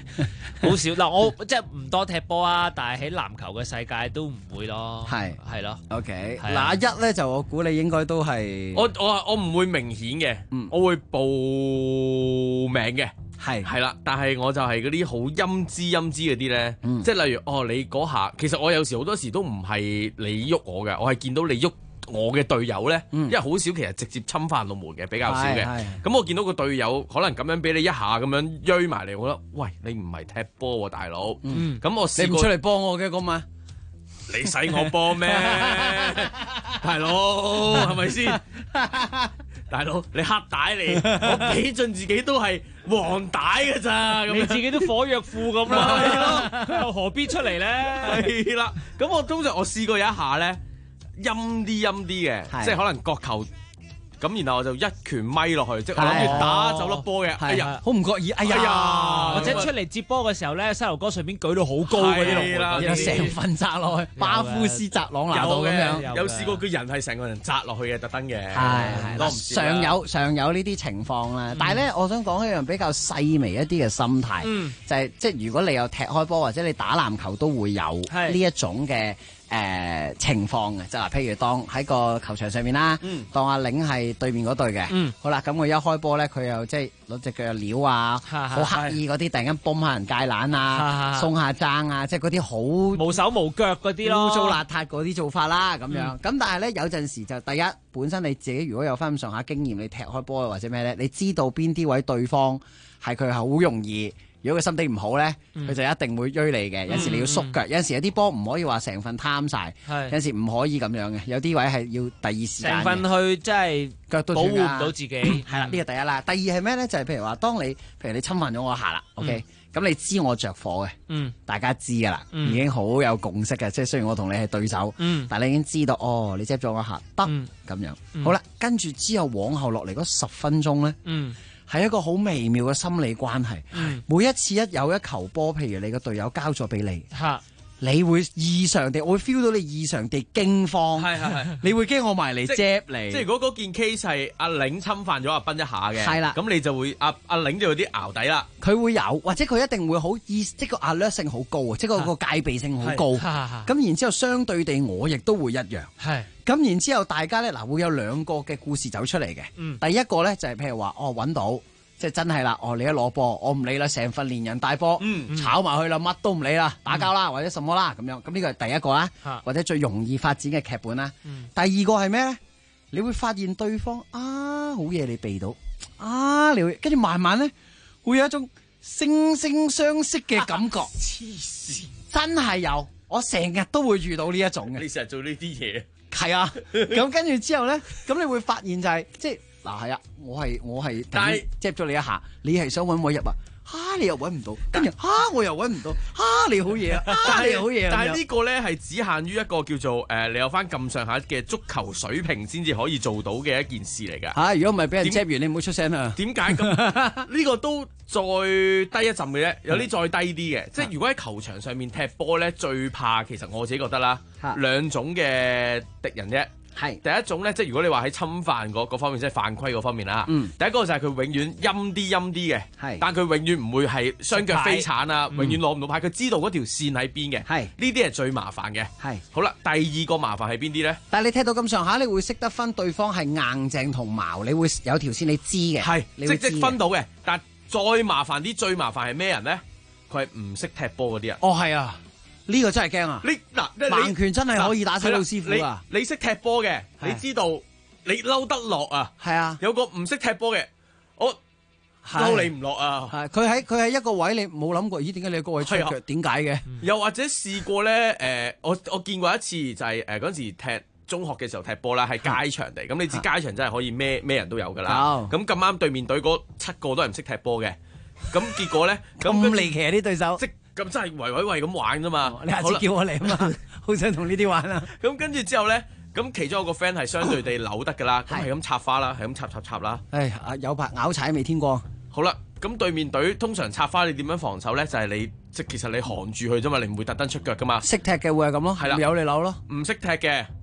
好少嗱，我即係唔多踢波啊，但係喺籃球嘅世界都唔會咯，係咯。 OK，嗱一咧就我估你應該都係我唔會明顯嘅，我會報名嘅。係啦，但係我就係嗰啲好陰滋嗰啲咧，即係例如你嗰下，其實我有時好多時都唔係你喐我嘅，我係見到你喐我嘅隊友咧，因為好少其實直接侵犯到門嘅，比較少嘅。咁我見到個隊友可能咁樣俾你一下咁樣追埋嚟，我覺得喂，你唔係踢波喎，大佬。咁我試過你唔出嚟幫我嘅嗰晚， 你使我幫咩？大佬係咪先？大佬，你黑帶嚟，我比盡自己都係黃帶㗎咋， 你自己都火藥庫咁啦，佢又何必出嚟咧？ 係啦，咁我通常我試過有一下咧，陰啲嘅，即係可能角球。咁然後我就一拳咪落去，即係我諗住打走粒波嘅。哎呀， 好唔覺意，哎呀！ 或者出嚟接波嘅時候咧，膝頭哥上邊舉到好高嗰啲， 然後成份砸落去，巴夫斯扎朗拿度咁樣。 有試過佢人係成個人砸落去嘅，特登嘅。 係，常有呢啲情況啦。但係咧，我想講一樣比較細微一啲嘅心態，就係即係如果你有踢開波或者你打籃球都會有呢一種嘅。情況嘅，就嗱，譬如當喺個球場上面啦，當阿領係對面嗰隊嘅，好啦，咁佢一開波咧，佢又即係攞隻腳又撩啊，好刻意嗰啲，突然間泵下人界欄啊，送下踭啊，即係嗰啲好無手無腳嗰啲咯， 污糟邋遢嗰啲做法啦，咁樣。咁但係咧有陣時就第一，本身你自己如果有翻咁上下經驗，你踢開波或者咩咧，你知道邊啲位對方係佢係好容易。如果佢心地唔好咧，佢就一定會追你嘅。有時你要縮腳，有時有啲波唔可以話成份貪晒，有時唔可以咁樣嘅。有啲位係要第二時間。 成份去即係腳都保護唔到自己。 係啦，呢個第一啦。第二係咩咧？就係譬如話，譬如你侵犯咗我一下啦，OK，咁你知我着火嘅，大家知噶啦，已經好有共識嘅。即係雖然我同你係對手，但係你已經知道，你接咗我一下得咁樣。好啦，跟住之後往後落嚟嗰10分鐘咧。係一個好微妙嘅心理關係。每一次一有一球波，譬如你個隊友交咗俾你，你會異常地，我會 feel 到你異常地驚慌。你會驚我埋嚟接你。 即係如果嗰件 case 係阿領侵犯咗阿斌一下嘅， 係啦， 咁你就會阿領就有啲淆底啦。 佢會有，或者佢一定會好即係個 alert 性好高啊，即係個戒備性好高。咁然之後相對地，我亦都會一樣。咁然之後，大家咧會有兩個嘅故事走出嚟嘅。第一個咧就係譬如話，揾到，即係真係啦。你一攞波，我唔理啦，成份連人帶波，炒埋去啦，乜都唔理啦，打交啦，或者什麼啦咁樣。咁呢個係第一個啦，或者最容易發展嘅劇本啦。第二個係咩咧？你會發現對方好嘢，你避到你會跟住慢慢咧會有一種惺惺相惜嘅感覺。 黐線， 真係有，我成日都會遇到呢一種嘅。 你成日做呢啲嘢。 係啊，咁跟住之後咧，咁你會發現就係即係係啊，我係接咗你一下，你係想揾我入啊，你又揾唔到，跟住我又揾唔到，你好嘢啊，你好嘢。 但係呢個咧係只限於一個叫做你有翻咁上下嘅足球水平先至可以做到嘅一件事嚟㗎。 如果唔係俾人接完，你唔好出聲啊。 點解咁？呢個都再低一陣嘅啫，有啲再低啲嘅。即係如果喺球場上面踢波咧，最怕其實我自己覺得啦，兩種嘅敵人啫。第一種咧，即係如果你話喺侵犯嗰方面，即係犯規嗰方面啦。第一個就係佢永遠陰啲嘅，但佢永遠唔會係雙腳飛鏟啊，永遠攞唔到牌。佢知道嗰條線喺邊嘅，呢啲係最麻煩嘅。好啦，第二個麻煩係邊啲咧？ 但係你踢到咁上下，你會識得分對方係硬淨同矛，你會有條線你知嘅， 即分到嘅。但係再麻煩啲，最麻煩係咩人咧？佢係唔識踢波嗰啲人。 係啊。呢個真係驚啊！盲拳真係可以打死老師傅啊！ 你識踢波嘅，你知道你嬲得落啊！ 係啊， 有個唔識踢波嘅，我嬲你唔落啊！ 佢喺一個位，你冇諗過，咦？點解你個位出腳？點解嘅？ 又或者試過咧？我見過一次，就係嗰陣時踢中學嘅時候踢波啦，係街場地。咁你知街場真係可以咩人都有㗎啦。咁咁啱對面隊嗰7個都係唔識踢波嘅。咁結果咧， 咁離奇啊啲對手。 咁真係圍咁玩啫嘛！ 你下次叫我嚟啊嘛，好想同呢啲玩啊！ 咁跟住之後咧，咁其中有個 friend 係相對地扭得噶啦，咁係咁插花啦，係咁插啦。 有排拗柴未天光。 好啦，咁對面隊通常插花你點樣防守咧？就係你其實你扛住佢啫嘛，你唔會特登出腳噶嘛。 識踢嘅會係咁咯，係啦，有你扭咯。 唔識踢嘅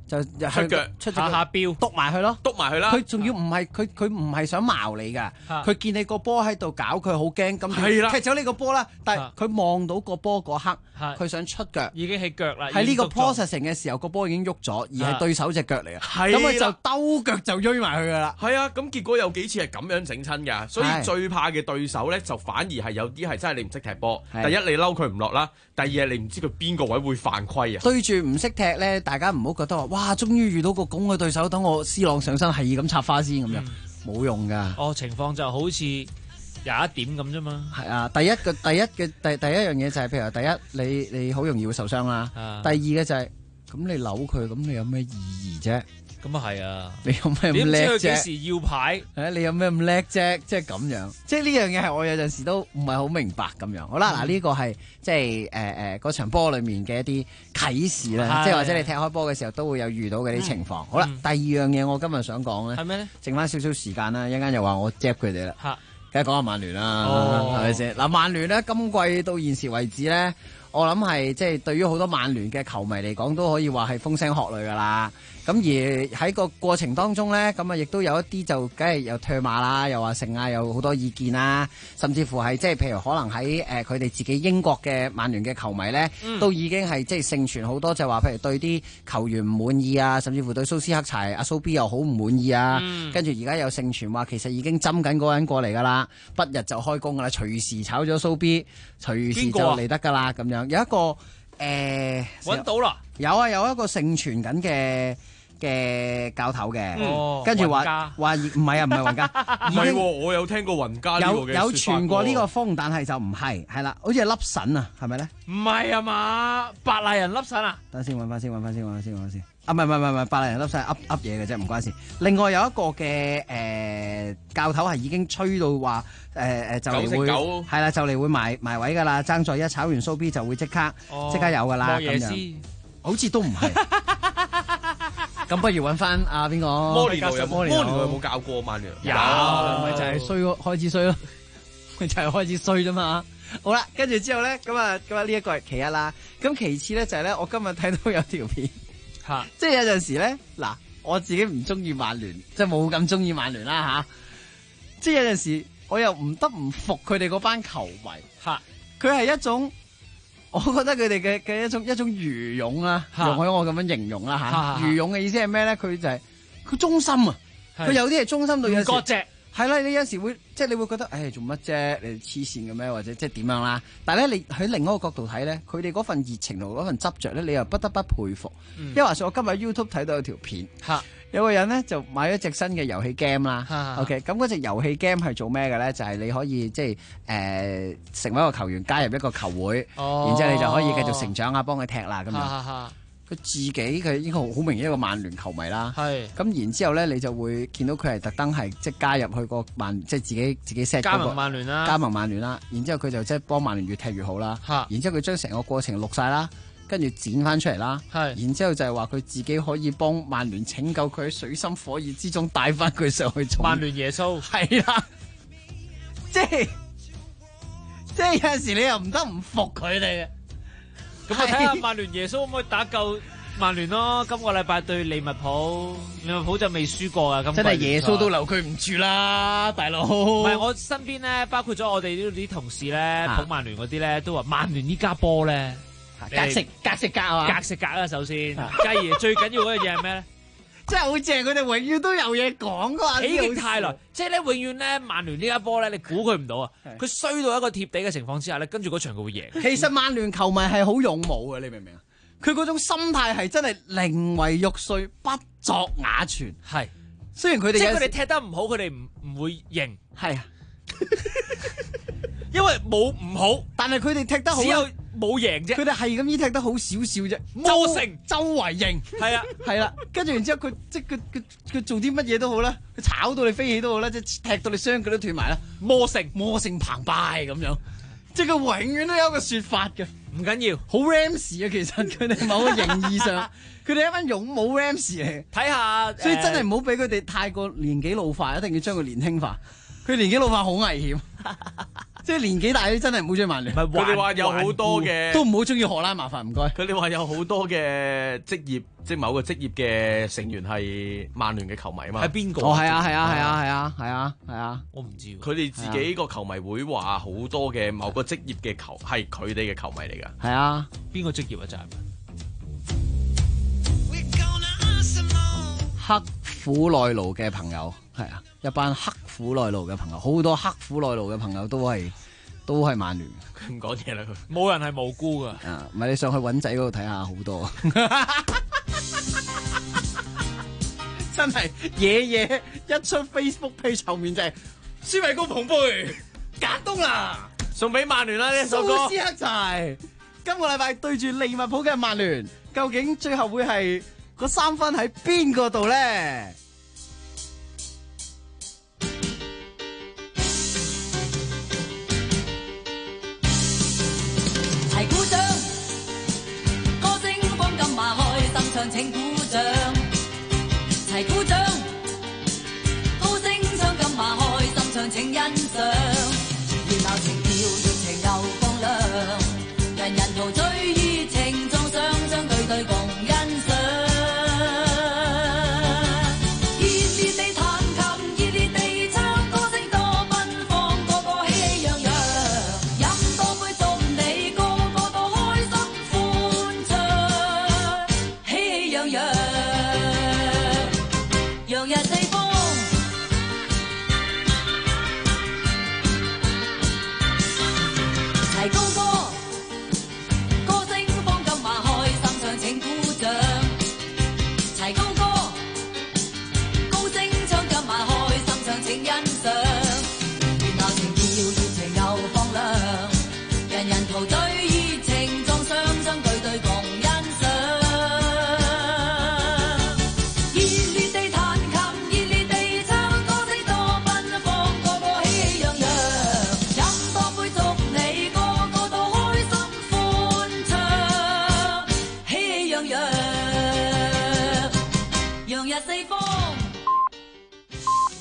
就出腳出下標篤埋佢咯， 篤埋佢啦。 佢仲要唔係佢唔係想矛你㗎，佢見你個波喺度搞，佢好驚，咁踢走呢個波啦。但係佢望到個波嗰刻，佢想出腳， 已經起腳啦。 喺呢個 processing 嘅時候，個波已經喐咗，而係對手隻腳嚟嘅。咁佢就兜腳就追埋佢㗎啦。 係啊，咁結果有幾次係咁樣整親㗎，所以最怕嘅對手咧就反而係有啲係真係你唔識踢波。第一你嬲佢唔落啦，第二係你唔知佢邊個位會犯規啊。 對住唔識踢咧，大家唔好覺得話哇，終於遇到個咁嘅對手，等我 C 朗上身係咁插花先咁樣，冇用噶。 情況就好似21點咁啫嘛。 係啊，第一樣嘢就係譬如第一你好容易會受傷啦。第二嘅就係咁你扭佢，咁你有咩意義啫？ 咁啊係啊！ 你有咩咁叻啫？ 點知佢幾時要牌？ 你有咩咁叻啫？即係咁樣，即係呢樣嘢係我有陣時都唔係好明白咁樣。好啦，嗱呢個係即係嗰場波裡面嘅一啲啟示啦，即係或者你踢開波嘅時候都會有遇到嘅啲情況。好啦，第二樣嘢我今日想講咧， 係咩咧？ 剩翻少少時間啦，一陣間又話我 jap 佢哋啦。梗係講下曼聯啦，係咪先？嗱，曼聯咧今季到現時為止咧，我諗係即係對於好多曼聯嘅球迷嚟講，都可以話係風聲鶴唳噶啦。咁而喺個過程當中咧，咁啊亦都有一啲就梗係有唾罵啦，又話成啊，有好多意見啦，甚至乎係即係譬如可能喺佢哋自己英國嘅曼聯嘅球迷咧，都已經係即係盛傳好多就話，譬如對啲球員唔滿意啊，甚至乎對蘇斯克柴阿蘇 B 又好唔滿意啊。跟住而家有盛傳話，其實已經針緊嗰個人過嚟噶啦，不日就開工噶啦，隨時炒咗蘇 B，隨時就嚟得噶啦咁樣。有一個揾到啦， 有一個盛傳緊嘅教頭嘅，跟住話唔係雲加， 唔係我有聽過雲加呢個嘅有傳過呢個風，但係就唔係啦，好似係粒神啊，係咪咧？ 唔係啊嘛，白麗人粒神啊！ 等先揾翻先。啊，唔係，白麗人粒神噏嘢嘅啫，唔關事。另外有一個嘅教頭係已經吹到話就嚟會係啦，就嚟會埋位噶啦，爭在一炒完蘇 B 就會即刻有噶啦咁樣，好似都唔係。咁不如揾翻邊個？ 摩連奴有冇教過曼聯？ 有，咪就係衰開始衰咯，咪就係開始衰啫嘛。好啦，跟住之後咧，咁啊呢一個係其一啦。咁其次咧就係咧，我今日睇到有條片，即係有陣時咧，嗱，我自己唔中意曼聯，即係冇咁中意曼聯啦吓。即係有陣時，我又唔得唔服佢哋嗰班球迷，佢係一種。我覺得佢哋嘅一種愚勇啦，容許我咁樣形容啦嚇。愚勇嘅意思係咩咧？佢就係佢忠心啊！佢有啲係忠心到有時割席係啦，你有時會即係你會覺得做乜啫？你黐線嘅咩？或者即係點樣啦？但係咧，你喺另一個角度睇咧，佢哋嗰份熱情同嗰份執着咧，你又不得不佩服。因為話說我今日 YouTube 睇到有條片，有個人咧就買咗隻新嘅遊戲 game 啦。OK， 咁嗰隻遊戲 game 係做咩嘅咧？就係你可以即係成為一個球員，加入一個球會，然之後你就可以繼續成長啊，幫佢踢啦咁樣。佢自己佢應該好明顯一個曼聯球迷啦。咁然之後咧，你就會見到佢係特登係即係加入去個曼，即係自己 set 加盟曼聯啦。 加盟曼聯啦。然之後佢就即係幫曼聯越踢越好啦。然之後佢將成個過程錄晒啦。跟住剪翻出嚟啦，然之後就係話佢自己可以幫曼聯拯救佢喺水深火熱之中帶翻佢上去做曼聯耶穌， 係啦，即係有陣時你又唔得唔服佢哋嘅。 咁我睇下曼聯耶穌可唔可以打救曼聯咯？今個禮拜對利物浦，利物浦就未輸過啊！ 真係耶穌都留佢唔住啦，大佬。 唔係我身邊咧，包括咗我哋呢啲同事咧，捧曼聯嗰啲咧，都話曼聯依家波咧。 格食格啊！ 格食格啊！首先，繼而最緊要嗰樣嘢係咩咧？ 真係好正，佢哋永遠都有嘢講噶。 喜極泰來，即係咧，永遠咧，曼聯呢一波咧，你估佢唔到啊！佢衰到一個貼地嘅情況之下咧，跟住嗰場佢會贏。 其實曼聯球迷係好勇武嘅，你明唔明啊？佢嗰種心態係真係寧為玉碎，不作瓦全。 係， 雖然佢哋即係佢哋踢得唔好，佢哋唔會認。 係啊， 因為冇唔好， 但係佢哋踢得好。 冇贏啫， 佢哋係咁依踢得好少少啫， 魔城周圍贏，係啦，跟住然之後佢即係佢做啲乜嘢都好啦，佢炒到你飛起都好啦，即係踢到你雙腳都斷埋啦，魔城澎湃咁樣，即係佢永遠都有一個說法嘅， 唔緊要， 好 Rams 啊，其實佢哋某個形義上，佢哋一班勇武 Rams 嚟， 睇下， 所以真係唔好俾佢哋太過年紀老化，一定要將佢年輕化，佢年紀老化好危險。 即係年紀大啲真係唔好中意曼聯。 佢哋話有好多嘅都唔好中意荷蘭，麻煩唔該。 佢哋話有好多嘅職業，即係某個職業嘅成員係曼聯嘅球迷啊嘛。 係邊個？ 哦，係啊， 我唔知。 佢哋自己個球迷會話好多嘅某個職業嘅球係佢哋嘅球迷嚟㗎。 係啊， 邊個職業啊？就係刻苦耐勞嘅朋友，係啊，一班刻苦耐勞嘅朋友，好多刻苦耐勞嘅朋友都係曼聯。 佢唔講嘢啦，佢冇人係無辜噶。 啊，唔係你上去揾仔嗰度睇下，好多。真係嘢一出 Facebook page 後面就係舒米高捧杯簡東啦， 送俾曼聯啦呢首歌。 蘇斯克柴今個禮拜對住利物浦嘅曼聯，究竟最後會係個3分喺邊個度咧？ 齊鼓掌，歌聲放金馬開，心唱請鼓掌。齊鼓掌，高聲唱金馬開，心唱請欣賞。